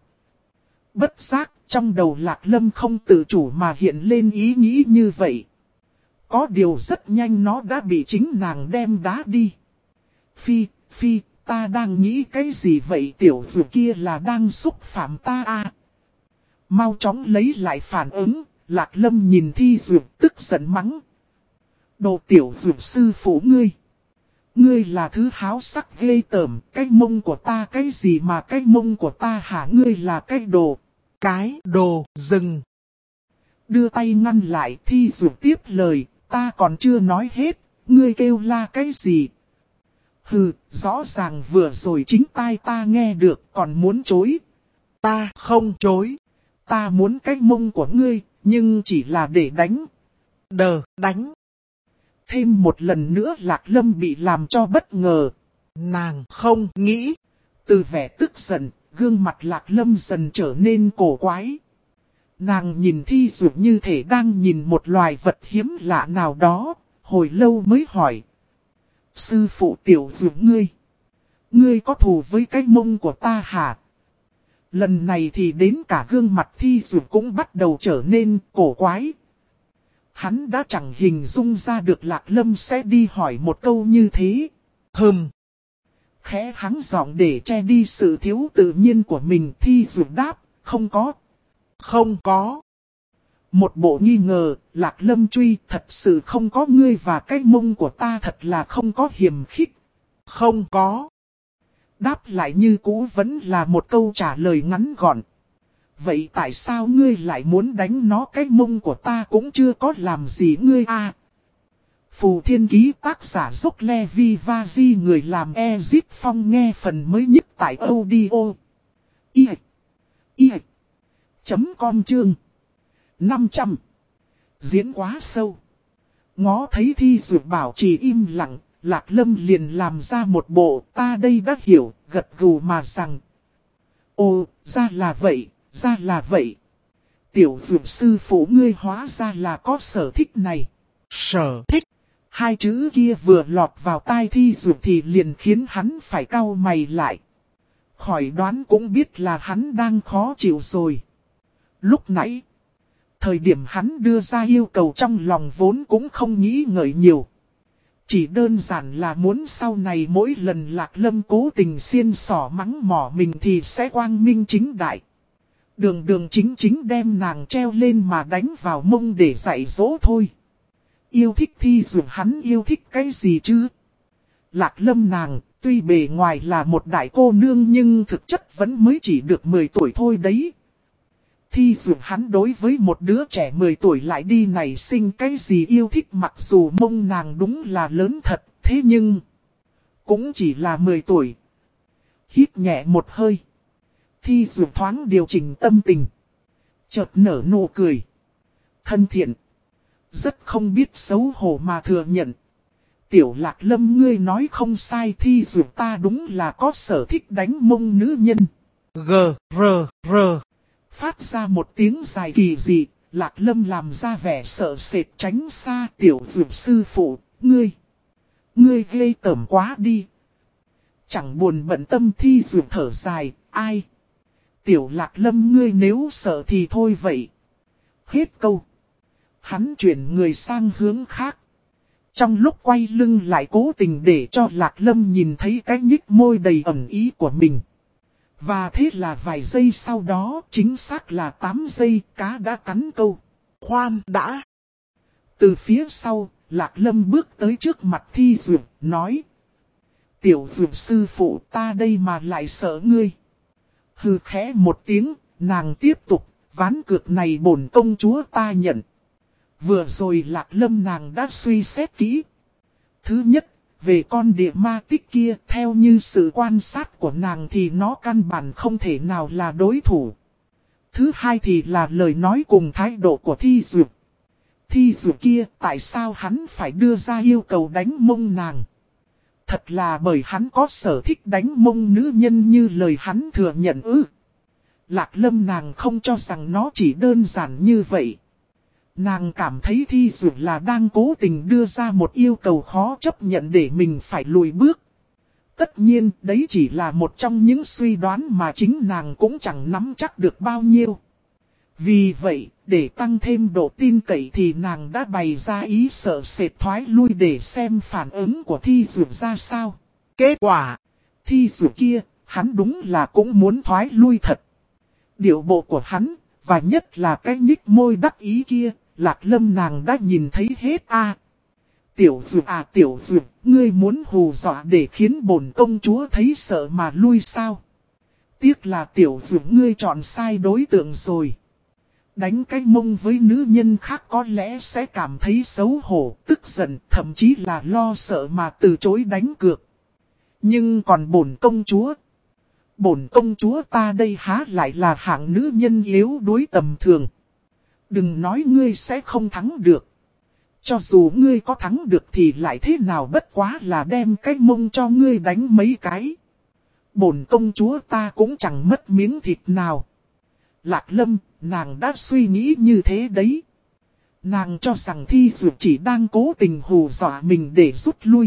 S1: Bất giác, trong đầu Lạc Lâm không tự chủ mà hiện lên ý nghĩ như vậy. Có điều rất nhanh nó đã bị chính nàng đem đá đi. Phi, phi, ta đang nghĩ cái gì vậy tiểu dược kia là đang xúc phạm ta à? Mau chóng lấy lại phản ứng, Lạc Lâm nhìn Thi Dược tức giận mắng. Đồ tiểu dược sư phụ ngươi. Ngươi là thứ háo sắc ghê tởm, cái mông của ta cái gì mà cái mông của ta hả ngươi là cái đồ.
S2: Cái đồ rừng.
S1: Đưa tay ngăn lại Thi Dược tiếp lời, ta còn chưa nói hết, ngươi kêu la cái gì. Hừ, rõ ràng vừa rồi chính tai ta nghe được còn muốn chối.
S2: Ta không chối.
S1: Ta muốn cái mông của ngươi, nhưng chỉ là để đánh.
S2: Đờ, đánh.
S1: Thêm một lần nữa Lạc Lâm bị làm cho bất ngờ.
S2: Nàng không nghĩ.
S1: Từ vẻ tức giận, gương mặt Lạc Lâm dần trở nên cổ quái. Nàng nhìn Thi Dược như thể đang nhìn một loài vật hiếm lạ nào đó, hồi lâu mới hỏi. Sư phụ tiểu Dược ngươi. Ngươi có thù với cái mông của ta hả? Lần này thì đến cả gương mặt Thi Dược cũng bắt đầu trở nên cổ quái. Hắn đã chẳng hình dung ra được Lạc Lâm sẽ đi hỏi một câu như thế.
S2: Hừm.
S1: Khẽ hắng giọng để che đi sự thiếu tự nhiên của mình. Thi Dược đáp, không có.
S2: Không có.
S1: Một bộ nghi ngờ, Lạc Lâm truy, thật sự không có ngươi và cái mông của ta thật là không có hiềm khích.
S2: Không có.
S1: Đáp lại như cũ vẫn là một câu trả lời ngắn gọn. Vậy tại sao ngươi lại muốn đánh nó cái mông của ta cũng chưa có làm gì ngươi à? Phù Thiên Ký tác giả Dốc Levi Vazi người làm Ezip Phong nghe phần mới nhất tại audio. I I chấm com chương năm trăm. Diễn quá sâu. Ngó thấy Thi Dược bảo trì im lặng, Lạc Lâm liền làm ra một bộ ta đây đã hiểu, gật gù mà rằng. Ồ, ra là vậy, ra là vậy. Tiểu Dược sư phụ ngươi hóa ra là có sở thích này.
S2: Sở thích.
S1: Hai chữ kia vừa lọt vào tai Thi Dược thì liền khiến hắn phải cau mày lại. Khỏi đoán cũng biết là hắn đang khó chịu rồi. Lúc nãy, thời điểm hắn đưa ra yêu cầu trong lòng vốn cũng không nghĩ ngợi nhiều. Chỉ đơn giản là muốn sau này mỗi lần Lạc Lâm cố tình xiên xỏ mắng mỏ mình thì sẽ quang minh chính đại. Đường đường chính chính đem nàng treo lên mà đánh vào mông để dạy dỗ thôi. Yêu thích Thi Duyệt hắn yêu thích cái gì chứ? Lạc Lâm nàng, tuy bề ngoài là một đại cô nương nhưng thực chất vẫn mới chỉ được mười tuổi thôi đấy. Thi Duyệt hắn đối với một đứa trẻ mười tuổi lại đi nảy sinh cái gì yêu thích, mặc dù mông nàng đúng là lớn thật, thế nhưng cũng chỉ là mười tuổi. Hít nhẹ một hơi. Thi Duyệt thoáng điều chỉnh tâm tình. Chợt nở nụ cười. Thân thiện. Rất không biết xấu hổ mà thừa nhận. Tiểu Lạc Lâm ngươi nói không sai, Thi Duyệt ta đúng là có sở thích đánh mông nữ nhân.
S2: G, R, R.
S1: Phát ra một tiếng dài kỳ dị, Lạc Lâm làm ra vẻ sợ sệt tránh xa. Tiểu Duyệt sư phụ, ngươi. Ngươi ghê tởm quá đi. Chẳng buồn bận tâm. Thi Duyệt thở dài, ai? Tiểu Lạc Lâm ngươi nếu sợ thì thôi vậy. Hết câu. Hắn chuyển người sang hướng khác. Trong lúc quay lưng lại cố tình để cho Lạc Lâm nhìn thấy cái nhích môi đầy ẩn ý của mình. Và thế là vài giây sau đó, chính xác là tám giây, cá đã cắn câu. Khoan đã. Từ phía sau, Lạc Lâm bước tới trước mặt Thi Duyệt, nói. Tiểu Duyệt sư phụ ta đây mà lại sợ ngươi. Hừ khẽ một tiếng, nàng tiếp tục, ván cược này bổn công chúa ta nhận. Vừa rồi Lạc Lâm nàng đã suy xét kỹ. Thứ nhất, về con địa ma tích kia, theo như sự quan sát của nàng thì nó căn bản không thể nào là đối thủ. Thứ hai thì là lời nói cùng thái độ của Thi Duyệt. Thi Duyệt kia, tại sao hắn phải đưa ra yêu cầu đánh mông nàng? Thật là bởi hắn có sở thích đánh mông nữ nhân như lời hắn thừa nhận ư. Lạc Lâm nàng không cho rằng nó chỉ đơn giản như vậy. Nàng cảm thấy Thi Duyệt là đang cố tình đưa ra một yêu cầu khó chấp nhận để mình phải lùi bước. Tất nhiên đấy chỉ là một trong những suy đoán mà chính nàng cũng chẳng nắm chắc được bao nhiêu. Vì vậy, để tăng thêm độ tin cậy thì nàng đã bày ra ý sợ sệt thoái lui để xem phản ứng của Thi Duyệt ra sao. Kết quả, Thi Duyệt kia, hắn đúng là cũng muốn thoái lui thật. Điệu bộ của hắn, và nhất là cái nhích môi đắc ý kia, Lạc Lâm nàng đã nhìn thấy hết a. À, Tiểu Duyệt à Tiểu Duyệt, ngươi muốn hù dọa để khiến bổn công chúa thấy sợ mà lui sao? Tiếc là Tiểu Duyệt ngươi chọn sai đối tượng rồi. Đánh cái mông với nữ nhân khác có lẽ sẽ cảm thấy xấu hổ, tức giận, thậm chí là lo sợ mà từ chối đánh cược. Nhưng còn bổn công chúa, bổn công chúa ta đây há lại là hạng nữ nhân yếu đuối tầm thường. Đừng nói ngươi sẽ không thắng được. Cho dù ngươi có thắng được thì lại thế nào, bất quá là đem cái mông cho ngươi đánh mấy cái. Bổn công chúa ta cũng chẳng mất miếng thịt nào. Lạc Lâm, nàng đã suy nghĩ như thế đấy. Nàng cho rằng Thi Duyệt chỉ đang cố tình hù dọa mình để rút lui.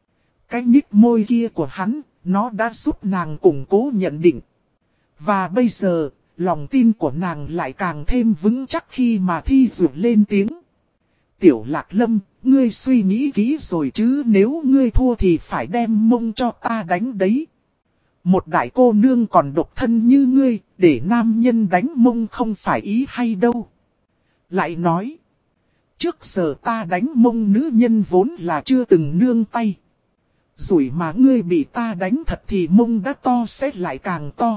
S1: Cái nhích môi kia của hắn, nó đã giúp nàng củng cố nhận định. Và bây giờ, lòng tin của nàng lại càng thêm vững chắc khi mà Thi Duyệt lên tiếng. Tiểu Lạc Lâm, ngươi suy nghĩ kỹ rồi chứ, nếu ngươi thua thì phải đem mông cho ta đánh đấy. Một đại cô nương còn độc thân như ngươi, để nam nhân đánh mông không phải ý hay đâu. Lại nói, trước giờ ta đánh mông nữ nhân vốn là chưa từng nương tay. Rủi mà ngươi bị ta đánh thật thì mông đã to sẽ lại càng to.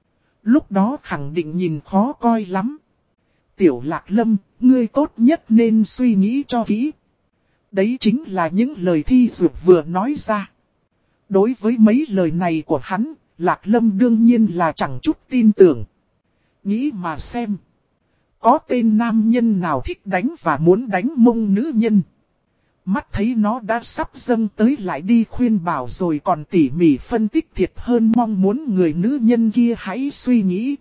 S1: Lúc đó khẳng định nhìn khó coi lắm. Tiểu Lạc Lâm, ngươi tốt nhất nên suy nghĩ cho kỹ. Đấy chính là những lời Thi Duyệt vừa nói ra. Đối với mấy lời này của hắn, Lạc Lâm đương nhiên là chẳng chút tin tưởng. Nghĩ mà xem. Có tên nam nhân nào thích đánh và muốn đánh mông nữ nhân. Mắt thấy nó đã sắp dâng tới lại đi khuyên bảo rồi còn tỉ mỉ phân tích thiệt hơn, mong muốn người nữ nhân kia hãy suy nghĩ.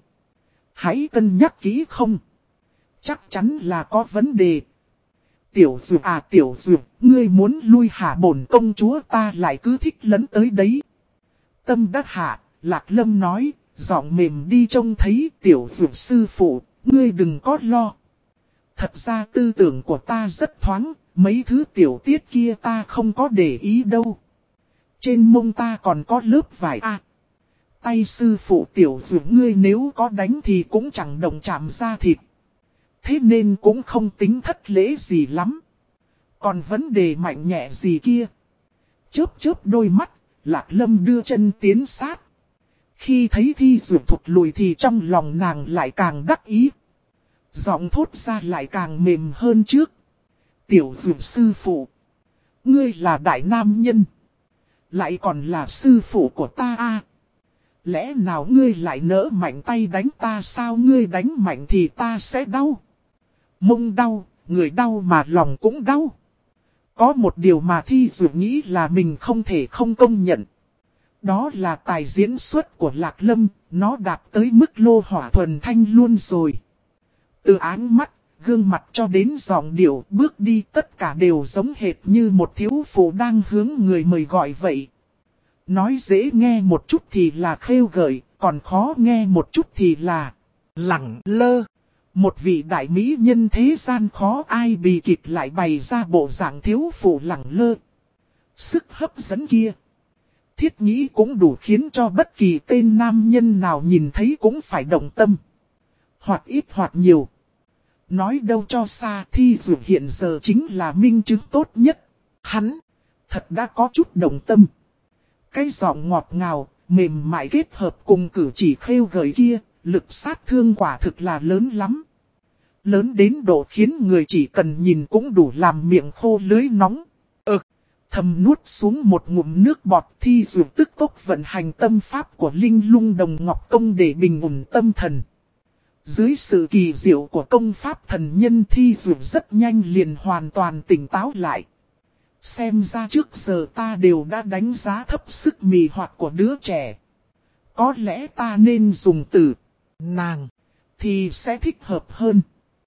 S1: Hãy cân nhắc kỹ không? Chắc chắn là có vấn đề. Tiểu Duyệt à Tiểu Duyệt, ngươi muốn lui hả bổn công chúa ta lại cứ thích lấn tới đấy. Tâm đắc hạ, Lạc Lâm nói, giọng mềm đi trông thấy tiểu dược sư phụ, ngươi đừng có lo. Thật ra tư tưởng của ta rất thoáng, mấy thứ tiểu tiết kia ta không có để ý đâu. Trên mông ta còn có lớp vải a. Tay sư phụ tiểu dược ngươi nếu có đánh thì cũng chẳng động chạm ra thịt. Thế nên cũng không tính thất lễ gì lắm. Còn vấn đề mạnh nhẹ gì kia. Chớp chớp đôi mắt, Lạc Lâm đưa chân tiến sát. Khi thấy thi dược thụt lùi thì trong lòng nàng lại càng đắc ý. Giọng thốt ra lại càng mềm hơn trước. Tiểu dược sư phụ. Ngươi là đại nam nhân. Lại còn là sư phụ của ta a. Lẽ nào ngươi lại nỡ mạnh tay đánh ta sao? Ngươi đánh mạnh thì ta sẽ đau. Mông đau, người đau mà lòng cũng đau. Có một điều mà thi dược nghĩ là mình không thể không công nhận. Đó là tài diễn xuất của Lạc Lâm, nó đạt tới mức lô hỏa thuần thanh luôn rồi. Từ áng mắt, gương mặt cho đến giọng điệu, bước đi tất cả đều giống hệt như một thiếu phụ đang hướng người mời gọi vậy. Nói dễ nghe một chút thì là khêu gợi, còn khó nghe một chút thì là lẳng lơ. Một vị đại mỹ nhân thế gian khó ai bì kịp lại bày ra bộ dạng thiếu phụ lẳng lơ. Sức hấp dẫn kia. Thiết nghĩ cũng đủ khiến cho bất kỳ tên nam nhân nào nhìn thấy cũng phải động tâm. Hoặc ít hoặc nhiều. Nói đâu cho xa thi dụ hiện giờ chính là minh chứng tốt nhất. Hắn thật đã có chút động tâm. Cái giọng ngọt ngào, mềm mại kết hợp cùng cử chỉ khêu gợi kia, lực sát thương quả thực là lớn lắm. Lớn đến độ khiến người chỉ cần nhìn cũng đủ làm miệng khô lưới nóng. Ừ, thầm nuốt xuống một ngụm nước bọt thi dụ tức tốc vận hành tâm pháp của Linh Lung Đồng Ngọc Công để bình ổn tâm thần. Dưới sự kỳ diệu của công pháp thần nhân thi dụ rất nhanh liền hoàn toàn tỉnh táo lại. Xem ra trước giờ ta đều đã đánh giá thấp sức mì hoạt của đứa trẻ. Có lẽ ta nên dùng từ nàng thì sẽ thích hợp hơn.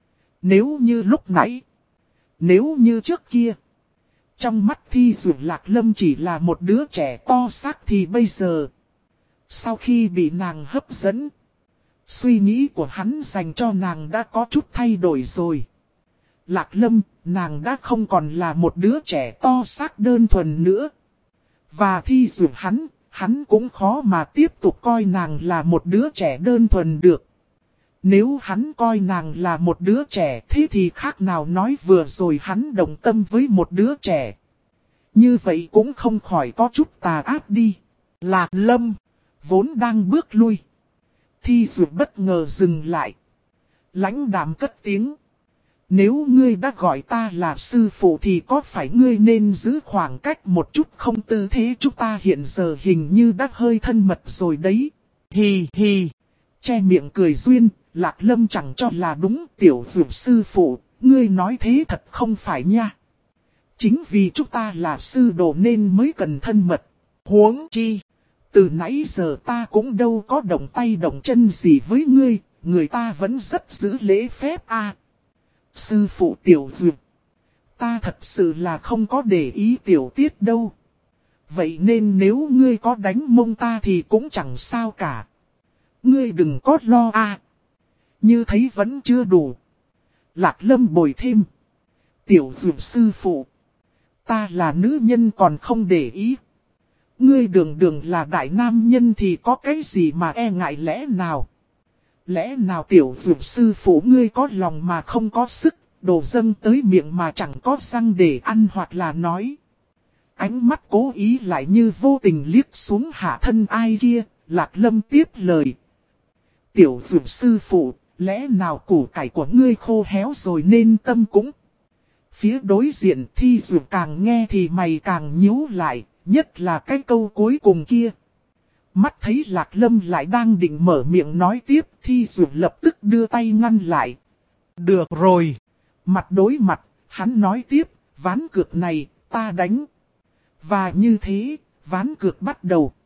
S1: Nếu như lúc nãy, nếu như trước kia, trong mắt thi dụ Lạc Lâm chỉ là một đứa trẻ to xác thì bây giờ, sau khi bị nàng hấp dẫn, suy nghĩ của hắn dành cho nàng đã có chút thay đổi rồi. Lạc Lâm, nàng đã không còn là một đứa trẻ to xác đơn thuần nữa. Và thi dụ hắn, hắn cũng khó mà tiếp tục coi nàng là một đứa trẻ đơn thuần được. Nếu hắn coi nàng là một đứa trẻ thế thì khác nào nói vừa rồi hắn đồng tâm với một đứa trẻ. Như vậy cũng không khỏi có chút tà ác đi. Lạc Lâm, vốn đang bước lui. Thi dụ bất ngờ dừng lại. Lãnh đạm cất tiếng. Nếu ngươi đã gọi ta là sư phụ thì có phải ngươi nên giữ khoảng cách một chút không? Tư thế chúng ta hiện giờ hình như đã hơi thân mật rồi đấy. Hì hì. Che miệng cười duyên, Lạc Lâm chẳng cho là đúng. Tiểu dụ sư phụ, ngươi nói thế thật không phải nha. Chính vì chúng ta là sư đồ nên mới cần thân mật. Huống chi. Từ nãy giờ ta cũng đâu có động tay động chân gì với ngươi. Người ta vẫn rất giữ lễ phép a. À, sư phụ tiểu duyệt. Ta thật sự là không có để ý tiểu tiết đâu. Vậy nên nếu ngươi có đánh mông ta thì cũng chẳng sao cả. Ngươi đừng có lo a. À, như thấy vẫn chưa đủ. Lạc Lâm bồi thêm. Tiểu duyệt sư phụ. Ta là nữ nhân còn không để ý. Ngươi đường đường là đại nam nhân thì có cái gì mà e ngại lẽ nào? Lẽ nào tiểu dược sư phụ ngươi có lòng mà không có sức, đồ dâng tới miệng mà chẳng có răng để ăn hoặc là nói. Ánh mắt cố ý lại như vô tình liếc xuống hạ thân ai kia, Lạc Lâm tiếp lời. Tiểu dược sư phụ, lẽ nào củ cải của ngươi khô héo rồi nên tâm cũng. Phía đối diện thi dược càng nghe thì mày càng nhíu lại, nhất là cái câu cuối cùng kia. Mắt thấy Lạc Lâm lại đang định mở miệng nói tiếp, thi dụ lập tức đưa tay ngăn lại. Được rồi. Mặt đối mặt, hắn nói tiếp, ván cược này, ta đánh. Và như thế, ván cược bắt đầu.